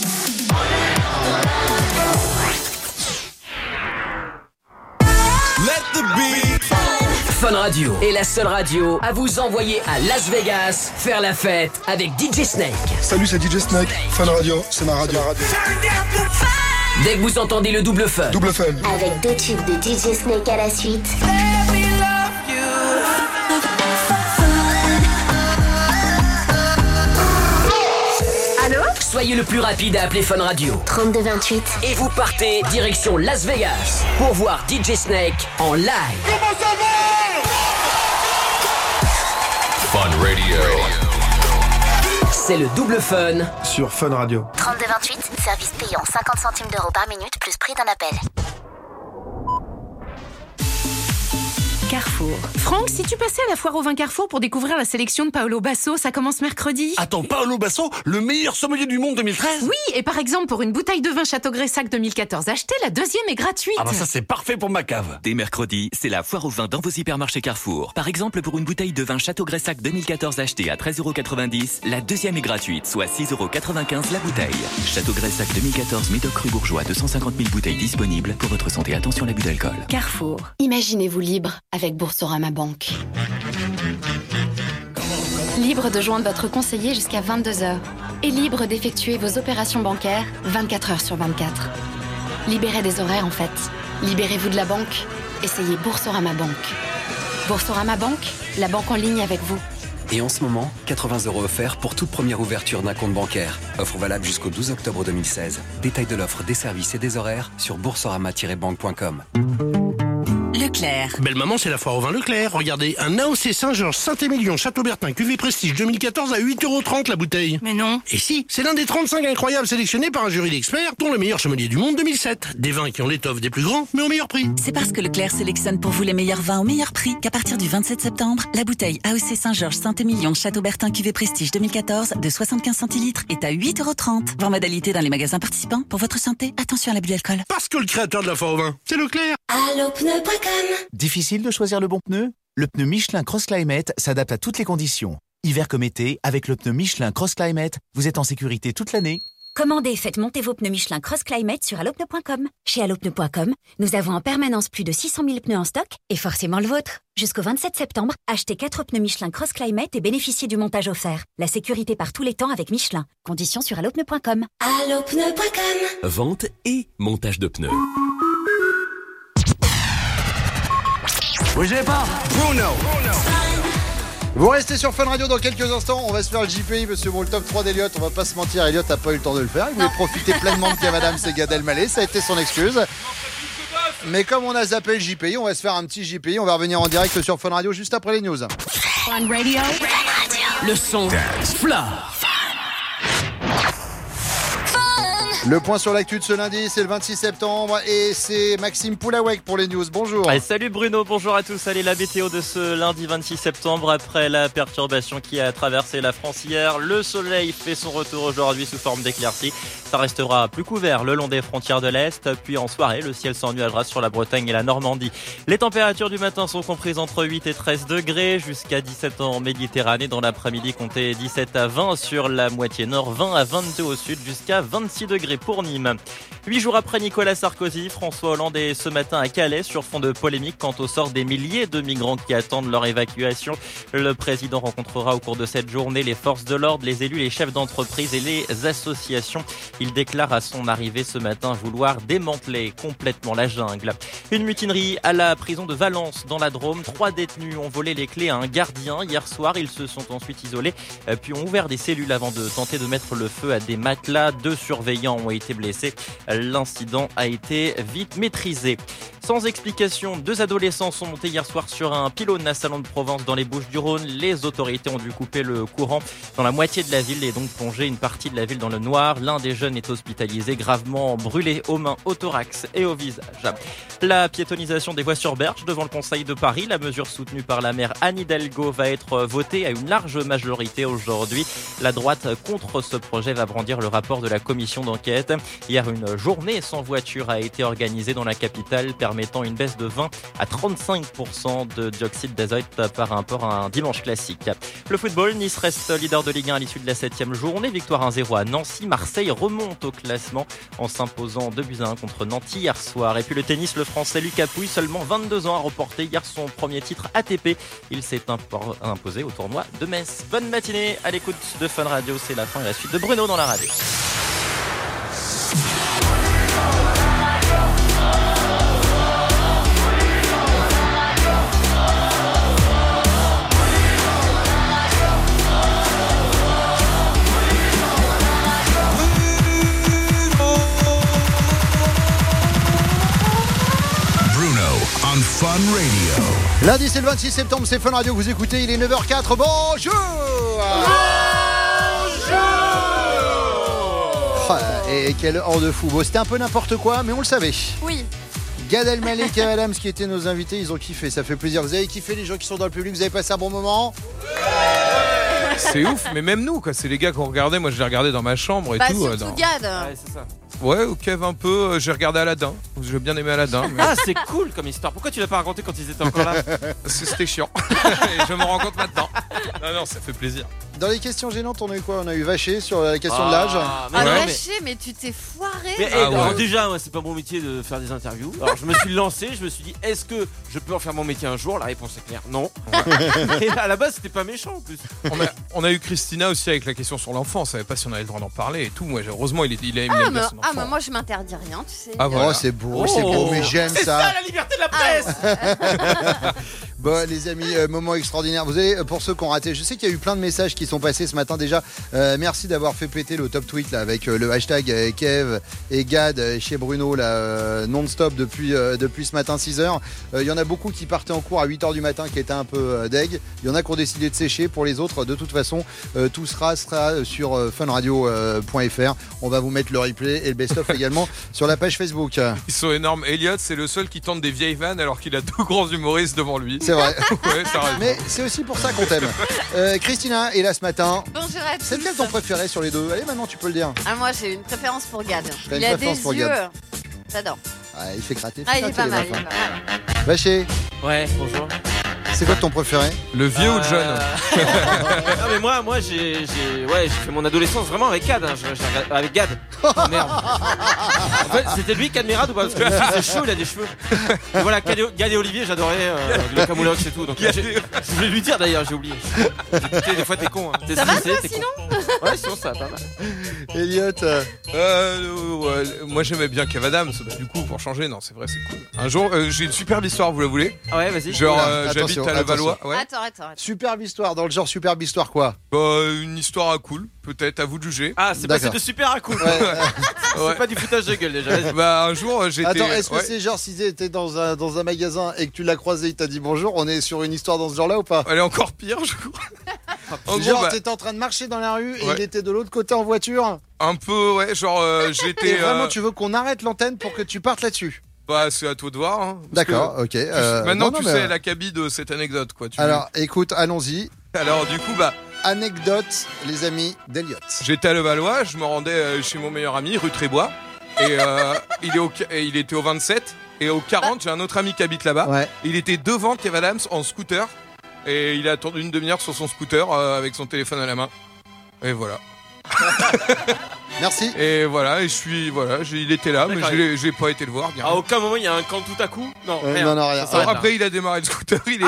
Let the beat. Fun Radio est la seule radio à vous envoyer à Las Vegas faire la fête avec DJ Snake. Salut, c'est DJ Snake. Fun Radio, c'est ma radio. Dès que vous entendez le double fun. Double fun. Avec 2 tubes de DJ Snake à la suite. Allô? Soyez le plus rapide à appeler Fun Radio. 3228. Et vous partez direction Las Vegas pour voir DJ Snake en live. Comment ça va? Fun Radio. C'est le double fun sur Fun Radio. 3228, service payant 50 centimes d'euros par minute plus prix d'un appel. Carrefour. Franck, si tu passais à la foire au vin Carrefour pour découvrir la sélection de Paolo Basso, ça commence mercredi. Attends, Paolo Basso, le meilleur sommelier du monde 2013 ? Oui, et par exemple, pour une bouteille de vin Château Gressac 2014 achetée, la deuxième est gratuite. Ah bah ça c'est parfait pour ma cave. Dès mercredi, c'est la foire au vin dans vos hypermarchés Carrefour. Par exemple, pour une bouteille de vin Château Gressac 2014 achetée à 13,90€, la deuxième est gratuite, soit 6,95€ la bouteille. Château Gressac 2014 Médoc Rue Bourgeois, 250 000 bouteilles disponibles. Pour votre santé, attention à l'abus d'alcool. Carrefour. Imaginez-vous libre avec Boursorama Banque. Libre de joindre votre conseiller jusqu'à 22h et libre d'effectuer vos opérations bancaires 24 heures sur 24. Libérez des horaires en fait. Libérez-vous de la banque. Essayez Boursorama Banque. Boursorama Banque, la banque en ligne avec vous. Et en ce moment, 80€ offerts pour toute première ouverture d'un compte bancaire. Offre valable jusqu'au 12 octobre 2016. Détail de l'offre, des services et des horaires sur boursorama-banque.com. Leclerc. Belle maman, c'est la foire au vin Leclerc. Regardez, un AOC Saint-Georges Saint-Émilion Château-Bertin cuvée Prestige 2014 à 8,30€ la bouteille. Mais non. Et si, c'est l'un des 35 incroyables sélectionnés par un jury d'experts, dont le meilleur sommelier du monde 2007. Des vins qui ont l'étoffe des plus grands, mais au meilleur prix. C'est parce que Leclerc sélectionne pour vous les meilleurs vins au meilleur prix qu'à partir du 27 septembre, la bouteille AOC Saint-Georges Saint-Émilion Château-Bertin cuvée Prestige 2014 de 75 centilitres est à 8,30€. Voir modalité dans les magasins participants. Pour votre santé, attention à l'abus d'alcool. Parce que le créateur de la foire au vin, c'est Leclerc. Allopneu.com. Difficile de choisir le bon pneu ? Le pneu Michelin Cross Climate s'adapte à toutes les conditions. Hiver comme été, avec le pneu Michelin Cross Climate, vous êtes en sécurité toute l'année. Commandez et faites monter vos pneus Michelin Cross Climate sur allopneu.com. Chez allopneu.com, nous avons en permanence plus de 600 000 pneus en stock et forcément le vôtre. Jusqu'au 27 septembre, achetez 4 pneus Michelin Cross Climate et bénéficiez du montage offert. La sécurité par tous les temps avec Michelin. Conditions sur allopneu.com. Allopneu.com. Vente et montage de pneus. Bougez pas, Bruno. Vous restez sur Fun Radio dans quelques instants. On va se faire le JPI parce que bon, le top 3 d'Eliott, on va pas se mentir, Eliott n'a pas eu le temps de le faire. Il voulait profiter pleinement de Kev Adams et Gad Elmaleh, ça a été son excuse. Mais comme on a zappé le JPI, on va se faire un petit JPI. On va revenir en direct sur Fun Radio juste après les news. Fun Radio. Le son. Fla. Le point sur l'actu de ce lundi, c'est le 26 septembre et c'est Maxime Poulawek pour les news. Bonjour. Allez, salut Bruno, bonjour à tous. Allez, la météo de ce lundi 26 septembre, après la perturbation qui a traversé la France hier, le soleil fait son retour aujourd'hui sous forme d'éclaircies. Ça restera plus couvert le long des frontières de l'Est, puis en soirée, le ciel s'ennuagera sur la Bretagne et la Normandie. Les températures du matin sont comprises entre 8 et 13 degrés, jusqu'à 17 en Méditerranée. Dans l'après-midi, comptez 17 à 20 sur la moitié nord, 20 à 22 au sud, jusqu'à 26 degrés pour Nîmes. 8 jours après Nicolas Sarkozy, François Hollande est ce matin à Calais sur fond de polémique quant au sort des milliers de migrants qui attendent leur évacuation. Le président rencontrera au cours de cette journée les forces de l'ordre, les élus, les chefs d'entreprise et les associations. Il déclare à son arrivée ce matin vouloir démanteler complètement la jungle. Une mutinerie à la prison de Valence dans la Drôme. 3 détenus ont volé les clés à un gardien hier soir. Ils se sont ensuite isolés puis ont ouvert des cellules avant de tenter de mettre le feu à des matelas. 2 surveillants ont été blessés. L'incident a été vite maîtrisé. Sans explication, 2 adolescents sont montés hier soir sur un pylône à Salon-de-Provence dans les Bouches-du-Rhône. Les autorités ont dû couper le courant dans la moitié de la ville et donc plonger une partie de la ville dans le noir. L'un des jeunes est hospitalisé, gravement brûlé aux mains, au thorax et au visage. La piétonisation des voies sur berge devant le Conseil de Paris. La mesure soutenue par la maire Anne Hidalgo va être votée à une large majorité aujourd'hui. La droite contre ce projet va brandir le rapport de la commission d'enquête. Hier, une journée sans voiture a été organisée dans la capitale, permettant une baisse de 20 à 35% de dioxyde d'azote par rapport à un dimanche classique. Le football, Nice reste leader de Ligue 1 à l'issue de la 7e journée. Victoire 1-0 à Nancy. Marseille remonte au classement en s'imposant 2-1 contre Nantes hier soir. Et puis le tennis, le Français Lucas Pouille, seulement 22 ans, a remporté hier son premier titre ATP. Il s'est imposé au tournoi de Metz. Bonne matinée à l'écoute de Fun Radio. C'est la fin et la suite de Bruno dans la radio. Fun Radio. Lundi, c'est le 26 septembre, c'est Fun Radio que vous écoutez, il est 9h04. Bonjour. Et quel hors de fou. Bon, c'était un peu n'importe quoi, mais on le savait. Oui. Gad Elmaleh et Kev Adams qui étaient nos invités, ils ont kiffé, ça fait plaisir. Vous avez kiffé, les gens qui sont dans le public, vous avez passé un bon moment? C'est ouf, mais même nous, quoi. C'est les gars qu'on regardait. Moi, je les regardais dans ma chambre et tout. Surtout Gad. Ouais, c'est ça. Ouais, ou Kev un peu. J'ai regardé Aladdin. J'ai bien aimé Aladdin. Mais... Ah, c'est cool comme histoire. Pourquoi tu l'as pas raconté quand ils étaient encore là? C'était chiant. Et je me rends compte maintenant. Non, ça fait plaisir. Dans les questions gênantes, on a eu quoi? On a eu Vaché sur la question de l'âge. Vaché, mais tu t'es foiré. Mais alors, déjà, moi, c'est pas mon métier de faire des interviews. Alors, je me suis lancé, je me suis dit, est-ce que je peux en faire mon métier un jour? La réponse est claire, non. Et à la base, c'était pas méchant en plus. On a eu Christina aussi avec la question sur l'enfant. On savait pas si on avait le droit d'en parler et tout. Moi, heureusement, il aime bien son enfant. Mais moi, je m'interdis rien, tu sais. Ah, voilà. Oh, c'est beau, mais j'aime ça. C'est ça la liberté de la presse. Bon, les amis, moment extraordinaire. Vous avez, pour ceux qui ont raté, je sais qu'il y a eu plein de messages qui sont passés ce matin déjà. Merci d'avoir fait péter le top tweet là, avec le hashtag Kev et Gad chez Bruno là, non-stop depuis ce matin 6h. Il y en a beaucoup qui partaient en cours à 8h du matin qui étaient un peu deg. Il y en a qui ont décidé de sécher. Pour les autres, de toute façon, tout sera sur funradio.fr. On va vous mettre le replay et le best-of également sur la page Facebook. Ils sont énormes. Elliot, c'est le seul qui tente des vieilles vannes alors qu'il a deux grands humoristes devant lui. C'est vrai. Ouais, ça reste. Mais c'est aussi pour ça qu'on t'aime. Christina est là ce matin. Bonjour à tous. C'est lequel ton préféré sur les deux? Allez, maintenant tu peux le dire. Ah, moi j'ai une préférence pour Gad. Il a des yeux. J'adore. Ah, il fait gratter. Il est pas mal. Vaché. Ouais, bonjour. C'est quoi ton préféré? Le vieux ou le jeune? Ah, mais moi j'ai fait mon adolescence vraiment avec Gad. Avec Gad. Oh, merde. En fait, c'était lui Cadmerade ou pas? Parce que c'est chaud, il a des cheveux. Et voilà, Gad et Olivier, j'adorais le camoulox et tout. Donc, je voulais lui dire d'ailleurs, j'ai oublié. Des fois t'es con. Hein. Ça va ça, sinon? Ouais, sinon ça va pas mal. Elliot. Ouais, moi j'aimais bien Kev Adams. Du coup, pour changer, non, c'est vrai, c'est cool. Un jour, j'ai une superbe histoire, vous la voulez? Ah ouais, vas-y. Genre, j'habite à Levallois. Ouais. Attends. Superbe histoire, dans le genre superbe histoire quoi? Une histoire à cool, peut-être, à vous de juger. Ah, c'est passé de super à cool. Ouais. C'est pas du foutage de gueule déjà. Bah, un jour, j'étais. Attends, est-ce que c'est genre si t'étais dans un magasin et que tu l'as croisé, il t'a dit bonjour, on est sur une histoire dans ce genre-là ou pas? Elle est encore pire, je crois. Genre, t'étais en train de marcher dans la rue et il était de l'autre côté en voiture? Un peu, ouais, genre, j'étais. Et vraiment, tu veux qu'on arrête l'antenne pour que tu partes là-dessus? Bah, c'est à toi de voir. Hein, d'accord, ok. Maintenant, tu sais l'acabit de cette anecdote, quoi. Alors, écoute, allons-y. Alors, du coup, anecdote, les amis d'Elliot. J'étais à Levallois, je me rendais chez mon meilleur ami, rue Trébois. Et il était au 27. Et au 40, j'ai un autre ami qui habite là-bas. Ouais. Il était devant Kev Adams en scooter. Et il a attendu une demi-heure sur son scooter avec son téléphone à la main. Et voilà. Merci. Et voilà, il était là, mais j'ai pas été le voir. À aucun moment il y a un camp tout à coup. Non, rien. Non, rien. Alors après, il a démarré le scooter. Mais il y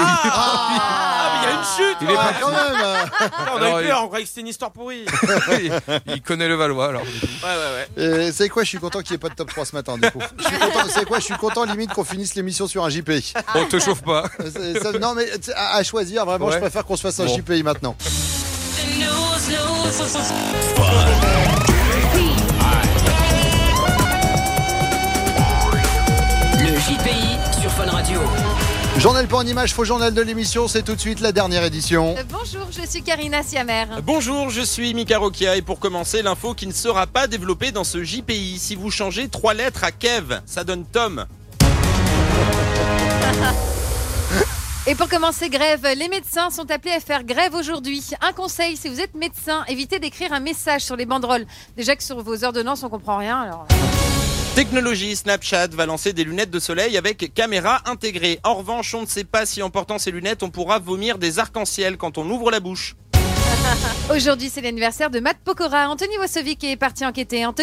a une chute. Il est pas quand même. On a eu peur, on croyait que c'était une histoire pourrie. Il connaît le Valois alors. Ouais. C'est quoi, je suis content qu'il n'y ait pas de top 3 ce matin du coup. Je suis content limite qu'on finisse l'émission sur un JPI. On te chauffe pas. Non mais à choisir vraiment, je préfère qu'on se fasse un JPI maintenant. Le JPI sur Fun Radio. Journal pas en image, faux journal de l'émission, c'est tout de suite la dernière édition. Bonjour, je suis Karina Siamer. Bonjour, je suis Mika Rokia et pour commencer, l'info qui ne sera pas développée dans ce JPI. Si vous changez 3 lettres à Kev, ça donne Tom. Et pour commencer, grève, les médecins sont appelés à faire grève aujourd'hui. Un conseil, si vous êtes médecin, évitez d'écrire un message sur les banderoles. Déjà que sur vos ordonnances, on comprend rien, alors... Technologie, Snapchat va lancer des lunettes de soleil avec caméra intégrée. En revanche, on ne sait pas si en portant ces lunettes, on pourra vomir des arcs-en-ciel quand on ouvre la bouche. Aujourd'hui, c'est l'anniversaire de Matt Pokora. Anthony Wassovic est parti enquêter. Anthony ?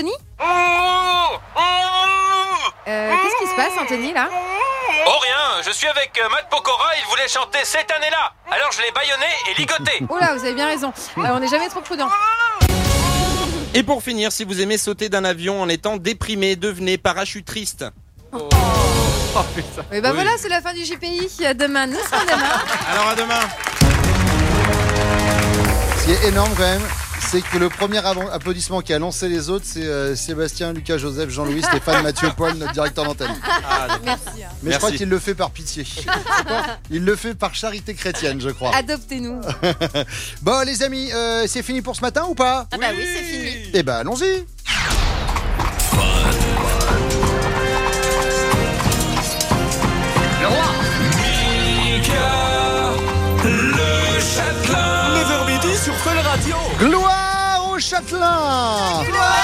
Qu'est-ce qui se passe, Anthony, là ? Oh rien, je suis avec Matt Pokora, il voulait chanter cette année-là. Alors je l'ai bâillonné et ligoté. Oula, vous avez bien raison. On n'est jamais trop prudent. Et pour finir, si vous aimez sauter d'un avion en étant déprimé, devenez parachutriste. Oh putain. Et ben voilà, c'est la fin du JPI. À demain, nous serons demain. Alors à demain. Ce qui est énorme quand même, c'est que le premier applaudissement qui a lancé les autres, c'est Sébastien, Lucas, Joseph, Jean-Louis, Stéphane, Mathieu, Paul, notre directeur d'antenne. Merci. Mais je crois qu'il le fait par pitié. Il le fait par charité chrétienne, je crois. Adoptez-nous. Bon, les amis, c'est fini pour ce matin ou pas? Ah bah oui, c'est fini. Eh ben, allons-y. Le roi. Le Châtelain. 9h midi sur Fun Radio. Gloire au Châtelain.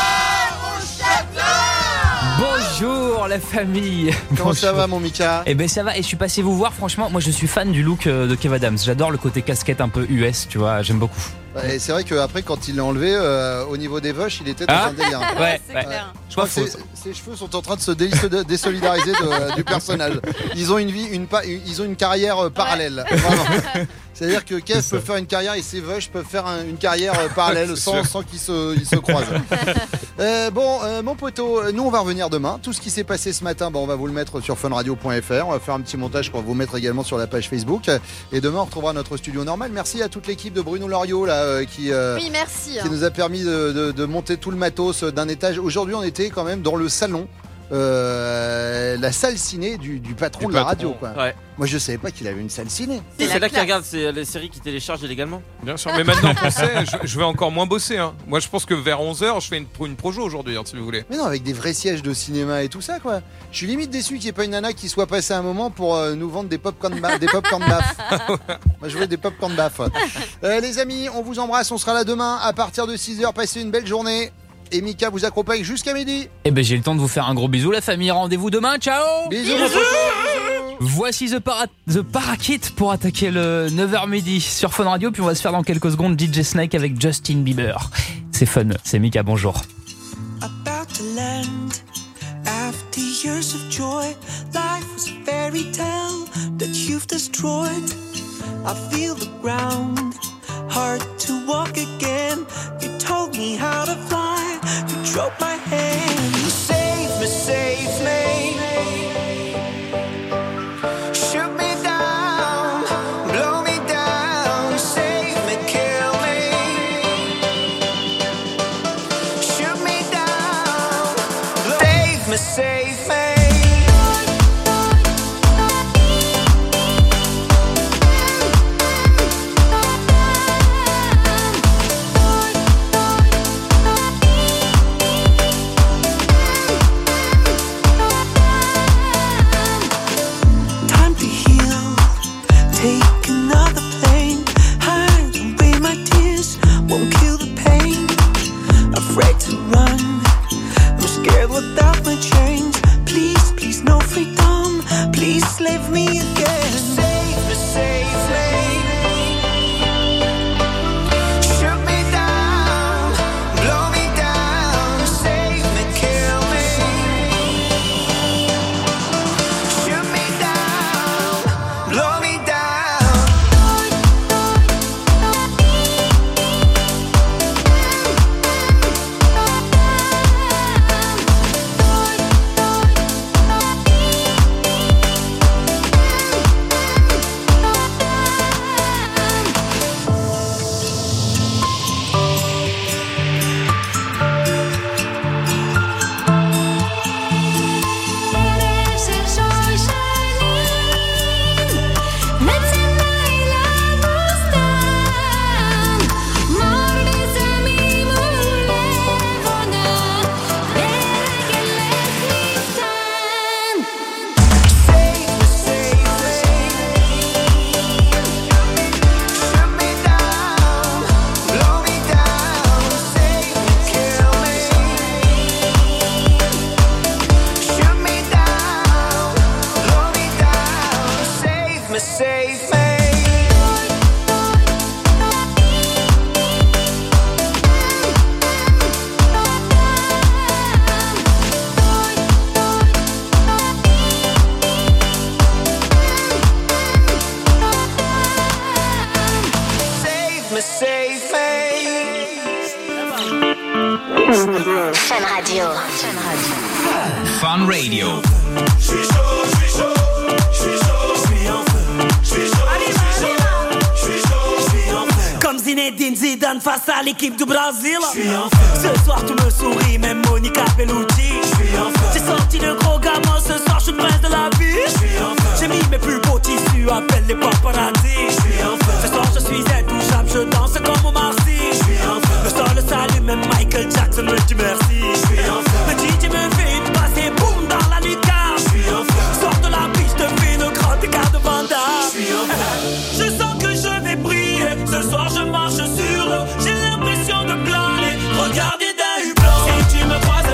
Bonjour la famille. Comment ça va mon Mika? Eh ben ça va, et je suis passé vous voir, franchement, moi je suis fan du look de Kev Adams. J'adore le côté casquette un peu US, tu vois, j'aime beaucoup. Et c'est vrai qu'après quand il l'a enlevé, au niveau des vaches, il était dans un délire. Ouais, je crois que ses cheveux sont en train de se désolidariser du personnage. Ils ont ils ont une carrière parallèle. Vraiment. C'est-à-dire que Kev peut faire une carrière et ses vaches peuvent faire une carrière parallèle sans qu'ils se croisent. Mon poteau, nous on va revenir demain. Tout ce qui s'est passé ce matin, on va vous le mettre sur funradio.fr. On va faire un petit montage qu'on va vous mettre également sur la page Facebook. Et demain on retrouvera notre studio normal. Merci à toute l'équipe de Bruno Loriot là, qui nous a permis de monter tout le matos d'un étage. Aujourd'hui on était quand même dans le salon. La salle ciné du patron de la radio quoi. Ouais. Moi je savais pas qu'il avait une salle ciné. C'est là qu'il regarde les séries qu'il télécharge illégalement. Bien sûr, mais maintenant on sait, je vais encore moins bosser hein. Moi je pense que vers 11h je fais une projo aujourd'hui hein, si vous voulez. Mais non, avec des vrais sièges de cinéma et tout ça quoi. Je suis limite déçu qu'il n'y ait pas une nana qui soit passée un moment pour nous vendre des popcorn baff. Moi je veux des popcorn baff. Les amis, on vous embrasse, on sera là demain à partir de 6h. Passez une belle journée. Et Mika vous accompagne jusqu'à midi. Eh ben j'ai le temps de vous faire un gros bisou la famille, rendez-vous demain, ciao. Bisous. Voici The Parakit pour attaquer le 9h midi sur Fun Radio, puis on va se faire dans quelques secondes DJ Snake avec Justin Bieber. C'est fun, c'est Mika, bonjour. About to land after years of joy, life was a fairy tale that you've destroyed. I feel the ground, hard to walk again. You told me how to fly, you drove my hand. You save me, save me. Shoot me down, blow me down. Save me, kill me. Shoot me down, save me, save me. Afraid to run, I'm scared without my chains. Please, please, no freedom. Please save me again. Save me, save me. Shoot me down, blow me down. Save me, kill me. Shoot me down, blow me down. Fun Radio. Fun Radio. Comme Zinedine. Zinedine Zidane face à l'équipe du Brésil. Ce soir tu me souris, même Monica Bellucci. J'ai sorti le gros gamin, ce soir je suis le prince de la vie. J'ai mis mes plus beaux tissus, appelle les paparazzi. Ce soir je suis intouchable, je danse comme Omar Sy. Le sol s'allume, même Michael Jackson me dit merci. Le DJ me fait une passe et boum dans la lucarne. Sors de la piste, fais le grand écart de Vanda. Je sens que je vais briller, ce soir je marche sur l'eau. J'ai l'impression de planer, regardez d'un hublot. Si tu me croises,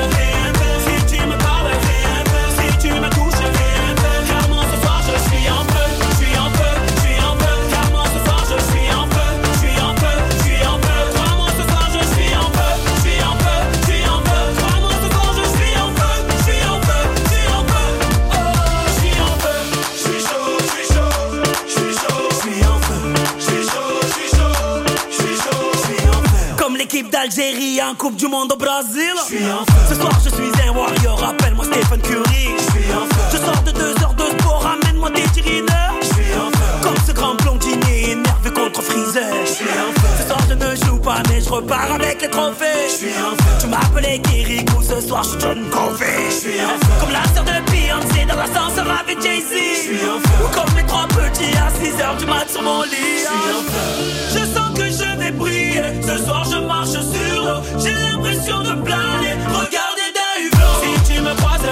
si tu me parles, si tu me touches, car moi ce soir je suis en feu, je suis en feu, je suis en feu. Car moi ce soir je suis en feu, je suis en feu, je suis en feu. Car moi ce soir je suis en feu, je suis en feu, je suis en feu. Car moi ce soir je suis en feu, je suis en feu, je suis en feu. Oh, je suis en feu, je suis chaud, je suis chaud, je suis chaud, je suis en feu, je suis chaud, je suis chaud, je suis chaud, je suis en feu. Comme l'équipe d'Algérie en Coupe du Monde au Brésil. Je suis en feu. Ce soir je suis un warrior, appelle-moi Stephen Curry. Je suis en feu. Je sors de 2 heures de sport, ramène-moi des tirineurs. Je suis en feu. Comme ce grand blondinier énervé contre Freezer. Je suis en feu. Ce soir je ne joue pas mais je repars avec les trophées. Je suis en feu. Tu m'appelais Kirikou, ce soir je suis John Covey. Je suis en feu. Comme la sœur de Beyoncé dans l'ascenseur avec Jay-Z. Je suis en feu. Ou comme mes 3 petits à 6h du mat sur mon lit. Je suis en feu. Je sens que je vais briller, ce soir je marche sur l'eau. J'ai l'impression de planer, regardez d'un hublot. Si tu me croises,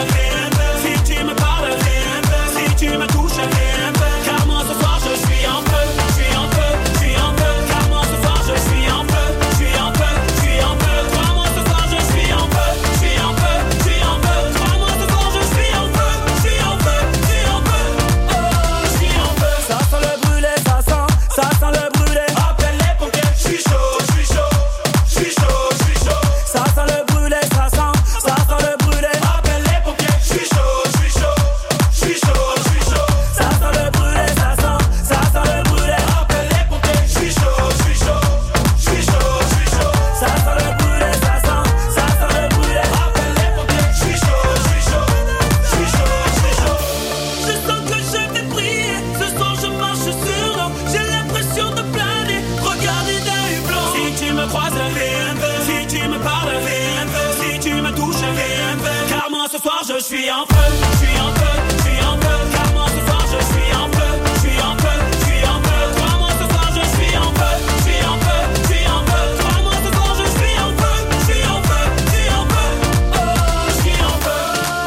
si tu me parles, si tu me touches, car moi ce soir je suis en feu, je suis en feu, je suis en feu. Car moi ce soir je suis en feu, je suis en feu, je suis en feu. Car moi ce soir je suis en feu, je suis en feu, je suis en feu. Car moi ce soir je suis en feu, je suis en feu, je suis en feu. Oh, je suis en feu. Ça sent le brûlé, ça sent le brûlé. Appelle les pompiers, je suis chaud, je suis chaud, je suis chaud, je suis chaud. Ça sent le brûlé, ça sent le brûlé. Appelle les pompiers, je suis chaud, je suis chaud, je suis chaud, je suis chaud. Ça sent le brûlé, ça sent le brûlé. Appelle les pompiers, je suis chaud, je suis chaud, je suis chaud, je suis chaud. Ça sent le brûlé, ça sent le brûlé. Appelle les pompiers, je suis chaud, je suis chaud, je suis chaud, je suis chaud. Je sens que je vais briller, ce soir je marche sur l'eau. J'ai l'impression de planer, regardez d'un hublot. Si tu me croises, si tu me parles, si tu me touches, car moi ce soir je suis en feu, je suis en feu, je suis en feu. Car moi ce soir je suis en feu, je suis en feu, je suis en feu. Car moi ce soir je suis en feu, je suis en feu, je suis en feu. Car moi ce soir je suis en feu, je suis en feu, je suis en feu. Oh, je suis en feu.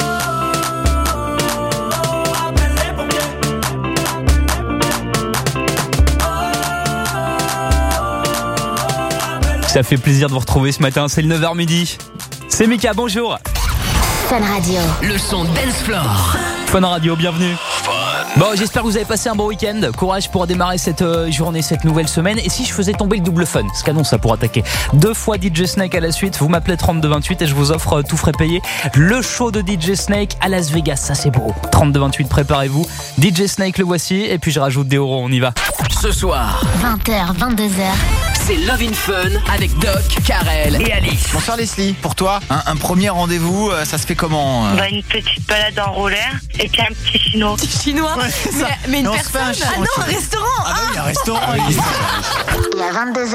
Appelle les pompiers. Ça fait plaisir de vous retrouver ce matin, c'est le 9h midi. C'est Mika, bonjour. Fun Radio. Le son Dance Floor. Fun Radio, bienvenue. Bon, j'espère que vous avez passé un bon week-end. Courage pour démarrer cette journée, cette nouvelle semaine. Et si je faisais tomber le double fun, c'est canon ça pour attaquer 2 fois DJ Snake à la suite. Vous m'appelez 3228 et je vous offre tout frais payé. Le show de DJ Snake à Las Vegas, ça c'est beau. 3228, préparez-vous. DJ Snake, le voici. Et puis je rajoute des euros, on y va. Ce soir, 20h, 22h. c'est Love in Fun avec Doc, Karel et Alice. Bonsoir Leslie, pour toi, un premier rendez-vous, ça se fait comment Une petite balade en roller et puis un petit chinois. Petit chinois mais une personne. Ah non, un restaurant. Ah bah oui, un restaurant. Il y a 22h.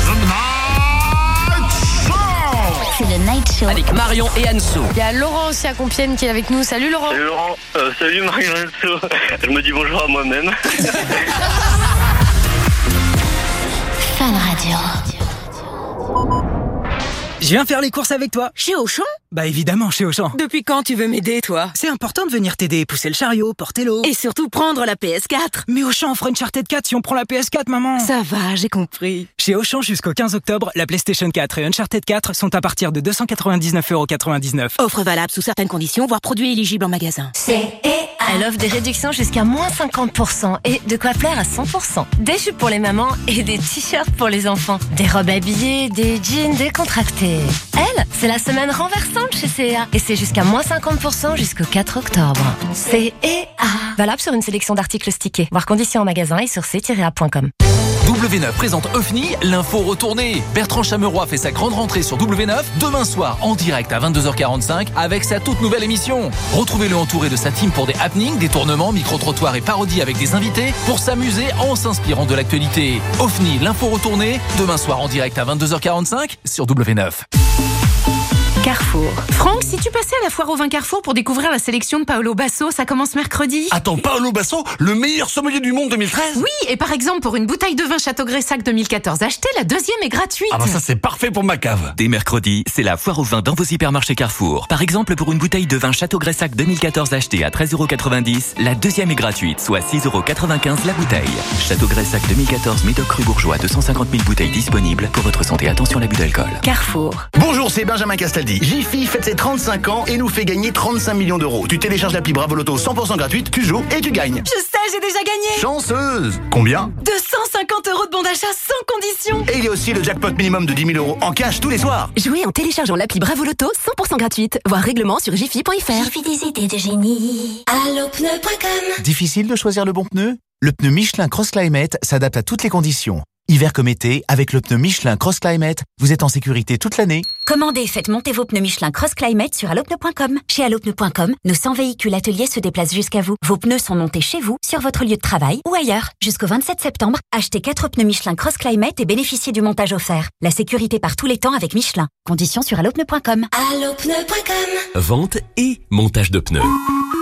C'est le Night Show. Avec Marion et Anso. Il y a Laurent aussi à Compiègne qui est avec nous. Salut Laurent. Salut Laurent, salut Marion et Anso. Je me dis bonjour à moi-même. Fun Radio. Je viens faire les courses avec toi. Chez Auchan? Bah évidemment, chez Auchan. Depuis quand tu veux m'aider, toi? C'est important de venir t'aider, pousser le chariot, porter l'eau. Et surtout prendre la PS4. Mais Auchan offre Uncharted 4 si on prend la PS4, maman. Ça va, j'ai compris. Chez Auchan, jusqu'au 15 octobre, la PlayStation 4 et Uncharted 4 sont à partir de 299,99€. Offre valable sous certaines conditions, voire produits éligibles en magasin. Elle offre des réductions jusqu'à moins 50% et de quoi plaire à 100%. Des jupes pour les mamans et des t-shirts pour les enfants. Des robes habillées, des jeans décontractés. Elle, c'est la semaine renversante chez C&A. Et c'est jusqu'à moins 50% jusqu'au 4 octobre. C&A. Valable sur une sélection d'articles stickés. Voir conditions en magasin et sur c-a.com. W9 présente OFNI, l'info retournée. Bertrand Chameroy fait sa grande rentrée sur W9 demain soir en direct à 22h45 avec sa toute nouvelle émission. Retrouvez-le entouré de sa team pour des happenings, des tournements, micro-trottoirs et parodies avec des invités pour s'amuser en s'inspirant de l'actualité. OFNI, l'info retournée, demain soir en direct à 22h45 sur W9. Carrefour. Franck, si tu passais à la foire au vin Carrefour pour découvrir la sélection de Paolo Basso, ça commence mercredi. Attends, Paolo Basso, le meilleur sommelier du monde 2013 ? Oui, et par exemple, pour une bouteille de vin Château Gressac 2014 achetée, la deuxième est gratuite. Ah bah ça c'est parfait pour ma cave. Dès mercredi, c'est la foire au vin dans vos hypermarchés Carrefour. Par exemple, pour une bouteille de vin Château Gressac 2014 achetée à 13,90€, la deuxième est gratuite, soit 6,95€ la bouteille. Château Gressac 2014 Médoc Rue Bourgeois, 250 000 bouteilles disponibles. Pour votre santé, attention à l'abus d'alcool. Carrefour. Bonjour, c'est Benjamin Castaldi. Jiffy fête ses 35 ans et nous fait gagner 35 millions d'euros. Tu télécharges l'appli Bravo Loto 100% gratuite, tu joues et tu gagnes. Je sais, j'ai déjà gagné. Chanceuse. Combien ? 250€ de bon d'achat sans condition. Et il y a aussi le jackpot minimum de 10 000 euros en cash tous les soirs. Jouez en téléchargeant l'appli Bravo Loto 100% gratuite. Voir règlement sur jiffy.fr. Jiffy, des idées de génie. Allopneu.com. Difficile de choisir le bon pneu ? Le pneu Michelin Cross Climate s'adapte à toutes les conditions. Hiver comme été, avec le pneu Michelin Cross Climate, vous êtes en sécurité toute l'année. Commandez, faites monter vos pneus Michelin Cross Climate sur allopneu.com. Chez allopneu.com, nos 100 véhicules ateliers se déplacent jusqu'à vous. Vos pneus sont montés chez vous, sur votre lieu de travail ou ailleurs. Jusqu'au 27 septembre, achetez 4 pneus Michelin Cross Climate et bénéficiez du montage offert. La sécurité par tous les temps avec Michelin. Conditions sur allopneu.com. Allopneu.com. Vente et montage de pneus.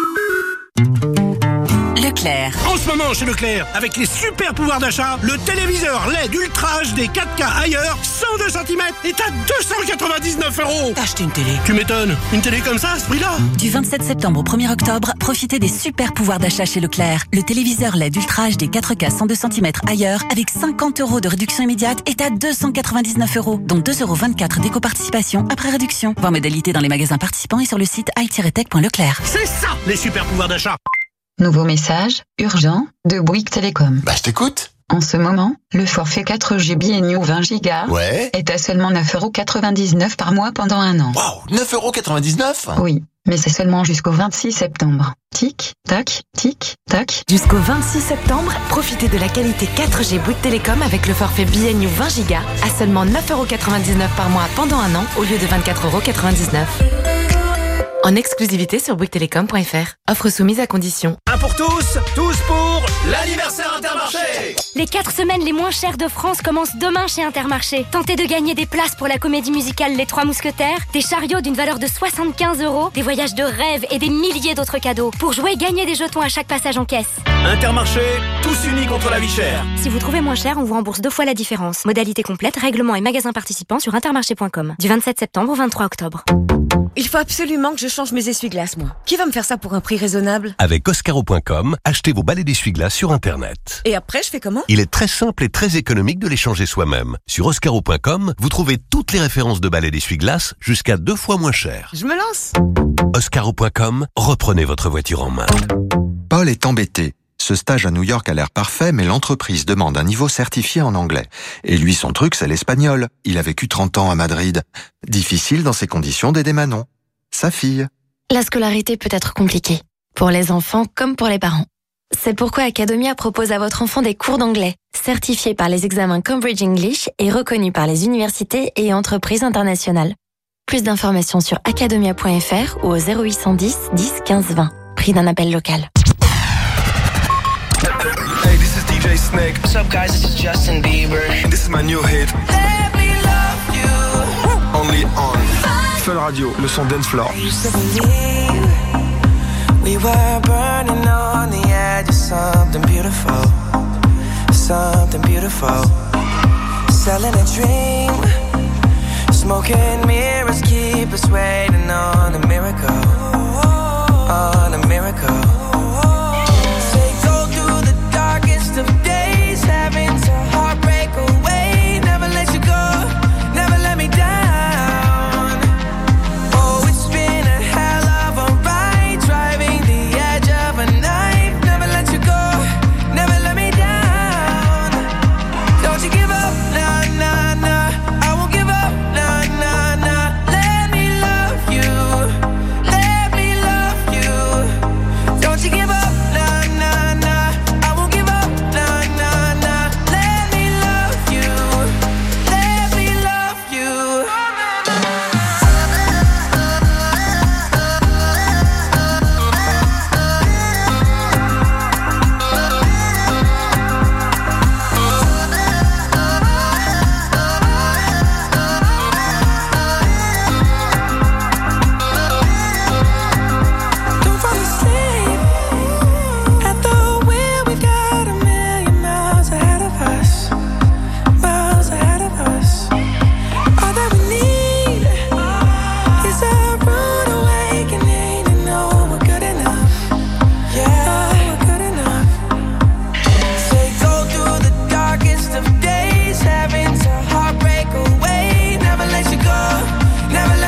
Leclerc. En ce moment chez Leclerc, avec les super pouvoirs d'achat, le téléviseur LED Ultra HD 4K ailleurs, 102 cm est à 299€. T'as acheté une télé? Tu m'étonnes, une télé comme ça à ce prix-là? Du 27 septembre au 1er octobre, profitez des super pouvoirs d'achat chez Leclerc. Le téléviseur LED Ultra HD 4K 102 cm ailleurs, avec 50€ de réduction immédiate, est à 299€, dont 2,24€ d'éco-participation après réduction. Voir modalité dans les magasins participants et sur le site i-tech.leclerc. C'est ça, les super pouvoirs d'achat. Nouveau message, urgent, de Bouygues Télécom. Bah je t'écoute. En ce moment, le forfait 4G BNU 20Go est à seulement 9,99€ par mois pendant un an. Waouh, 9,99€? Oui, mais c'est seulement jusqu'au 26 septembre. Tic, tac, tic, tac. Jusqu'au 26 septembre, profitez de la qualité 4G Bouygues Télécom avec le forfait BNU 20Go à seulement 9,99€ par mois pendant un an au lieu de 24,99€. En exclusivité sur bouyguestelecom.fr. Offre soumise à condition. Un pour tous, tous pour l'anniversaire Intermarché. Les 4 semaines les moins chères de France commencent demain chez Intermarché. Tentez de gagner des places pour la comédie musicale Les Trois Mousquetaires, des chariots d'une valeur de 75€, des voyages de rêve et des milliers d'autres cadeaux. Pour jouer, gagnez des jetons à chaque passage en caisse. Intermarché, tous unis contre la vie chère. Si vous trouvez moins cher, on vous rembourse 2 fois la différence. Modalité complète, règlement et magasins participants sur intermarché.com. Du 27 septembre au 23 octobre. Il faut absolument que je change mes essuie-glaces, moi. Qui va me faire ça pour un prix raisonnable? Avec Oscaro.com, achetez vos balais d'essuie-glace sur Internet. Et après, je fais comment? Il est très simple et très économique de les changer soi-même. Sur Oscaro.com, vous trouvez toutes les références de balais d'essuie-glace jusqu'à 2 fois moins cher. Je me lance. Oscaro.com, reprenez votre voiture en main. Paul est embêté. Ce stage à New York a l'air parfait, mais l'entreprise demande un niveau certifié en anglais. Et lui, son truc, c'est l'espagnol. Il a vécu 30 ans à Madrid. Difficile dans ces conditions d'aider Manon, sa fille. La scolarité peut être compliquée, pour les enfants comme pour les parents. C'est pourquoi Academia propose à votre enfant des cours d'anglais, certifiés par les examens Cambridge English et reconnus par les universités et entreprises internationales. Plus d'informations sur academia.fr ou au 0810 10 15 20. Prix d'un appel local. Hey, this is DJ Snake. What's up, guys? This is Justin Bieber. And this is my new hit. Let me love you. Only on Fun Radio, le son dance floor. We were burning on the edge of something beautiful. Something beautiful. Selling a dream. Smoking mirrors keep us waiting on a miracle.